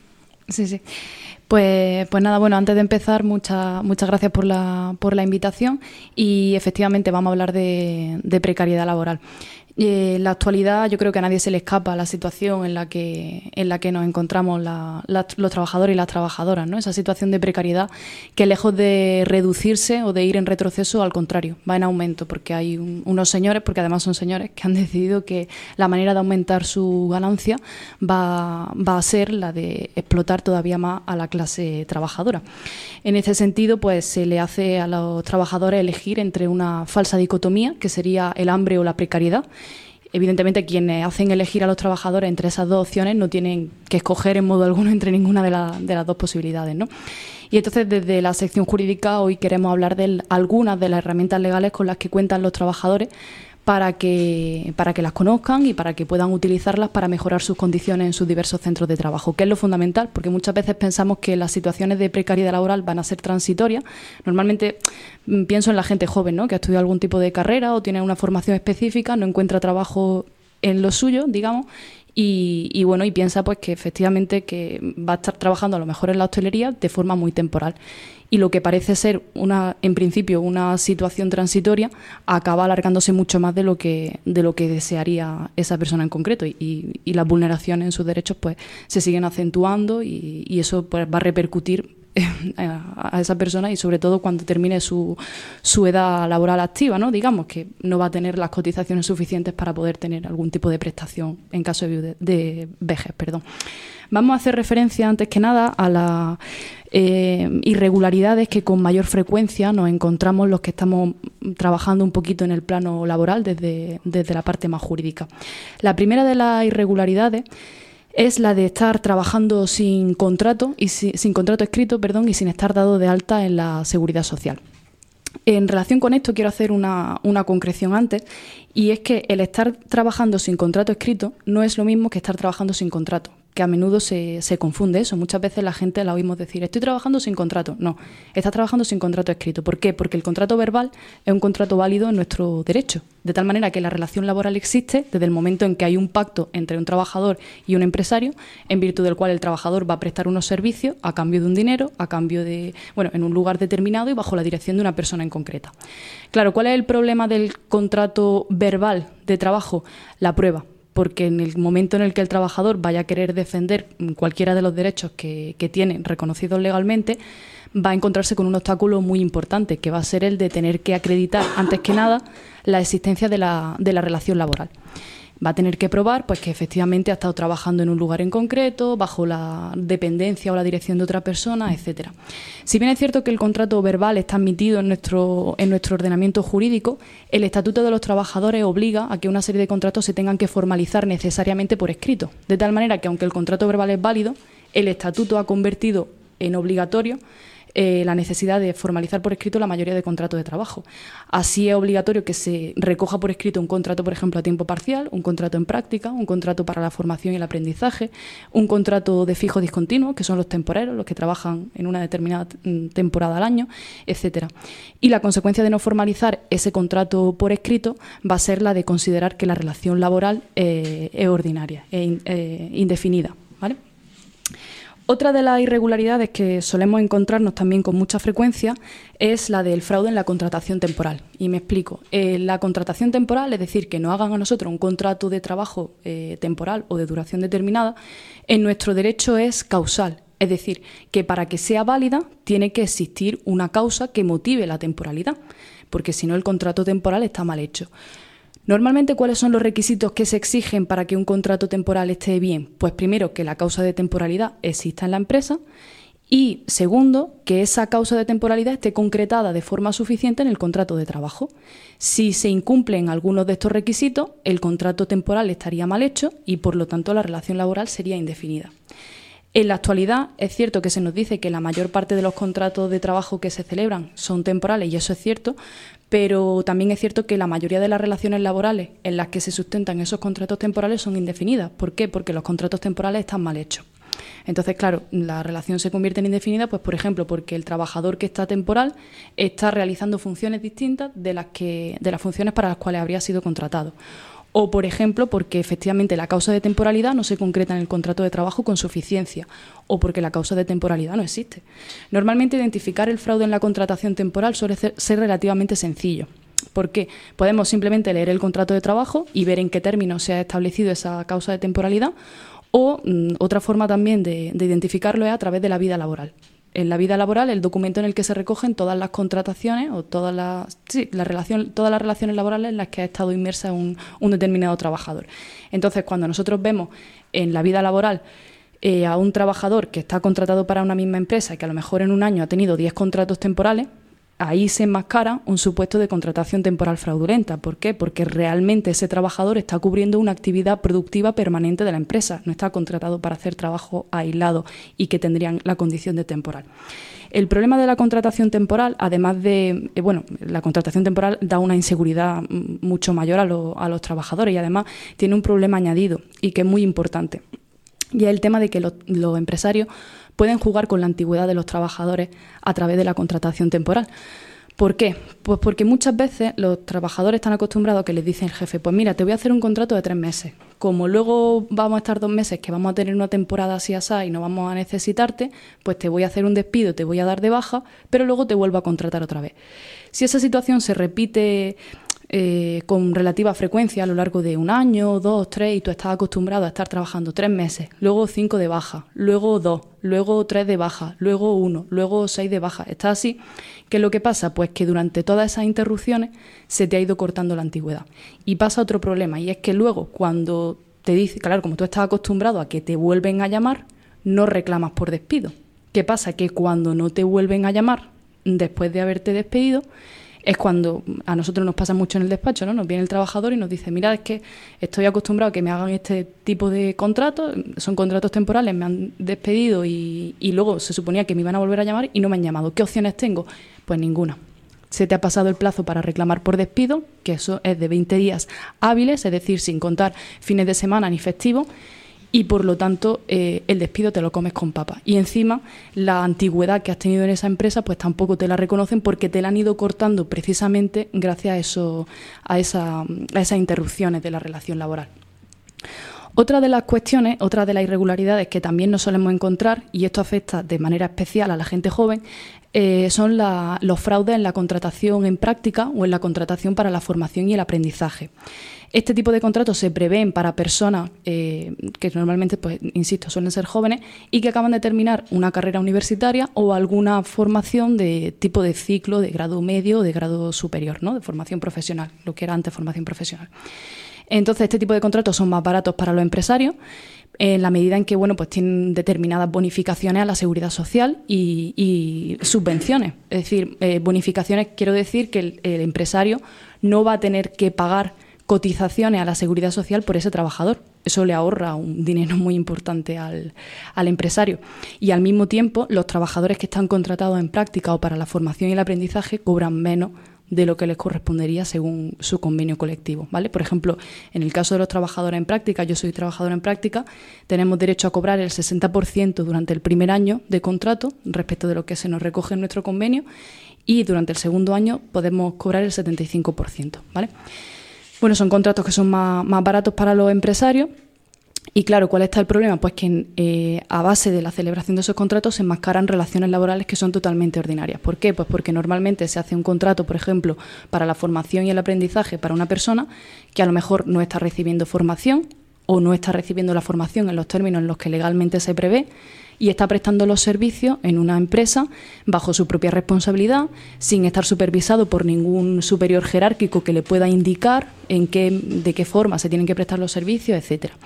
Pues nada, bueno, antes de empezar, muchas gracias por la invitación y efectivamente vamos a hablar de precariedad laboral. En la actualidad yo creo que a nadie se le escapa la situación en la que nos encontramos los trabajadores y las trabajadoras, ¿no? Esa situación de precariedad que lejos de reducirse o de ir en retroceso, al contrario, va en aumento porque hay unos señores, porque además son señores, que han decidido que la manera de aumentar su ganancia va a ser la de explotar todavía más a la clase trabajadora. En ese sentido, pues se le hace a los trabajadores elegir entre una falsa dicotomía, que sería el hambre o la precariedad. Evidentemente, quienes hacen elegir a los trabajadores entre esas dos opciones no tienen que escoger en modo alguno entre ninguna de las dos posibilidades, ¿no? Y entonces, desde la sección jurídica, hoy queremos hablar de algunas de las herramientas legales con las que cuentan los trabajadores para que las conozcan y para que puedan utilizarlas para mejorar sus condiciones en sus diversos centros de trabajo, que es lo fundamental, porque muchas veces pensamos que las situaciones de precariedad laboral van a ser transitorias. Normalmente pienso en la gente joven, ¿no? Que ha estudiado algún tipo de carrera o tiene una formación específica, no encuentra trabajo en lo suyo, digamos, y bueno, y piensa pues que efectivamente que va a estar trabajando a lo mejor en la hostelería de forma muy temporal. Y lo que parece ser en principio una situación transitoria acaba alargándose mucho más de lo que desearía esa persona en concreto, y las vulneraciones en sus derechos pues se siguen acentuando y eso pues va a repercutir a esa persona, y sobre todo cuando termine su edad laboral activa, ¿no? Digamos que no va a tener las cotizaciones suficientes para poder tener algún tipo de prestación en caso de vejez. Vamos a hacer referencia antes que nada a las irregularidades que con mayor frecuencia nos encontramos los que estamos trabajando un poquito en el plano laboral desde la parte más jurídica. La primera de las irregularidades es la de estar trabajando sin contrato escrito, y sin estar dado de alta en la Seguridad Social. En relación con esto quiero hacer una concreción antes, y es que el estar trabajando sin contrato escrito no es lo mismo que estar trabajando sin contrato, que a menudo se confunde eso. Muchas veces la gente la oímos decir, estoy trabajando sin contrato. No, estás trabajando sin contrato escrito. ¿Por qué? Porque el contrato verbal es un contrato válido en nuestro derecho, de tal manera que la relación laboral existe desde el momento en que hay un pacto entre un trabajador y un empresario, en virtud del cual el trabajador va a prestar unos servicios a cambio de un dinero, a cambio de, en un lugar determinado y bajo la dirección de una persona en concreta. Claro, ¿cuál es el problema del contrato verbal de trabajo? La prueba. Porque en el momento en el que el trabajador vaya a querer defender cualquiera de los derechos que tiene reconocidos legalmente, va a encontrarse con un obstáculo muy importante, que va a ser el de tener que acreditar, antes que nada, la existencia de la relación laboral. Va a tener que probar pues, que efectivamente ha estado trabajando en un lugar en concreto, bajo la dependencia o la dirección de otra persona, etcétera. Si bien es cierto que el contrato verbal está admitido en nuestro ordenamiento jurídico, el Estatuto de los Trabajadores obliga a que una serie de contratos se tengan que formalizar necesariamente por escrito, de tal manera que aunque el contrato verbal es válido, el Estatuto ha convertido en obligatorio la necesidad de formalizar por escrito la mayoría de contratos de trabajo. Así es obligatorio que se recoja por escrito un contrato, por ejemplo, a tiempo parcial, un contrato en práctica, un contrato para la formación y el aprendizaje, un contrato de fijo discontinuo, que son los temporeros, los que trabajan en una determinada temporada al año, etcétera. Y la consecuencia de no formalizar ese contrato por escrito va a ser la de considerar que la relación laboral es ordinaria, indefinida, ¿vale? Otra de las irregularidades que solemos encontrarnos también con mucha frecuencia es la del fraude en la contratación temporal. Y me explico. La contratación temporal, es decir, que nos hagan a nosotros un contrato de trabajo temporal o de duración determinada, en nuestro derecho es causal. Es decir, que para que sea válida tiene que existir una causa que motive la temporalidad, porque si no el contrato temporal está mal hecho. Normalmente, ¿cuáles son los requisitos que se exigen para que un contrato temporal esté bien? Pues primero, que la causa de temporalidad exista en la empresa y segundo, que esa causa de temporalidad esté concretada de forma suficiente en el contrato de trabajo. Si se incumplen algunos de estos requisitos, el contrato temporal estaría mal hecho y por lo tanto la relación laboral sería indefinida. En la actualidad es cierto que se nos dice que la mayor parte de los contratos de trabajo que se celebran son temporales y eso es cierto, pero también es cierto que la mayoría de las relaciones laborales en las que se sustentan esos contratos temporales son indefinidas. ¿Por qué? Porque los contratos temporales están mal hechos. Entonces, claro, la relación se convierte en indefinida, pues por ejemplo, porque el trabajador que está temporal está realizando funciones distintas de las funciones para las cuales habría sido contratado. O, por ejemplo, porque efectivamente la causa de temporalidad no se concreta en el contrato de trabajo con suficiencia, o porque la causa de temporalidad no existe. Normalmente identificar el fraude en la contratación temporal suele ser relativamente sencillo. ¿Por qué? Podemos simplemente leer el contrato de trabajo y ver en qué términos se ha establecido esa causa de temporalidad, o otra forma también de identificarlo es a través de la vida laboral. En la vida laboral, el documento en el que se recogen todas las contrataciones o todas las relaciones laborales en las que ha estado inmersa un determinado trabajador. Entonces, cuando nosotros vemos en la vida laboral a un trabajador que está contratado para una misma empresa y que a lo mejor en un año ha tenido 10 contratos temporales, ahí se enmascara un supuesto de contratación temporal fraudulenta. ¿Por qué? Porque realmente ese trabajador está cubriendo una actividad productiva permanente de la empresa, no está contratado para hacer trabajo aislado y que tendrían la condición de temporal. El problema de la contratación temporal, además de, la contratación temporal da una inseguridad mucho mayor a los trabajadores y además tiene un problema añadido y que es muy importante. Y es el tema de que los empresarios pueden jugar con la antigüedad de los trabajadores a través de la contratación temporal. ¿Por qué? Pues porque muchas veces los trabajadores están acostumbrados a que les dice el jefe, pues mira, te voy a hacer un contrato de 3 meses. Como luego vamos a estar 2 meses, que vamos a tener una temporada así y no vamos a necesitarte, pues te voy a hacer un despido, te voy a dar de baja, pero luego te vuelvo a contratar otra vez. Si esa situación se repite con relativa frecuencia a lo largo de 1 año, 2, 3, y tú estás acostumbrado a estar trabajando 3 meses, luego 5 de baja, luego 2, luego 3 de baja, luego 1, luego 6 de baja. Estás así. ¿Qué es lo que pasa? Pues que durante todas esas interrupciones se te ha ido cortando la antigüedad. Y pasa otro problema, y es que luego cuando te dice, claro, como tú estás acostumbrado a que te vuelven a llamar, no reclamas por despido. ¿Qué pasa? Que cuando no te vuelven a llamar después de haberte despedido, es cuando a nosotros nos pasa mucho en el despacho, ¿no? Nos viene el trabajador y nos dice, mira, es que estoy acostumbrado a que me hagan este tipo de contratos, son contratos temporales, me han despedido y luego se suponía que me iban a volver a llamar y no me han llamado. ¿Qué opciones tengo? Pues ninguna. Se te ha pasado el plazo para reclamar por despido, que eso es de 20 días hábiles, es decir, sin contar fines de semana ni festivos, y por lo tanto el despido te lo comes con papas. Y encima la antigüedad que has tenido en esa empresa pues tampoco te la reconocen porque te la han ido cortando precisamente gracias a esas interrupciones de la relación laboral. Otra de las cuestiones, otra de las irregularidades que también nos solemos encontrar, y esto afecta de manera especial a la gente joven, son los fraudes en la contratación en práctica o en la contratación para la formación y el aprendizaje. Este tipo de contratos se prevén para personas que normalmente, pues, insisto, suelen ser jóvenes y que acaban de terminar una carrera universitaria o alguna formación de tipo de ciclo de grado medio o de grado superior, ¿no? De formación profesional, lo que era antes formación profesional. Entonces, este tipo de contratos son más baratos para los empresarios en la medida en que, bueno, pues tienen determinadas bonificaciones a la seguridad social y subvenciones. Es decir, bonificaciones, quiero decir que el empresario no va a tener que pagar cotizaciones a la seguridad social por ese trabajador. Eso le ahorra un dinero muy importante al empresario. Y al mismo tiempo, los trabajadores que están contratados en práctica o para la formación y el aprendizaje cobran menos de lo que les correspondería según su convenio colectivo, ¿vale? Por ejemplo, en el caso de los trabajadores en práctica, yo soy trabajadora en práctica, tenemos derecho a cobrar el 60% durante el primer año de contrato respecto de lo que se nos recoge en nuestro convenio y durante el segundo año podemos cobrar el 75%, ¿vale? Bueno, son contratos que son más baratos para los empresarios. Y claro, ¿cuál está el problema? Pues que a base de la celebración de esos contratos se enmascaran relaciones laborales que son totalmente ordinarias. ¿Por qué? Pues porque normalmente se hace un contrato, por ejemplo, para la formación y el aprendizaje para una persona que a lo mejor no está recibiendo formación o no está recibiendo la formación en los términos en los que legalmente se prevé y está prestando los servicios en una empresa bajo su propia responsabilidad, sin estar supervisado por ningún superior jerárquico que le pueda indicar de qué forma se tienen que prestar los servicios, etcétera.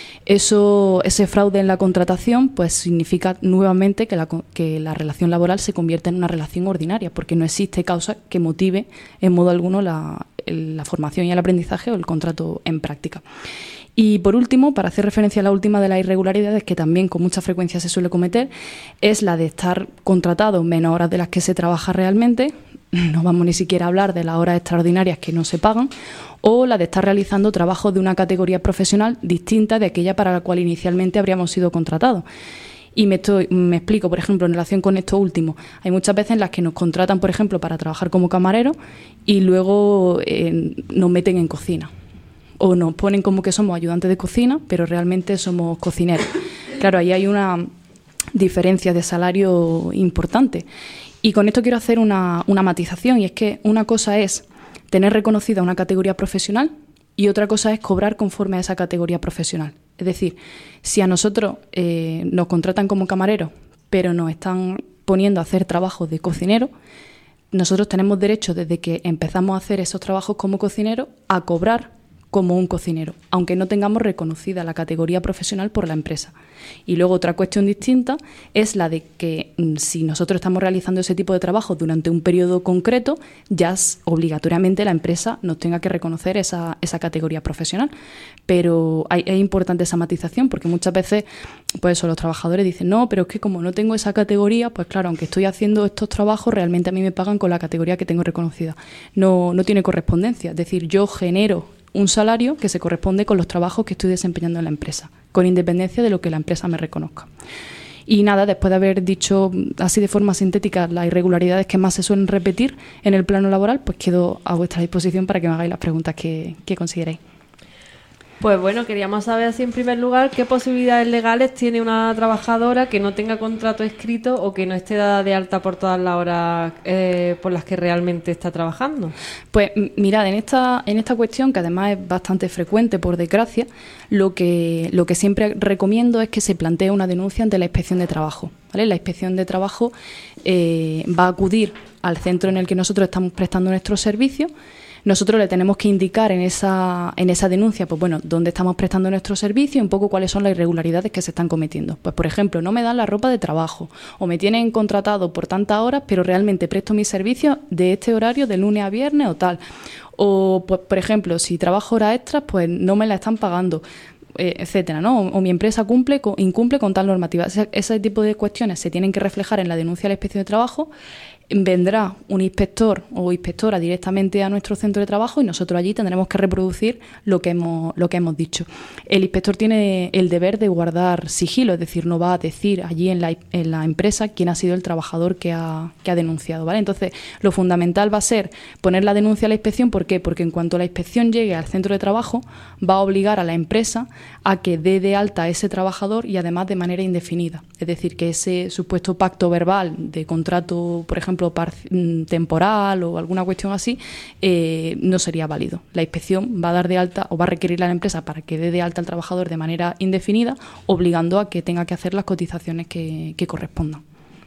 Ese fraude en la contratación pues significa nuevamente que la relación laboral se convierte en una relación ordinaria, porque no existe causa que motive en modo alguno la formación y el aprendizaje o el contrato en práctica. Y por último, para hacer referencia a la última de las irregularidades que también con mucha frecuencia se suele cometer, es la de estar contratado menos horas de las que se trabaja realmente. No vamos ni siquiera a hablar de las horas extraordinarias que no se pagan, o la de estar realizando trabajos de una categoría profesional distinta de aquella para la cual inicialmente habríamos sido contratados. Y me explico, por ejemplo, en relación con esto último. Hay muchas veces en las que nos contratan, por ejemplo, para trabajar como camarero y luego nos meten en cocina. O nos ponen como que somos ayudantes de cocina, pero realmente somos cocineros. Claro, ahí hay una diferencia de salario importante. Y con esto quiero hacer una matización, y es que una cosa es tener reconocida una categoría profesional y otra cosa es cobrar conforme a esa categoría profesional. Es decir, si a nosotros nos contratan como camareros, pero nos están poniendo a hacer trabajos de cocinero, nosotros tenemos derecho, desde que empezamos a hacer esos trabajos como cocinero, a cobrar como un cocinero, aunque no tengamos reconocida la categoría profesional por la empresa. Y luego otra cuestión distinta es la de que si nosotros estamos realizando ese tipo de trabajo durante un periodo concreto, ya obligatoriamente la empresa nos tenga que reconocer esa categoría profesional. Pero es importante esa matización, porque muchas veces pues eso, los trabajadores dicen, no, pero es que como no tengo esa categoría, pues claro, aunque estoy haciendo estos trabajos, realmente a mí me pagan con la categoría que tengo reconocida. No tiene correspondencia. Es decir, yo genero un salario que se corresponde con los trabajos que estoy desempeñando en la empresa, con independencia de lo que la empresa me reconozca. Y nada, después de haber dicho así de forma sintética las irregularidades que más se suelen repetir en el plano laboral, pues quedo a vuestra disposición para que me hagáis las preguntas que consideréis. Pues bueno, queríamos saber así en primer lugar qué posibilidades legales tiene una trabajadora que no tenga contrato escrito o que no esté dada de alta por todas las horas por las que realmente está trabajando. Pues mirad, en esta cuestión, que además es bastante frecuente por desgracia, lo que siempre recomiendo es que se plantee una denuncia ante la Inspección de Trabajo, ¿vale? La Inspección de Trabajo va a acudir al centro en el que nosotros estamos prestando nuestros servicios. Nosotros le tenemos que indicar en esa denuncia, pues bueno, dónde estamos prestando nuestro servicio y un poco cuáles son las irregularidades que se están cometiendo. Pues por ejemplo, no me dan la ropa de trabajo o me tienen contratado por tantas horas, pero realmente presto mis servicios de este horario de lunes a viernes o tal. O pues, por ejemplo, si trabajo horas extras, pues no me la están pagando, etcétera, ¿no? O mi empresa incumple con tal normativa. Ese tipo de cuestiones se tienen que reflejar en la denuncia a la Inspección de Trabajo. vendrá un inspector o inspectora directamente a nuestro centro de trabajo y nosotros allí tendremos que reproducir lo que hemos dicho. El inspector tiene el deber de guardar sigilo, es decir, no va a decir allí en la empresa quién ha sido el trabajador que ha denunciado, ¿vale? Entonces, lo fundamental va a ser poner la denuncia a la inspección. ¿Por qué? Porque en cuanto la inspección llegue al centro de trabajo, va a obligar a la empresa a que dé de alta a ese trabajador y además de manera indefinida. Es decir, que ese supuesto pacto verbal de contrato, por ejemplo, temporal o alguna cuestión así, no sería válido. La inspección va a dar de alta o va a requerir a la empresa para que dé de alta al trabajador de manera indefinida, obligando a que tenga que hacer las cotizaciones que correspondan.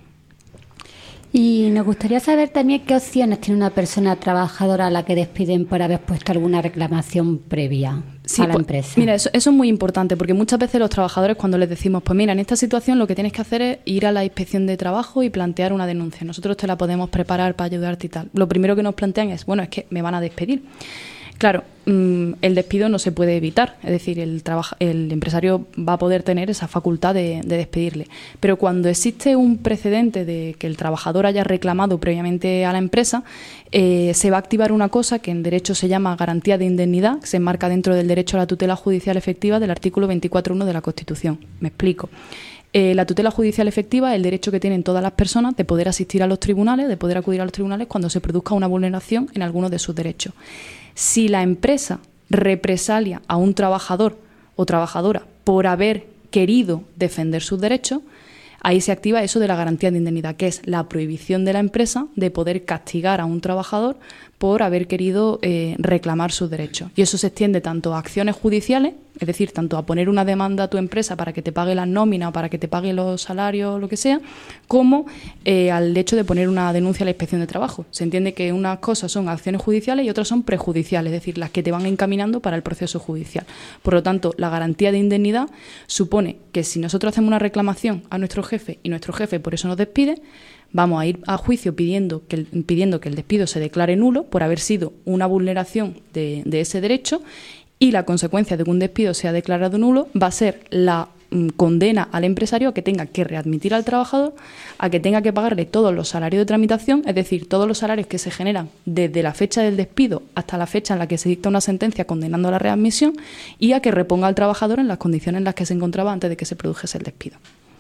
Y nos gustaría saber también qué opciones tiene una persona trabajadora a la que despiden por haber puesto alguna reclamación previa a la empresa. Mira, eso es muy importante, porque muchas veces los trabajadores, cuando les decimos, pues mira, en esta situación lo que tienes que hacer es ir a la inspección de trabajo y plantear una denuncia. Nosotros te la podemos preparar para ayudarte y tal. Lo primero que nos plantean es, bueno, es que me van a despedir. Claro, el despido no se puede evitar, es decir, el empresario va a poder tener esa facultad de despedirle. Pero cuando existe un precedente de que el trabajador haya reclamado previamente a la empresa, se va a activar una cosa que en derecho se llama garantía de indemnidad, que se enmarca dentro del derecho a la tutela judicial efectiva del artículo 24.1 de la Constitución. Me explico. La tutela judicial efectiva es el derecho que tienen todas las personas de poder asistir a los tribunales, de poder acudir a los tribunales cuando se produzca una vulneración en alguno de sus derechos. Si la empresa represalia a un trabajador o trabajadora por haber querido defender sus derechos, ahí se activa eso de la garantía de indemnidad, que es la prohibición de la empresa de poder castigar a un trabajador por haber querido reclamar sus derechos. Y eso se extiende tanto a acciones judiciales, es decir, tanto a poner una demanda a tu empresa para que te pague las nóminas o para que te pague los salarios o lo que sea, como al hecho de poner una denuncia a la inspección de trabajo. Se entiende que unas cosas son acciones judiciales y otras son prejudiciales, es decir, las que te van encaminando para el proceso judicial. Por lo tanto, la garantía de indemnidad supone que si nosotros hacemos una reclamación a nuestro jefe y nuestro jefe por eso nos despide, vamos a ir a juicio pidiendo que el despido se declare nulo por haber sido una vulneración de ese derecho, y la consecuencia de que un despido sea declarado nulo va a ser la condena al empresario a que tenga que readmitir al trabajador, a que tenga que pagarle todos los salarios de tramitación, es decir, todos los salarios que se generan desde la fecha del despido hasta la fecha en la que se dicta una sentencia condenando a la readmisión, y a que reponga al trabajador en las condiciones en las que se encontraba antes de que se produjese el despido.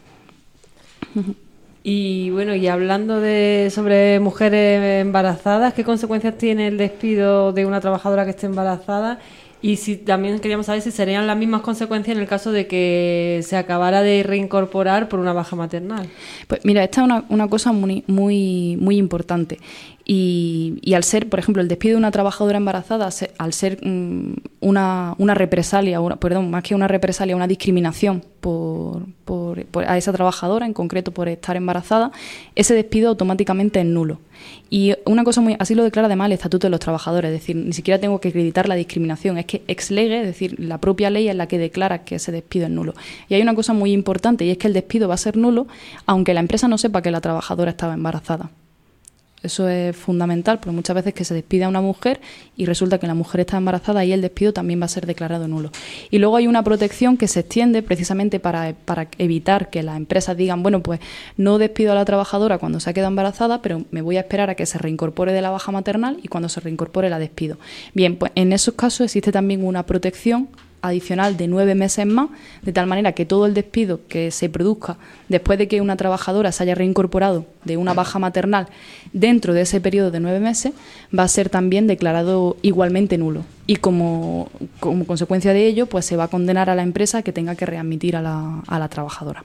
Y bueno, y hablando sobre mujeres embarazadas, ¿qué consecuencias tiene el despido de una trabajadora que esté embarazada? Y si también queríamos saber si serían las mismas consecuencias en el caso de que se acabara de reincorporar por una baja maternal. Pues mira, esta es una cosa muy, muy, muy importante. Y al ser, por ejemplo, el despido de una trabajadora embarazada, al ser una represalia, más que una represalia, una discriminación a esa trabajadora, en concreto por estar embarazada, ese despido automáticamente es nulo. Y una cosa así lo declara además el Estatuto de los Trabajadores, es decir, ni siquiera tengo que acreditar la discriminación, es que ex lege, es decir, la propia ley es la que declara que ese despido es nulo. Y hay una cosa muy importante, y es que el despido va a ser nulo aunque la empresa no sepa que la trabajadora estaba embarazada. Eso es fundamental, porque muchas veces que se despide a una mujer y resulta que la mujer está embarazada y el despido también va a ser declarado nulo. Y luego hay una protección que se extiende precisamente para evitar que las empresas digan, bueno, pues no despido a la trabajadora cuando se ha quedado embarazada, pero me voy a esperar a que se reincorpore de la baja maternal y cuando se reincorpore la despido. Bien, pues en esos casos existe también una protección adicional de 9 meses más, de tal manera que todo el despido que se produzca después de que una trabajadora se haya reincorporado de una baja maternal dentro de ese periodo de 9 meses va a ser también declarado igualmente nulo. Y como consecuencia de ello, pues se va a condenar a la empresa que tenga que readmitir a la trabajadora.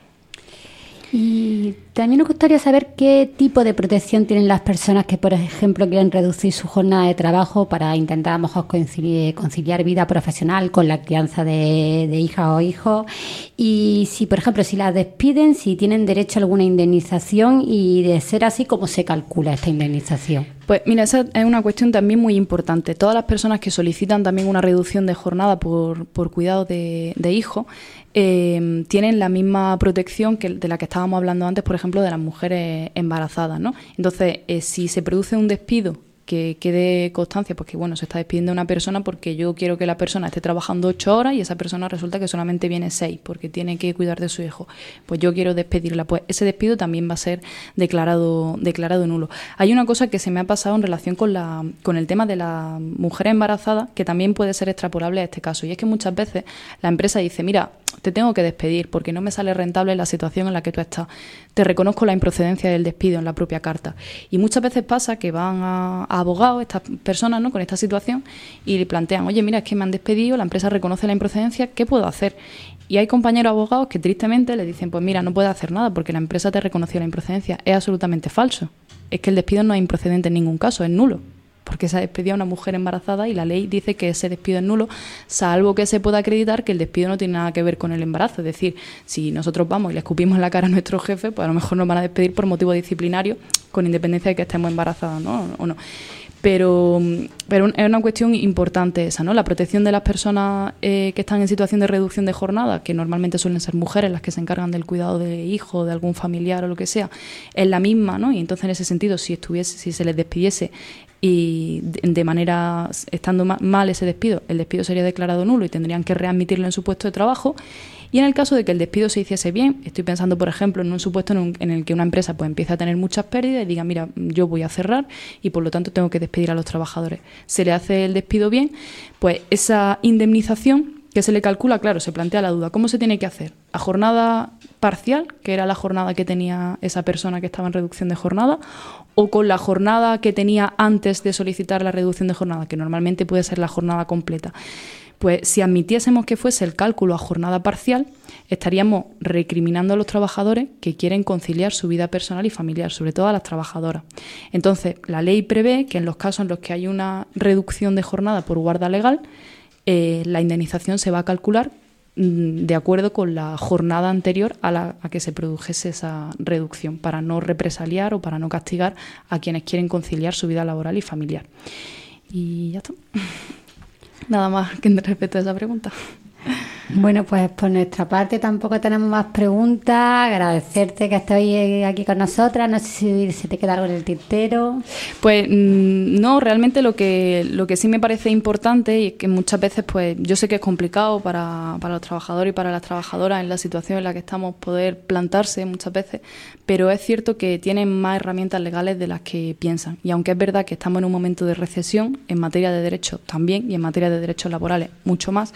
Y también nos gustaría saber qué tipo de protección tienen las personas que, por ejemplo, quieren reducir su jornada de trabajo para intentar a lo mejor conciliar vida profesional con la crianza de hijas o hijos. Y si, por ejemplo, si las despiden, si tienen derecho a alguna indemnización, y de ser así, ¿cómo se calcula esta indemnización? Pues mira, esa es una cuestión también muy importante. Todas las personas que solicitan también una reducción de jornada por cuidado de hijos tienen la misma protección que de la que estábamos hablando antes, por ejemplo, de las mujeres embarazadas, ¿no? Entonces, si se produce un despido que quede constancia, pues que bueno, se está despidiendo a una persona porque yo quiero que la persona esté trabajando 8 horas y esa persona resulta que solamente viene 6 porque tiene que cuidar de su hijo. Pues yo quiero despedirla. Pues ese despido también va a ser declarado nulo. Hay una cosa que se me ha pasado en relación con el tema de la mujer embarazada, que también puede ser extrapolable a este caso, y es que muchas veces la empresa dice, mira, te tengo que despedir porque no me sale rentable la situación en la que tú estás. Te reconozco la improcedencia del despido en la propia carta. Y muchas veces pasa que van a abogados, estas personas, ¿no?, con esta situación, y le plantean, oye, mira, es que me han despedido, la empresa reconoce la improcedencia, ¿qué puedo hacer? Y hay compañeros abogados que tristemente le dicen, pues mira, no puedes hacer nada porque la empresa te reconoció la improcedencia. Es absolutamente falso. Es que el despido no es improcedente en ningún caso, es nulo. Porque se ha despedido a una mujer embarazada y la ley dice que ese despido es nulo, salvo que se pueda acreditar que el despido no tiene nada que ver con el embarazo. Es decir, si nosotros vamos y le escupimos en la cara a nuestro jefe, pues a lo mejor nos van a despedir por motivo disciplinario, con independencia de que estemos embarazadas, ¿no? O no. Pero es una cuestión importante esa, ¿no? La protección de las personas que están en situación de reducción de jornada, que normalmente suelen ser mujeres las que se encargan del cuidado de hijo, de algún familiar o lo que sea, es la misma, ¿no? Y entonces en ese sentido, si se les despidiese y de manera, estando mal ese despido, el despido sería declarado nulo y tendrían que readmitirlo en su puesto de trabajo. Y en el caso de que el despido se hiciese bien, estoy pensando, por ejemplo, en un supuesto en el que una empresa pues empieza a tener muchas pérdidas y diga, mira, yo voy a cerrar y por lo tanto tengo que despedir a los trabajadores. Se le hace el despido bien, pues esa indemnización que se le calcula, claro, se plantea la duda, ¿cómo se tiene que hacer? ¿A jornada parcial, que era la jornada que tenía esa persona que estaba en reducción de jornada, o con la jornada que tenía antes de solicitar la reducción de jornada, que normalmente puede ser la jornada completa? Pues si admitiésemos que fuese el cálculo a jornada parcial, estaríamos recriminando a los trabajadores que quieren conciliar su vida personal y familiar, sobre todo a las trabajadoras. Entonces, la ley prevé que en los casos en los que hay una reducción de jornada por guarda legal, la indemnización se va a calcular de acuerdo con la jornada anterior a que se produjese esa reducción, para no represaliar o para no castigar a quienes quieren conciliar su vida laboral y familiar. Y ya está. Nada más que respecto a esa pregunta. Bueno, pues por nuestra parte tampoco tenemos más preguntas. Agradecerte que estés aquí con nosotras. No sé si se te queda algo en el tintero. Pues no, realmente lo que sí me parece importante, y es que muchas veces, pues yo sé que es complicado para los trabajadores y para las trabajadoras en la situación en la que estamos poder plantarse muchas veces, pero es cierto que tienen más herramientas legales de las que piensan. Y aunque es verdad que estamos en un momento de recesión, en materia de derechos también, y en materia de derechos laborales mucho más,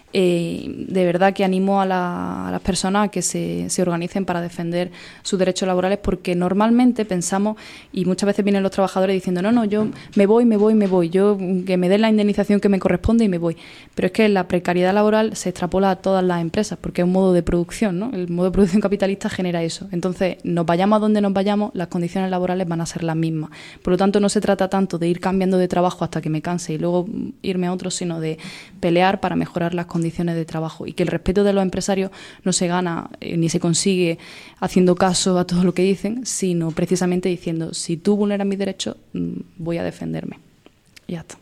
de verdad que animo a las personas a que se organicen para defender sus derechos laborales, porque normalmente pensamos, y muchas veces vienen los trabajadores diciendo, no, yo me voy, yo que me den la indemnización que me corresponde y me voy. Pero es que la precariedad laboral se extrapola a todas las empresas, porque es un modo de producción, ¿no? El modo de producción capitalista genera eso. Entonces, nos vayamos a donde nos vayamos, las condiciones laborales van a ser las mismas. Por lo tanto, no se trata tanto de ir cambiando de trabajo hasta que me canse y luego irme a otro, sino de pelear para mejorar las condiciones de trabajo, y que el respeto de los empresarios no se gana ni se consigue haciendo caso a todo lo que dicen, sino precisamente diciendo, si tú vulneras mis derechos, voy a defenderme. Y ya está.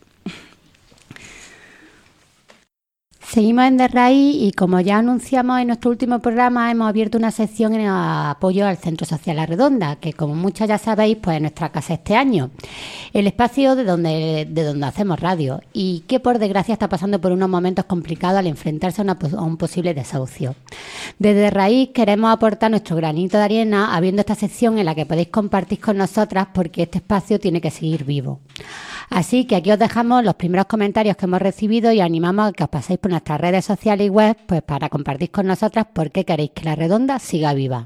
Seguimos en De Raíz y, como ya anunciamos en nuestro último programa, hemos abierto una sección en apoyo al Centro Social La Redonda, que, como muchas ya sabéis, pues es nuestra casa este año, el espacio de donde hacemos radio, y que por desgracia está pasando por unos momentos complicados al enfrentarse a un posible desahucio. Desde Raíz queremos aportar nuestro granito de arena abriendo esta sección en la que podéis compartir con nosotras, porque este espacio tiene que seguir vivo. Así que aquí os dejamos los primeros comentarios que hemos recibido y animamos a que os paséis por nuestras redes sociales y web, pues para compartir con nosotras por qué queréis que La Redonda siga viva.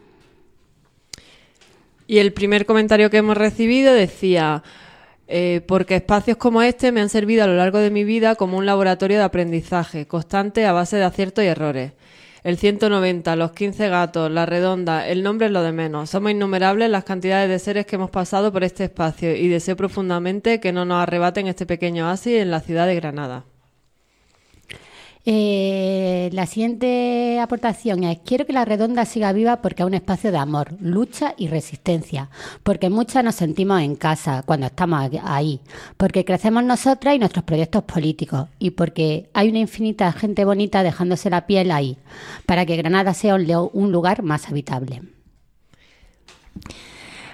Y el primer comentario que hemos recibido decía, porque espacios como este me han servido a lo largo de mi vida como un laboratorio de aprendizaje constante a base de aciertos y errores. El 190, los 15 gatos, La Redonda, el nombre es lo de menos. Somos innumerables las cantidades de seres que hemos pasado por este espacio y deseo profundamente que no nos arrebaten este pequeño oasis en la ciudad de Granada. La siguiente aportación es: quiero que La Redonda siga viva porque es un espacio de amor, lucha y resistencia, porque muchas nos sentimos en casa cuando estamos ahí, porque crecemos nosotras y nuestros proyectos políticos, y porque hay una infinita gente bonita dejándose la piel ahí, para que Granada sea un lugar más habitable.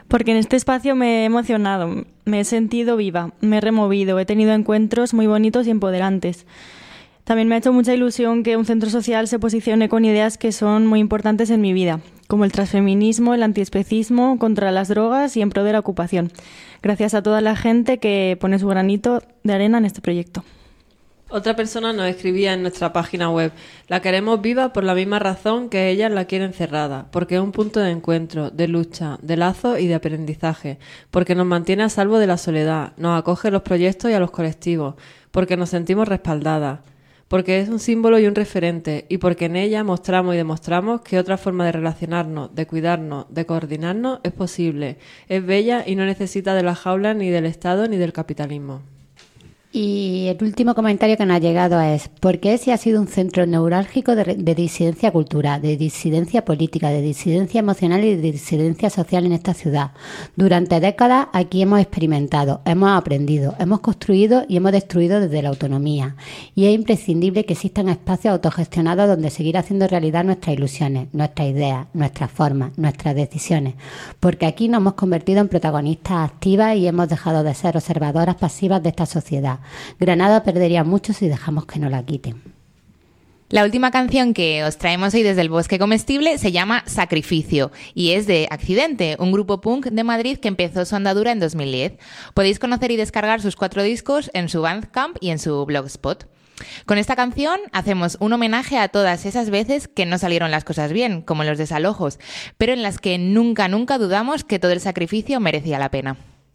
Porque en este espacio me he emocionado, me he sentido viva, me he removido, he tenido encuentros muy bonitos y empoderantes. También me ha hecho mucha ilusión que un centro social se posicione con ideas que son muy importantes en mi vida, como el transfeminismo, el antiespecismo, contra las drogas y en pro de la ocupación. Gracias a toda la gente que pone su granito de arena en este proyecto. Otra persona nos escribía en nuestra página web: la queremos viva por la misma razón que ellas la quieren cerrada, porque es un punto de encuentro, de lucha, de lazo y de aprendizaje, porque nos mantiene a salvo de la soledad, nos acoge a los proyectos y a los colectivos, porque nos sentimos respaldadas, porque es un símbolo y un referente, y porque en ella mostramos y demostramos que otra forma de relacionarnos, de cuidarnos, de coordinarnos es posible, es bella y no necesita de las jaulas ni del Estado ni del capitalismo. Y el último comentario que nos ha llegado es: ¿por qué si ha sido un centro neurálgico de disidencia cultural, de disidencia política, de disidencia emocional y de disidencia social en esta ciudad? Durante décadas aquí hemos experimentado, hemos aprendido, hemos construido y hemos destruido desde la autonomía. Y es imprescindible que existan espacios autogestionados donde seguir haciendo realidad nuestras ilusiones, nuestras ideas, nuestras formas, nuestras decisiones. Porque aquí nos hemos convertido en protagonistas activas y hemos dejado de ser observadoras pasivas de esta sociedad. Granada perdería mucho si dejamos que nos la quiten. La última canción que os traemos hoy desde el Bosque Comestible se llama Sacrificio y es de Accidente, un grupo punk de Madrid que empezó su andadura en 2010. Podéis conocer y descargar sus 4 discos en su Bandcamp y en su Blogspot. Con esta canción hacemos un homenaje a todas esas veces que no salieron las cosas bien, como los desalojos, pero en las que nunca dudamos que todo el sacrificio merecía la pena.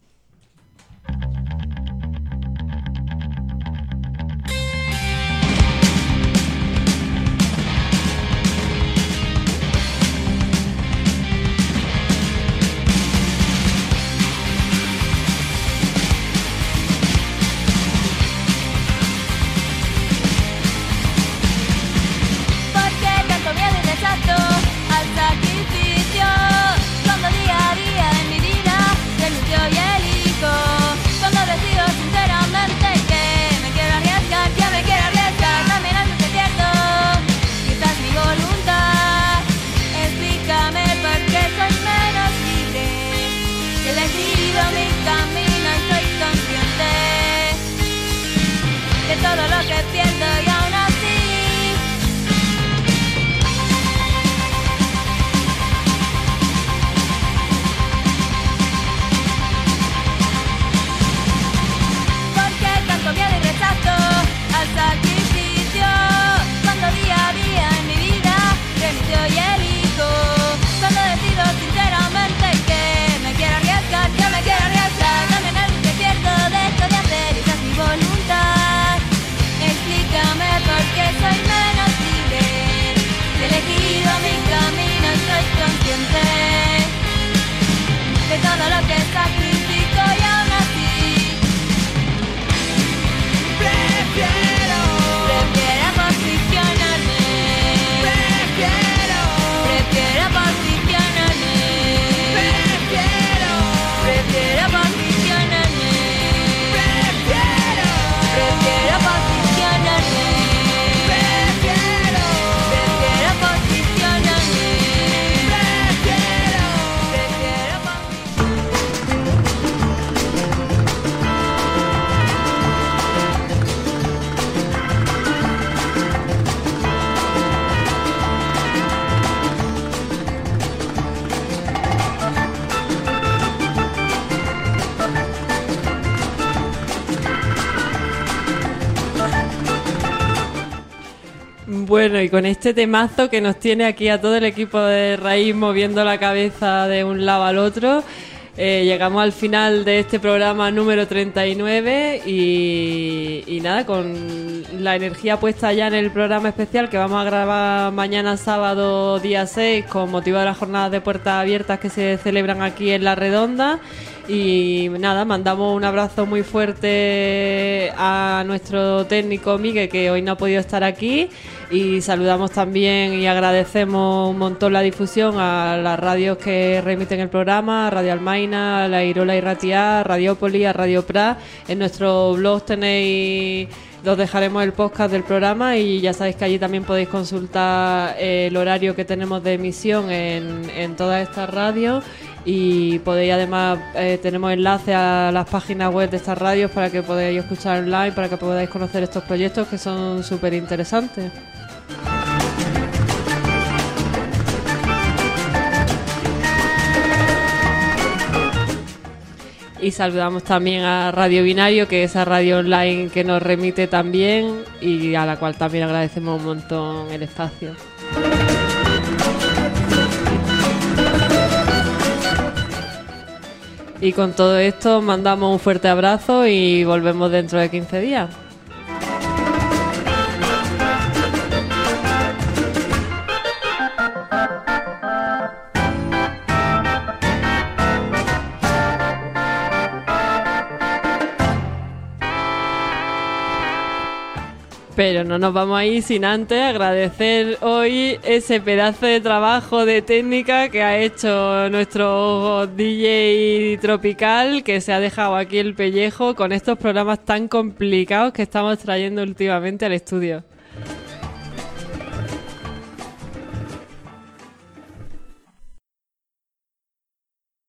Al sacrificio, cuando día a día en mi vida renuncio y elijo, cuando decido sinceramente que me quiero arriesgar, que me quiero arriesgar, también antes que pierdo, quizás mi voluntad. Explícame por qué soy menos libre, que he elegido mi camino y soy consciente de todo lo que pierdo y aún así. Al sacrificio, cuando día a día en mi vida renuncio y elijo, cuando decido sinceramente que me quiero arriesgar, también algo que pierdo, dejo de hacer, esa es mi voluntad. Explícame por qué soy menos libre, he elegido mi camino y soy consciente de todo lo que sacrifico y aún así prefiero posicionarme. Prefiero posicionarme. Prefiero posicionarme. Prefiero posicionarme. Prefiero posicionarme. Bueno, y con este temazo que nos tiene aquí a todo el equipo de Raíz moviendo la cabeza de un lado al otro, llegamos al final de este programa número 39 y nada, con la energía puesta ya en el programa especial que vamos a grabar mañana sábado día 6 con motivo de las jornadas de puertas abiertas que se celebran aquí en La Redonda. Y nada, mandamos un abrazo muy fuerte a nuestro técnico Miguel, que hoy no ha podido estar aquí, y saludamos también y agradecemos un montón la difusión a las radios que remiten el programa, a Radio Almaina, a La Irola y Ratia, a Radiópolis, a Radio Prat. En nuestro blog tenéis... Os dejaremos el podcast del programa y ya sabéis que allí también podéis consultar el horario que tenemos de emisión en todas estas radios. Y podéis además, tenemos enlace a las páginas web de estas radios para que podáis escuchar online, para que podáis conocer estos proyectos que son súper interesantes. Y saludamos también a Radio Binario, que es esa radio online que nos remite también y a la cual también agradecemos un montón el espacio. Y con todo esto mandamos un fuerte abrazo y volvemos dentro de 15 días. Pero no nos vamos a ir sin antes agradecer hoy ese pedazo de trabajo de técnica que ha hecho nuestro DJ tropical, que se ha dejado aquí el pellejo con estos programas tan complicados que estamos trayendo últimamente al estudio.